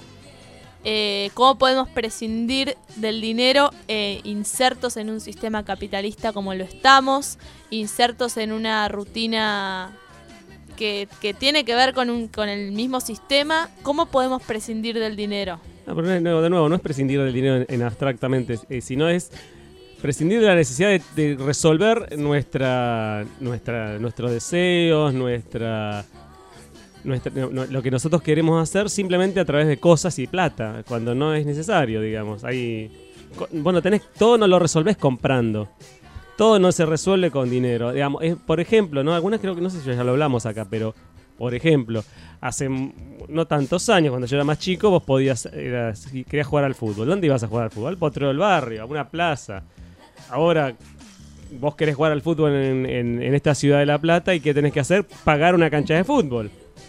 eh, cómo podemos prescindir del dinero eh, insertos en un sistema capitalista como lo estamos, insertos en una rutina que, que tiene que ver con, un, con el mismo sistema, cómo podemos prescindir del dinero. No, pero no, no, de nuevo, no es prescindir del dinero en, en abstractamente, eh, sino es prescindir de la necesidad de, de resolver nuestra, nuestra, nuestros deseos, nuestra, nuestra no, no, lo que nosotros queremos hacer simplemente a través de cosas y plata, cuando no es necesario, digamos. Hay, co- bueno, tenés, todo no lo resolvés comprando. Todo no se resuelve con dinero. Digamos, es, por ejemplo, ¿no? Algunas creo que no sé si ya lo hablamos acá, pero por ejemplo, hace m- no tantos años, cuando yo era más chico, vos podías, eras- si querías jugar al fútbol. ¿Dónde ibas a jugar al fútbol? Al potrero del barrio, a una plaza. Ahora, vos querés jugar al fútbol en, en- en esta ciudad de La Plata y ¿qué tenés que hacer? Pagar una cancha de fútbol.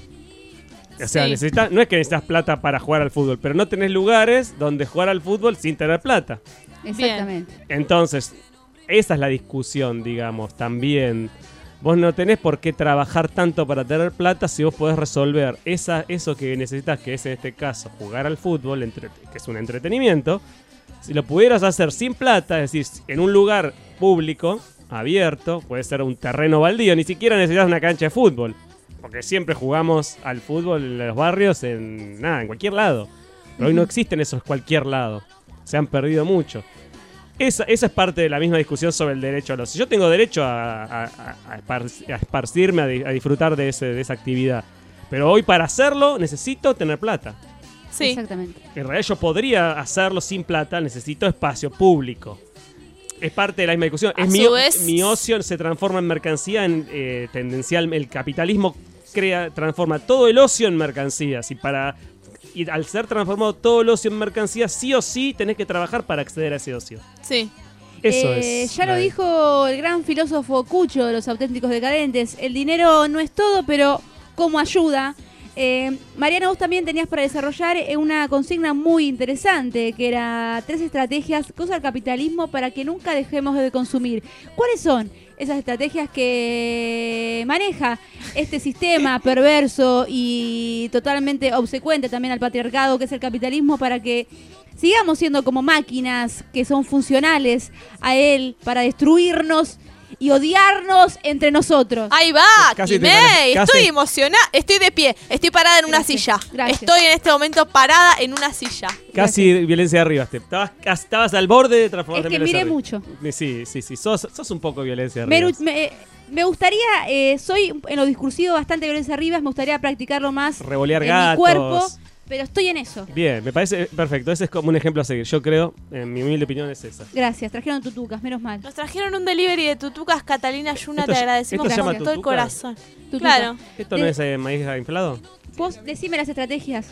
O sea, Sí. necesitas, no es que necesitas plata para jugar al fútbol, pero no tenés lugares donde jugar al fútbol sin tener plata. Exactamente. Entonces, esa es la discusión, digamos, también. Vos no tenés por qué trabajar tanto para tener plata si vos podés resolver esa, eso que necesitas, que es en este caso jugar al fútbol, entre- que es un entretenimiento. Si lo pudieras hacer sin plata, es decir, en un lugar público, abierto, puede ser un terreno baldío, ni siquiera necesitas una cancha de fútbol. Porque siempre jugamos al fútbol en los barrios, en nada, en cualquier lado. Pero hoy no existen esos cualquier lado. Se han perdido mucho. Esa, esa es parte de la misma discusión sobre el derecho a los. Si yo tengo derecho a, a- a- a espar- a esparcirme, a, di- a disfrutar de, ese, de esa actividad. Pero hoy para hacerlo necesito tener plata. Sí. Exactamente. En realidad yo podría hacerlo sin plata, necesito espacio público. Es parte de la misma discusión. A Es mi, su vez- mi ocio se transforma en mercancía, en eh, tendencial. El capitalismo crea, transforma todo el ocio en mercancías. Y para y al ser transformado todo el ocio en mercancía, sí o sí tenés que trabajar para acceder a ese ocio. Sí. Eso Eh, es. Ya lo la- dijo el gran filósofo Cucho de los auténticos decadentes. El dinero no es todo, pero como ayuda. Eh, Mariana, vos también tenías para desarrollar eh, una consigna muy interesante, que era tres estrategias contra el capitalismo para que nunca dejemos de consumir. ¿Cuáles son esas estrategias que maneja este sistema perverso y totalmente obsecuente también al patriarcado, que es el capitalismo, para que sigamos siendo como máquinas que son funcionales a él para destruirnos y odiarnos entre nosotros? Ahí va, Casi te Kimei, pare- casi- estoy emocionada, estoy de pie, estoy parada en una Gracias, silla. gracias. Estoy en este momento parada en una silla. Casi violencia de arriba. Te- Estabas, casi- estabas al borde de transformarte Es que en violencia miré de arriba. mucho. Sí, sí, sí. Sos, sos un poco violencia de Me, arriba. me- me gustaría, eh, soy en lo discursivo bastante violencia arriba, me gustaría practicarlo más Revolear en gatos. mi cuerpo, pero estoy en eso. Bien, me parece perfecto. Ese es como un ejemplo a seguir. Yo creo, en mi humilde opinión, es esa. Gracias, trajeron tutucas, menos mal. Nos trajeron un delivery de tutucas, Catalina Yuna, Esto- te agradecemos esto se con llama todo el tutuca. corazón. Tutuca. Claro. ¿Esto no De- es eh, maíz inflado? Vos decime las estrategias.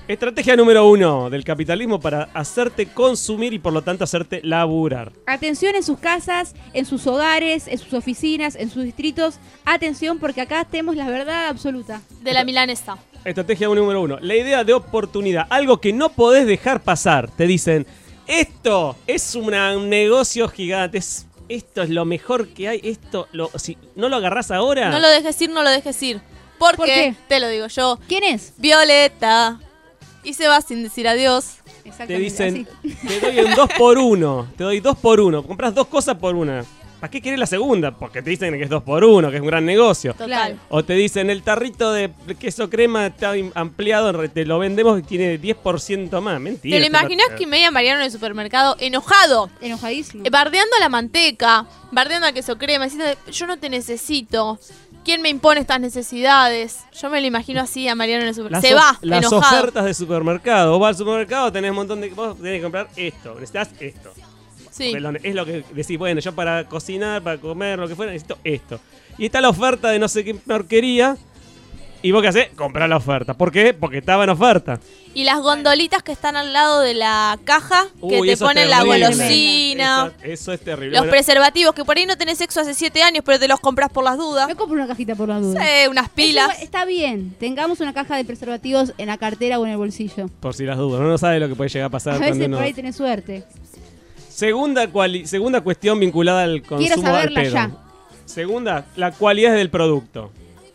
Estrategia número uno del capitalismo para hacerte consumir y por lo tanto hacerte laburar. Atención en sus casas, en sus hogares, en sus oficinas, en sus distritos. Atención porque acá tenemos la verdad absoluta. De la milanesa. Estrategia número uno. La idea de oportunidad. Algo que no podés dejar pasar. Te dicen, esto es una- un negocio gigante. Es, esto es lo mejor que hay. Esto, lo, si no lo agarrás ahora... No lo dejes ir, no lo dejes ir. Porque, ¿Por qué? te lo digo yo. ¿Quién es? Violeta. Y se va sin decir adiós. Te dicen, te doy un dos por uno. Te doy dos por uno. Compras dos cosas por una. ¿Para qué querés la segunda? Porque te dicen que es dos por uno, que es un gran negocio. Total. O te dicen, el tarrito de queso crema está ampliado, te lo vendemos y tiene diez por ciento más. Mentira. ¿Te lo imaginas que media Mariano en el supermercado enojado? Enojadísimo. Eh, bardeando la manteca, bardeando el queso crema, diciendo, yo no te necesito. ¿Quién me impone estas necesidades? Yo me lo imagino así a Mariano en el supermercado. Se va, Las enojado. ofertas de supermercado. Vos vas al supermercado, tenés un montón de... Vos tenés que comprar esto, necesitas esto. Sí. Porque lo- Es lo que decís, bueno, yo para cocinar, para comer, lo que fuera, necesito esto. Y está la oferta de no sé qué porquería. ¿Y vos qué hacés? Comprá la oferta. ¿Por qué? Porque estaba en oferta. Y las gondolitas que están al lado de la caja, que Uy, te eso es ponen la terrible. golosina. Eso, eso es terrible. Los Bueno, preservativos, que por ahí no tenés sexo hace siete años, pero te los compras por las dudas. Me compro una cajita por las dudas. Sí, unas pilas. Eso está bien. Tengamos una caja de preservativos en la cartera o en el bolsillo. por si las dudas. Uno no sabe lo que puede llegar a pasar A cuando veces uno... por ahí tenés suerte. Segunda, cuali- segunda cuestión vinculada al consumo Quiero al saberla pedo. ya. Segunda, la cualidad del producto.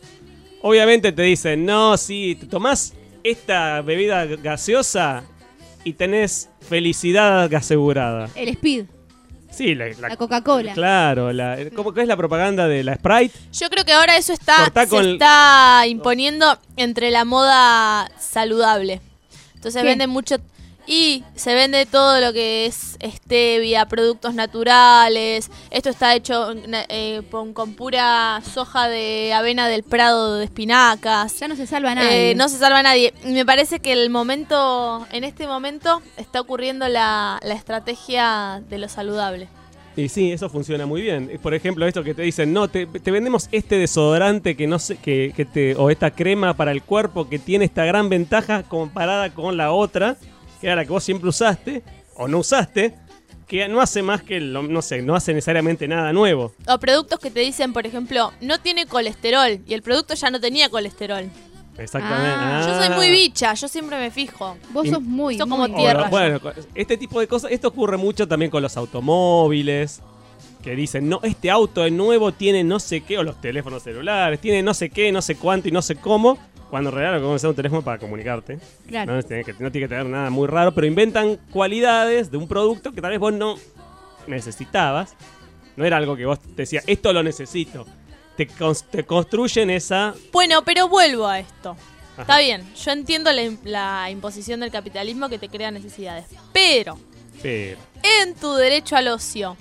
Obviamente te dicen, no, si te tomás esta bebida gaseosa y tenés felicidad asegurada. El Speed, Sí, la, la- la Coca-Cola. claro. La, ¿cómo que es la propaganda de la Sprite? Yo creo que ahora eso está, Cortá se con el- está imponiendo entre la moda saludable. Entonces ¿Qué? venden mucho y se vende todo lo que es stevia, productos naturales. Esto está hecho eh, con, con pura soja de avena del Prado de espinacas. Ya no se salva a nadie. Eh, no se salva a nadie. Y me parece que el momento, en este momento, está ocurriendo la, la estrategia de lo saludable. Y sí, eso funciona muy bien. Por ejemplo, esto que te dicen, no, te, te vendemos este desodorante que no sé, que, que te, o esta crema para el cuerpo que tiene esta gran ventaja comparada con la otra, que era la que vos siempre usaste, o no usaste, que no hace más que, lo- no sé, no hace necesariamente nada nuevo. O productos que te dicen, por ejemplo, no tiene colesterol. Y el producto ya no tenía colesterol. Exactamente. Ah, Yo soy muy bicha, yo siempre me fijo. Vos Y- sos muy, Sos muy- como tierra. Bueno, este tipo de cosas, esto ocurre mucho también con los automóviles, que dicen, no, este auto es nuevo, tiene no sé qué, o los teléfonos celulares, tiene no sé qué, no sé cuánto y no sé cómo, cuando en realidad lo que vamos a hacer es un teléfono para comunicarte. Claro. No, tiene que, no tiene que tener nada muy raro, pero inventan cualidades de un producto que tal vez vos no necesitabas. No era algo que vos te decías, esto lo necesito. Te, cons- te construyen esa... Bueno, pero vuelvo a esto. Ajá. Está bien, yo entiendo la, im- la imposición del capitalismo que te crea necesidades. Pero, Pero... en tu derecho al ocio,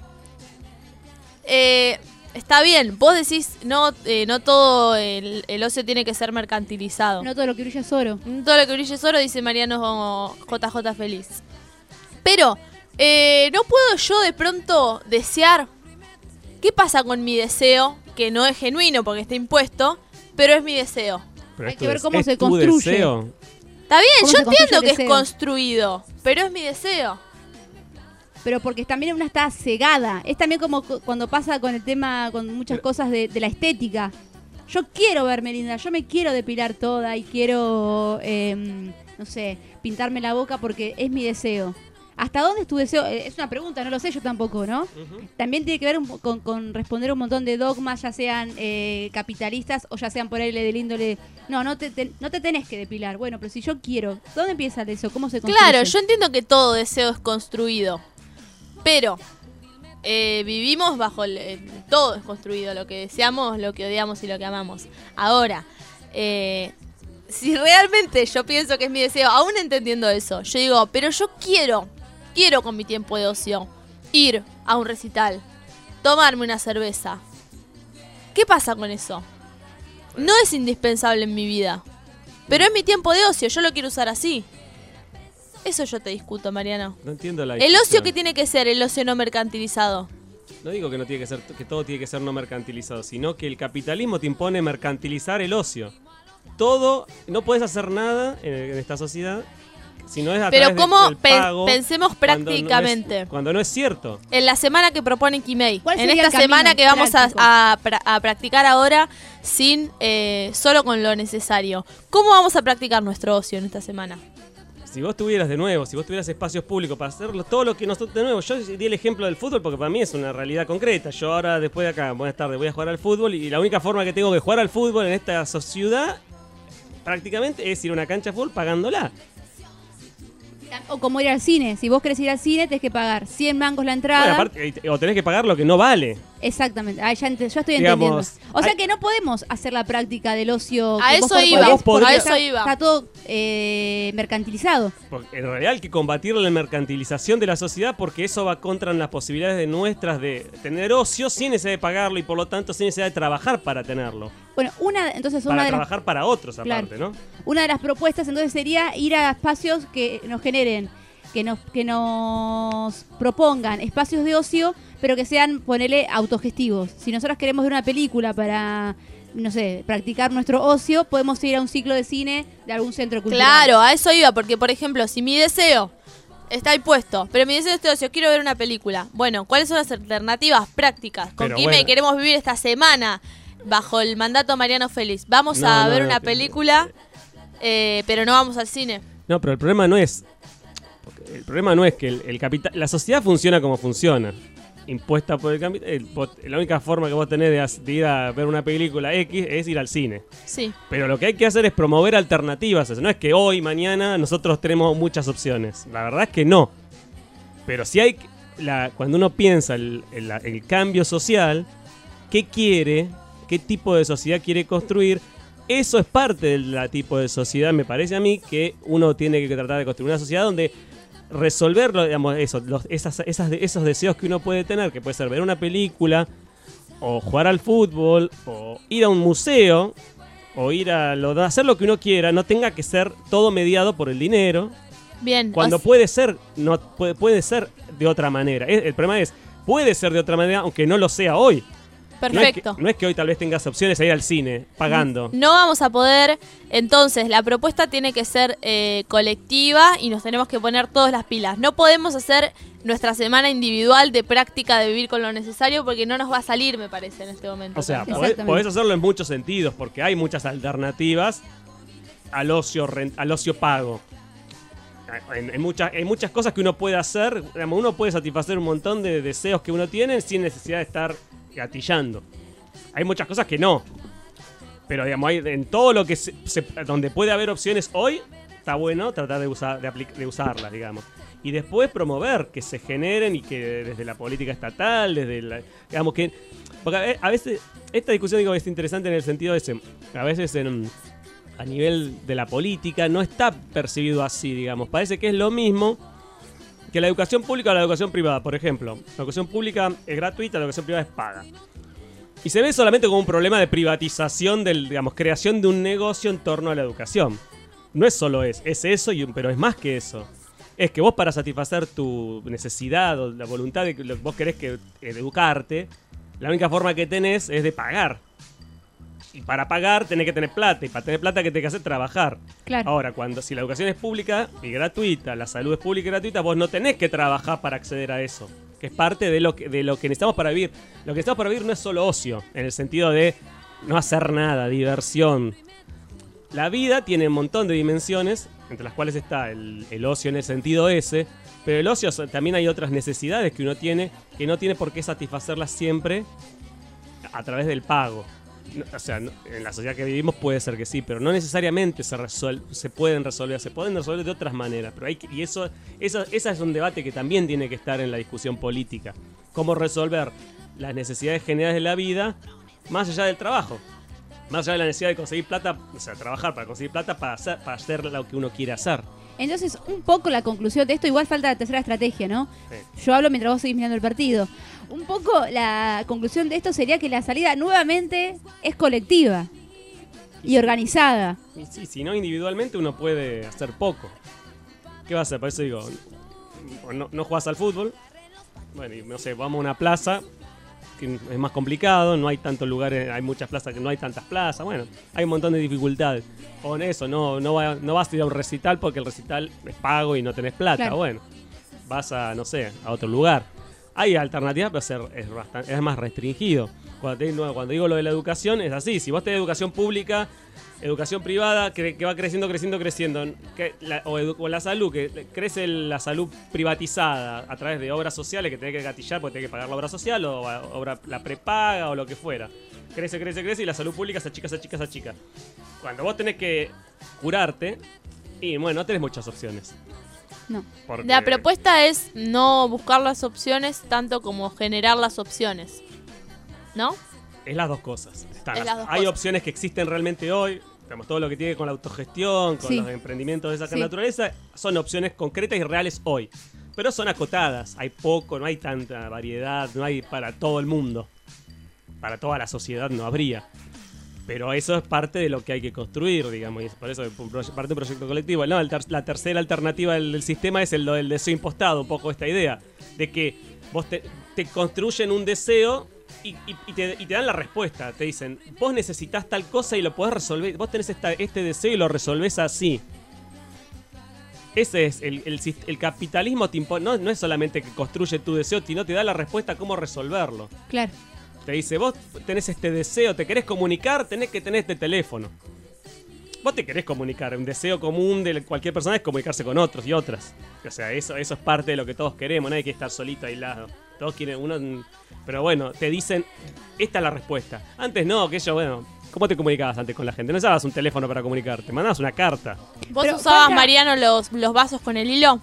eh, está bien, vos decís, no, eh, no todo el, el ocio tiene que ser mercantilizado. No todo lo que brilla es oro. No todo lo que brille es oro, dice Mariano J J Feliz. Pero, eh, ¿no puedo yo de pronto desear? ¿Qué pasa con mi deseo? Que no es genuino porque está impuesto, pero es mi deseo. pero Hay es que tu ver des- cómo es se tu construye. deseo. Está bien, ¿Cómo yo se construye entiendo el que es deseo? construido, pero es mi deseo. Pero porque también una está cegada. Es también como cu- cuando pasa con el tema, con muchas cosas de, de la estética. Yo quiero verme linda, yo me quiero depilar toda y quiero, eh, no sé, pintarme la boca porque es mi deseo. ¿Hasta dónde es tu deseo? Eh, Es una pregunta, no lo sé yo tampoco, ¿no? También tiene que ver un po- con, con responder un montón de dogmas, ya sean eh, capitalistas o ya sean por ahí del índole. No, no te, te- no te tenés que depilar. Bueno, pero si yo quiero, ¿dónde empieza el deseo? ¿Cómo se construye? Claro, yo entiendo que todo deseo es construido, pero eh, vivimos bajo el, el- todo es construido, lo que deseamos, lo que odiamos y lo que amamos. Ahora, eh, si realmente yo pienso que es mi deseo, aún entendiendo eso, yo digo, pero yo quiero, quiero con mi tiempo de ocio ir a un recital, tomarme una cerveza. ¿Qué pasa con eso? No es indispensable en mi vida, pero es mi tiempo de ocio, yo lo quiero usar así. Eso yo te discuto, Mariano. No entiendo la El ocio discusión. que tiene que ser, el ocio no mercantilizado. No digo que no tiene que ser, que todo tiene que ser no mercantilizado, sino que el capitalismo te impone mercantilizar el ocio. todo, no puedes hacer nada en, en esta sociedad si no es a Pero través de- ¿cómo del pe- pago, pensemos cuando no es- prácticamente? Cuando no es cierto. En la semana que propone Kimei, ¿Cuál en sería esta el semana camino que vamos a, práctico? a pra- a practicar ahora sin eh, solo con lo necesario. ¿Cómo vamos a practicar nuestro ocio en esta semana? Si vos tuvieras de nuevo, si vos tuvieras espacios públicos para hacerlo, todo lo que nosotros de nuevo, yo di el ejemplo del fútbol porque para mí es una realidad concreta. Yo ahora, después de acá, buenas tardes, voy a jugar al fútbol y la única forma que tengo de jugar al fútbol en esta so- ciudad prácticamente es ir a una cancha de fútbol pagándola. O como ir al cine. Si vos querés ir al cine, tenés que pagar cien mangos la entrada. Bueno, aparte, eh, o tenés que pagar lo que no vale. Exactamente. Ah, ya, ente- ya estoy Digamos, entendiendo. O sea hay- que no podemos hacer la práctica del ocio. A que vos eso podés- iba, vos podés- a eso está, iba. Está todo eh, mercantilizado. Porque en realidad hay que combatir la mercantilización de la sociedad porque eso va contra las posibilidades de nuestras de tener ocio sin necesidad de pagarlo y por lo tanto sin necesidad de trabajar para tenerlo. Bueno, una, entonces una Para de las trabajar para otros Claro. aparte, ¿no? Una de las propuestas entonces sería ir a espacios que nos generen, que nos, que nos propongan espacios de ocio, pero que sean, ponele, autogestivos. Si nosotros queremos ver una película para, no sé, practicar nuestro ocio, podemos ir a un ciclo de cine de algún centro cultural. Claro, a eso iba, porque por ejemplo, si mi deseo está ahí puesto, pero mi deseo es ocio, quiero ver una película. Bueno, ¿cuáles son las alternativas prácticas? Con Pero Kime bueno. queremos vivir esta semana bajo el mandato Mariano Félix. Vamos No, a no, ver no, una que- película, eh, pero no vamos al cine. No, pero el problema no es. El problema no es que el, el capital. La sociedad funciona como funciona. Impuesta por el capital. La única forma que vos tenés de, as- de ir a ver una película X es ir al cine. Sí. Pero lo que hay que hacer es promover alternativas. No es que hoy, mañana, nosotros tenemos muchas opciones. La verdad es que no. Pero si hay. La, cuando uno piensa el, el- el cambio social, ¿qué quiere? ¿Qué tipo de sociedad quiere construir? Eso es parte del tipo de sociedad, me parece a mí, que uno tiene que tratar de construir una sociedad donde resolverlo, digamos, eso, los, esas, esas, esos deseos que uno puede tener, que puede ser ver una película, o jugar al fútbol, o ir a un museo, o ir a lo, hacer lo que uno quiera, no tenga que ser todo mediado por el dinero. Bien. Cuando o s- puede ser, no puede, puede ser de otra manera. Es- El problema es, puede ser de otra manera, aunque no lo sea hoy. Perfecto. No es, que, no es que hoy tal vez tengas opciones a ir al cine, pagando. No vamos a poder, entonces la propuesta tiene que ser eh, colectiva y nos tenemos que poner todas las pilas. No podemos hacer nuestra semana individual de práctica de vivir con lo necesario porque no nos va a salir, me parece, en este momento. O sea, podés, Exactamente. podés hacerlo en muchos sentidos, porque hay muchas alternativas al ocio, ren- al ocio pago. En, en muchas, en muchas cosas que uno puede hacer, digamos, uno puede satisfacer un montón de deseos que uno tiene sin necesidad de estar gatillando. Hay muchas cosas que no. Pero digamos, hay, en todo lo que se, se- donde puede haber opciones hoy, está bueno tratar de, usar, de, apli- de usarlas, digamos. Y después promover que se generen y que desde la política estatal, desde la, digamos que... Porque a ve- a veces, esta discusión digo es interesante en el sentido de ese, a veces en, a nivel de la política no está percibido así, digamos. Parece que es lo mismo que la educación pública o la educación privada. Por ejemplo, la educación pública es gratuita, la educación privada es paga. Y se ve solamente como un problema de privatización, del, digamos, creación de un negocio en torno a la educación. No es solo eso, es eso, y, un- pero es más que eso. Es que vos para satisfacer tu necesidad o la voluntad de que lo- vos querés que, eh, educarte, la única forma que tenés es de pagar. Y para pagar tenés que tener plata, y para tener plata que tenés que hacer trabajar. Claro. Ahora, cuando si la educación es pública y gratuita, la salud es pública y gratuita, vos no tenés que trabajar para acceder a eso. Que es parte de lo que, de lo que necesitamos para vivir. Lo que necesitamos para vivir no es solo ocio, en el sentido de no hacer nada, diversión. La vida tiene un montón de dimensiones, entre las cuales está el, el ocio en el sentido ese, pero el ocio so- también hay otras necesidades que uno tiene, que no tiene por qué satisfacerlas siempre a través del pago. No, o sea, no- en la sociedad que vivimos puede ser que sí, pero no necesariamente se, resuel- se pueden resolver, se pueden resolver de otras maneras. Pero hay que- y eso, eso, ese es un debate que también tiene que estar en la discusión política. Cómo resolver las necesidades generales de la vida más allá del trabajo. Más allá de la necesidad de conseguir plata, o sea, trabajar para conseguir plata para hacer, para hacer lo que uno quiere hacer. Entonces, un poco la conclusión de esto, igual falta la tercera estrategia, ¿no? Sí. Yo hablo mientras vos seguís mirando el partido. Un poco la conclusión de esto sería que la salida nuevamente es colectiva y organizada. Y sí, si no individualmente uno puede hacer poco. ¿Qué va a hacer? Por eso digo, no, no jugás al fútbol. Bueno, y no sé, vamos a una plaza que es más complicado, no hay tantos lugares, hay muchas plazas que no hay tantas plazas, bueno, hay un montón de dificultades. O en eso, no, no, va, no vas a ir a un recital porque el recital es pago y no tenés plata, Claro. bueno, vas a, no sé, a otro lugar. Hay alternativas, pero ser- es, bastante, es más restringido. Cuando, te- no, cuando digo lo de la educación, es así. Si vos tenés educación pública, educación privada, que, que va creciendo, creciendo, creciendo, que la- o, edu- o la salud, que crece la salud privatizada a través de obras sociales que tenés que gatillar porque tenés que pagar la obra social o a- obra, la prepaga o lo que fuera. Crece, crece, crece y la salud pública se achica, se achica, se achica. Cuando vos tenés que curarte, y bueno, no tenés muchas opciones. No. Porque- La propuesta es no buscar las opciones tanto como generar las opciones. ¿No? Es las dos cosas. Están Es las- las dos hay cosas. opciones que existen realmente hoy. Digamos, todo lo que tiene con la autogestión, con Sí. los emprendimientos de esa Sí. naturaleza, son opciones concretas y reales hoy. Pero son acotadas. Hay poco, no hay tanta variedad, no hay para todo el mundo. Para toda la sociedad no habría. Pero eso es parte de lo que hay que construir, digamos, y es por eso es un proye- parte de un proyecto colectivo. No, el ter- la tercera alternativa del, del sistema es el lo del deseo impostado, un poco esta idea de que vos te, te construyen un deseo y, y- y te, y te dan la respuesta. Te dicen, vos necesitas tal cosa y lo podés resolver, vos tenés esta- este deseo y lo resolvés así. Ese es el, el, sis- el capitalismo, te impo- no, no es solamente que construye tu deseo, sino te da la respuesta a cómo resolverlo. Claro. Te dice, vos tenés este deseo, te querés comunicar, tenés que tener este teléfono. Vos te querés comunicar, un deseo común de cualquier persona es comunicarse con otros y otras. O sea, eso, eso es parte de lo que todos queremos, nadie quiere estar solito, aislado. Todos quieren uno... Pero bueno, te dicen, esta es la respuesta. Antes no, que yo, bueno, ¿cómo te comunicabas antes con la gente? No usabas un teléfono para comunicarte, mandabas una carta. ¿Vos Pero usabas, falta- Mariano, los, los vasos con el hilo?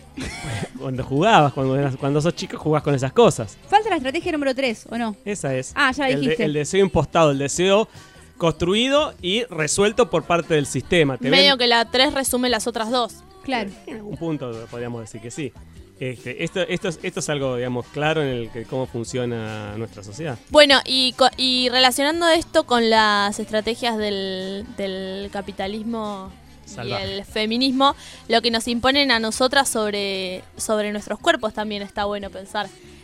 Cuando jugabas, cuando, eras- cuando sos chico jugás con esas cosas. Falta la estrategia número tres, ¿o no? Esa es. Ah, ya la el, de- dijiste. el deseo impostado, el deseo construido y resuelto por parte del sistema. Te Medio ven- que la tres resume las otras dos. Claro. En algún punto podríamos decir que sí. Este, esto, esto, es, esto es algo, digamos, claro en el que cómo funciona nuestra sociedad. Bueno, y, co- y relacionando esto con las estrategias del, del capitalismo Salvaje. y el feminismo, lo que nos imponen a nosotras sobre, sobre nuestros cuerpos también está bueno pensar.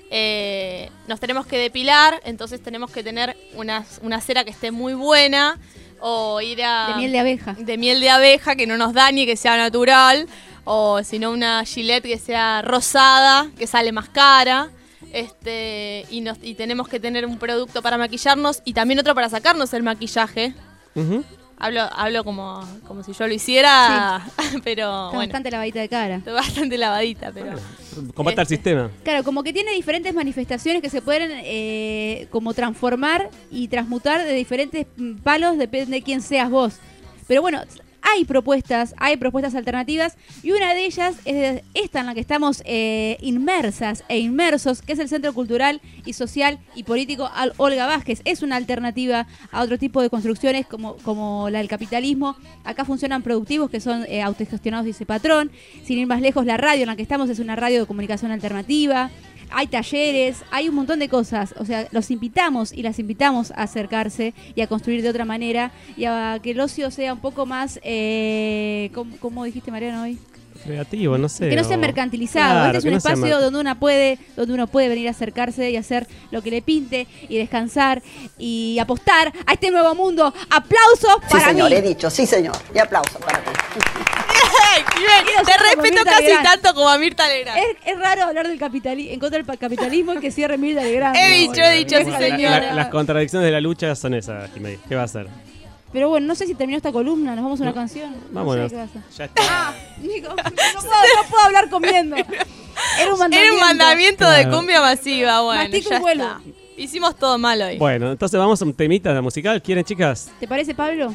Eh, nos tenemos que depilar, entonces tenemos que tener una, una cera que esté muy buena o ir a... De miel de abeja. De miel de abeja, que no nos dañe, que sea natural, o si no una Gillette que sea rosada, que sale más cara. Este, y, nos, y tenemos que tener un producto para maquillarnos y también otro para sacarnos el maquillaje. Hablo, hablo como, como si yo lo hiciera, pero Está bueno, bastante lavadita de cara. estoy bastante lavadita, pero... Combate al Este. sistema. Claro, como que tiene diferentes manifestaciones que se pueden eh, como transformar y transmutar de diferentes mm, palos, depende de quién seas vos. Pero bueno, hay propuestas, hay propuestas alternativas y una de ellas es esta en la que estamos eh, inmersas e inmersos, que es el Centro Cultural y Social y Político Al- Olga Vázquez. Es una alternativa a otro tipo de construcciones como, como la del capitalismo. Acá funcionan productivos que son eh, autogestionados, dice Patrón. Sin ir más lejos, la radio en la que estamos es una radio de comunicación alternativa. Hay talleres, hay un montón de cosas. O sea, los invitamos y las invitamos a acercarse y a construir de otra manera y a que el ocio sea un poco más, eh, ¿cómo, cómo dijiste, Mariano, hoy? Creativo, no sé. Que no sea o- mercantilizado. Claro, Este es que un no sea espacio mer- donde uno puede, donde uno puede venir a acercarse y hacer lo que le pinte y descansar y apostar a este nuevo mundo. ¡Aplausos Sí, para señor, mí! he dicho, sí, señor. Y aplausos para ti. Te respeto Mirta casi Legrand. tanto como a Mirta Legrand. Es, es raro hablar del capitalismo, en contra del pa- capitalismo y que cierre Mirta Legrand. He ¿no? dicho, he dicho, sí, La- señora. la- las contradicciones de la lucha son esas, Jiménez. ¿Qué va a hacer? Pero bueno, no sé si terminó esta columna, nos vamos a una canción. No Vámonos. sé qué pasa. Ya está. Ah, Nico, no, puedo, no puedo hablar comiendo. Era un mandamiento. Era un mandamiento de Claro. cumbia masiva, bueno, Mastico ya y vuelvo. está. Hicimos todo mal hoy. Bueno, entonces vamos a un temita de musical. ¿Quieren, chicas? ¿Te parece, Pablo?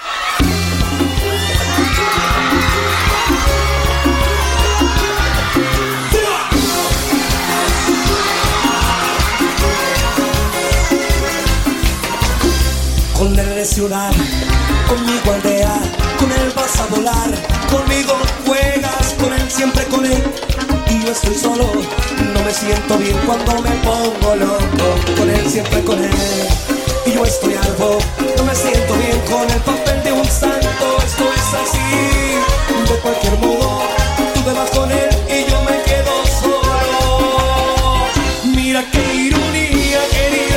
Con él de ciudad, conmigo aldea, con él vas a volar, conmigo juegas, con él siempre con él. Y yo estoy solo, no me siento bien cuando me pongo loco, con él siempre con él. Y yo estoy algo, no me siento bien con el papel de un santo, esto es así. De cualquier modo, tú te vas con él y yo me quedo solo. Mira qué ironía, querida.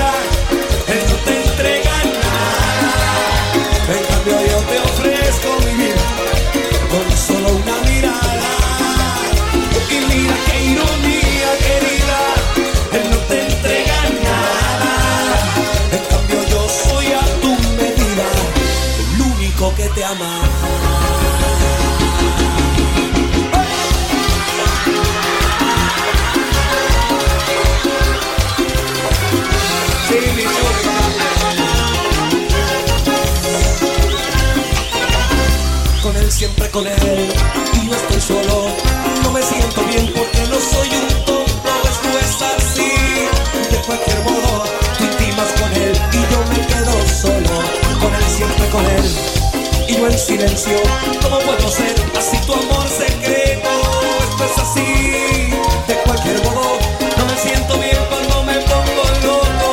siempre con él. Y no estoy solo, no me siento bien porque no soy un tonto. Esto es así, de cualquier modo tú intimas con él y yo me quedo solo, con él siempre con él. Y yo en silencio, ¿cómo puedo ser así tu amor secreto? Esto es así, de cualquier modo no me siento bien cuando me pongo loco.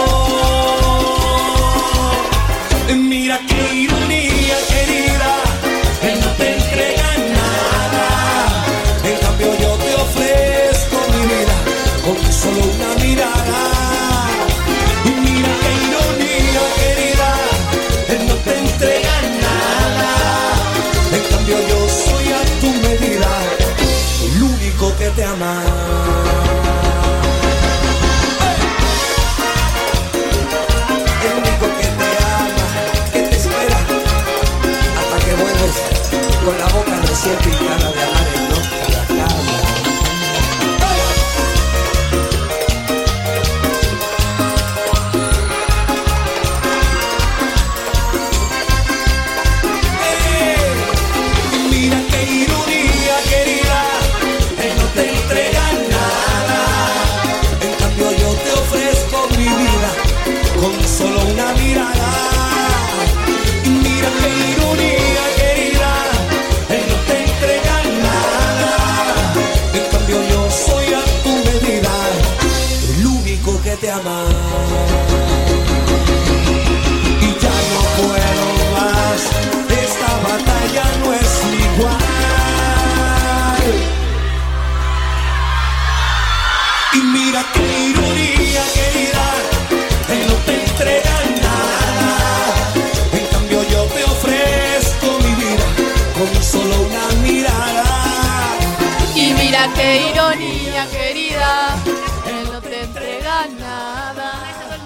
Mira qué ironía, querida, él no te entrega nada, en cambio yo te ofrezco mi vida con solo una mirada. Y mira qué ironía, querida, él no te entrega nada, en cambio yo soy a tu medida, el único que te ama. El único que te ama, que te espera hasta que vuelves con la boca recién pintada de amar en loca la cama. Mira qué ironía, querida, él no te entrega nada, en cambio yo te ofrezco mi vida con solo una mirada. Y mira qué ironía, querida, él no te entrega nada, en cambio yo soy a tu medida, el único que te ama. Y ya no puedo más, esta batalla no es igual. Y mira qué ironía, querida, él no te entrega nada, en cambio yo te ofrezco mi vida con solo una mirada. Y mira qué ironía, querida, él no te entrega nada.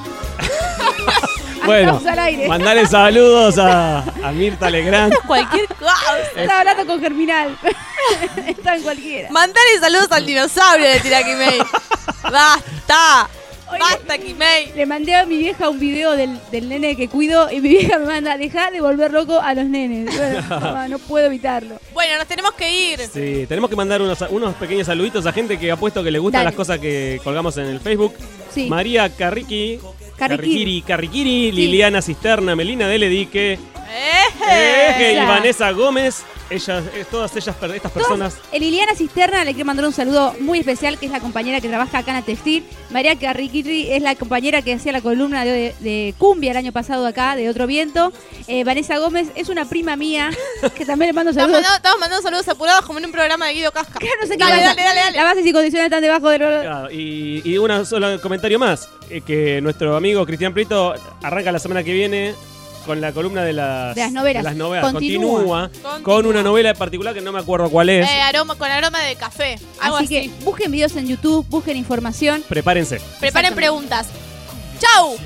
Bueno, Estamos al aire. mandale saludos a, a Mirta Legrand. Cualquier cosa. Estaba hablando con Germinal. Está en cualquiera. Mandale saludos al dinosaurio de Tira Kimei. ¡Basta! ¡Basta, Kimei! Le mandé a mi vieja un video del, del nene que cuido y mi vieja me manda, dejá de volver loco a los nenes. Bueno, mamá, no puedo evitarlo. Bueno, nos tenemos que ir. Sí, tenemos que mandar unos, unos pequeños saluditos a gente que ha puesto que le gustan Dale. las cosas que colgamos en el Facebook. Sí. María Carriqui, Carriquiri. Carriquiri, Carriquiri, Sí. Liliana Cisterna, Melina Deledique, ¡Eje! Eje, y Esa. Vanessa Gómez. Ellas, eh, todas ellas, per- estas personas. El Liliana Cisterna le quiero mandar un saludo muy especial, que es la compañera que trabaja acá en la Textil. María Carriquiri es la compañera que hacía la columna de, de Cumbia el año pasado acá, de Otro Viento. Eh, Vanessa Gómez es una prima mía, que también le mando Estamos saludos. mandando, estamos mandando saludos apurados como en un programa de Guido Casca. No sé qué dale, pasa. dale, dale, dale. Las bases y condiciones están debajo del... Claro, y, y un solo comentario más, eh, que nuestro amigo Cristian Prieto arranca la semana que viene con la columna de las, De las novelas. de las novelas. Continúa. Continúa, con una novela en particular que no me acuerdo cuál es. Eh, aroma, con aroma de café. Algo Así, así. que busquen videos en YouTube, busquen información. Prepárense. Preparen preguntas. ¡Chau!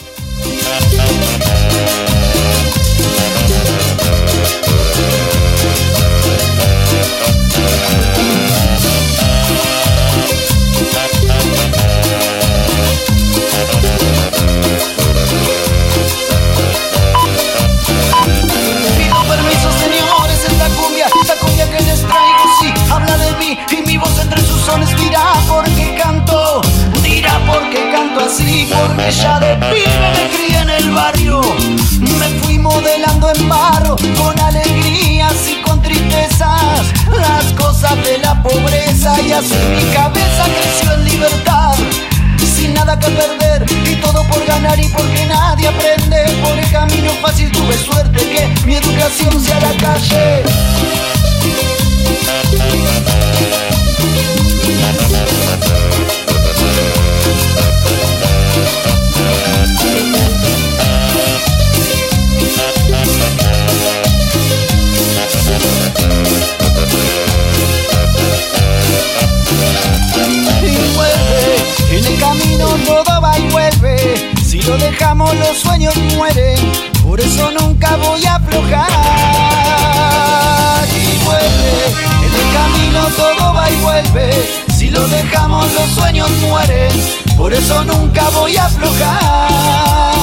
Pido permiso, señores, esta cumbia, esta cumbia que les traigo, sí, habla de mí y mi voz entre sus sones dirá por qué canto, dirá por qué canto así, porque ya de pibe me crié en el barrio, me fui modelando en barro, con alegrías y con tristezas, las cosas de la pobreza, y así mi cabeza creció en libertad, sin nada que perder y todo por ganar y porque nadie aprende. Por el camino fácil tuve suerte que mi educación sea la calle. Y vuelve, en el camino todo va y vuelve. Si lo dejamos los sueños mueren, por eso nunca voy a aflojar. Y vuelve, en el camino todo va y vuelve. Si lo dejamos los sueños mueren, por eso nunca voy a aflojar.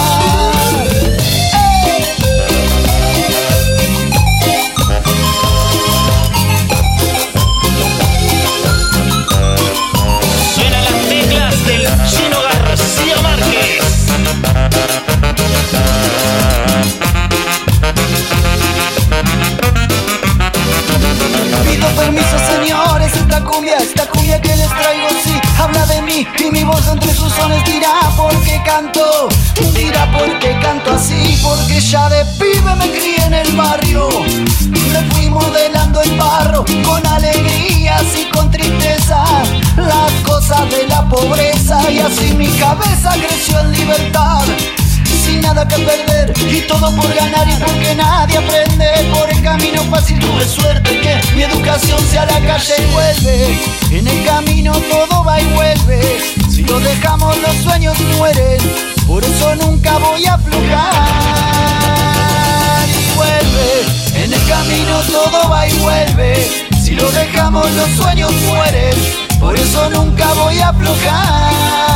canto. Dirá por qué canto así, porque ya de pibe me crié en el barrio. Me fui modelando el barro con alegrías y con tristeza, las cosas de la pobreza, y así mi cabeza creció en libertad, sin nada que perder y todo por ganar, y porque nadie aprende por el camino fácil. Tuve suerte que mi educación sea la calle y vuelve. En el camino todo va y vuelve. Si lo dejamos los sueños mueren. Por eso nunca voy a aflojar. Y vuelve. En el camino todo va y vuelve. Si lo dejamos los sueños mueren. Por eso nunca voy a aflojar.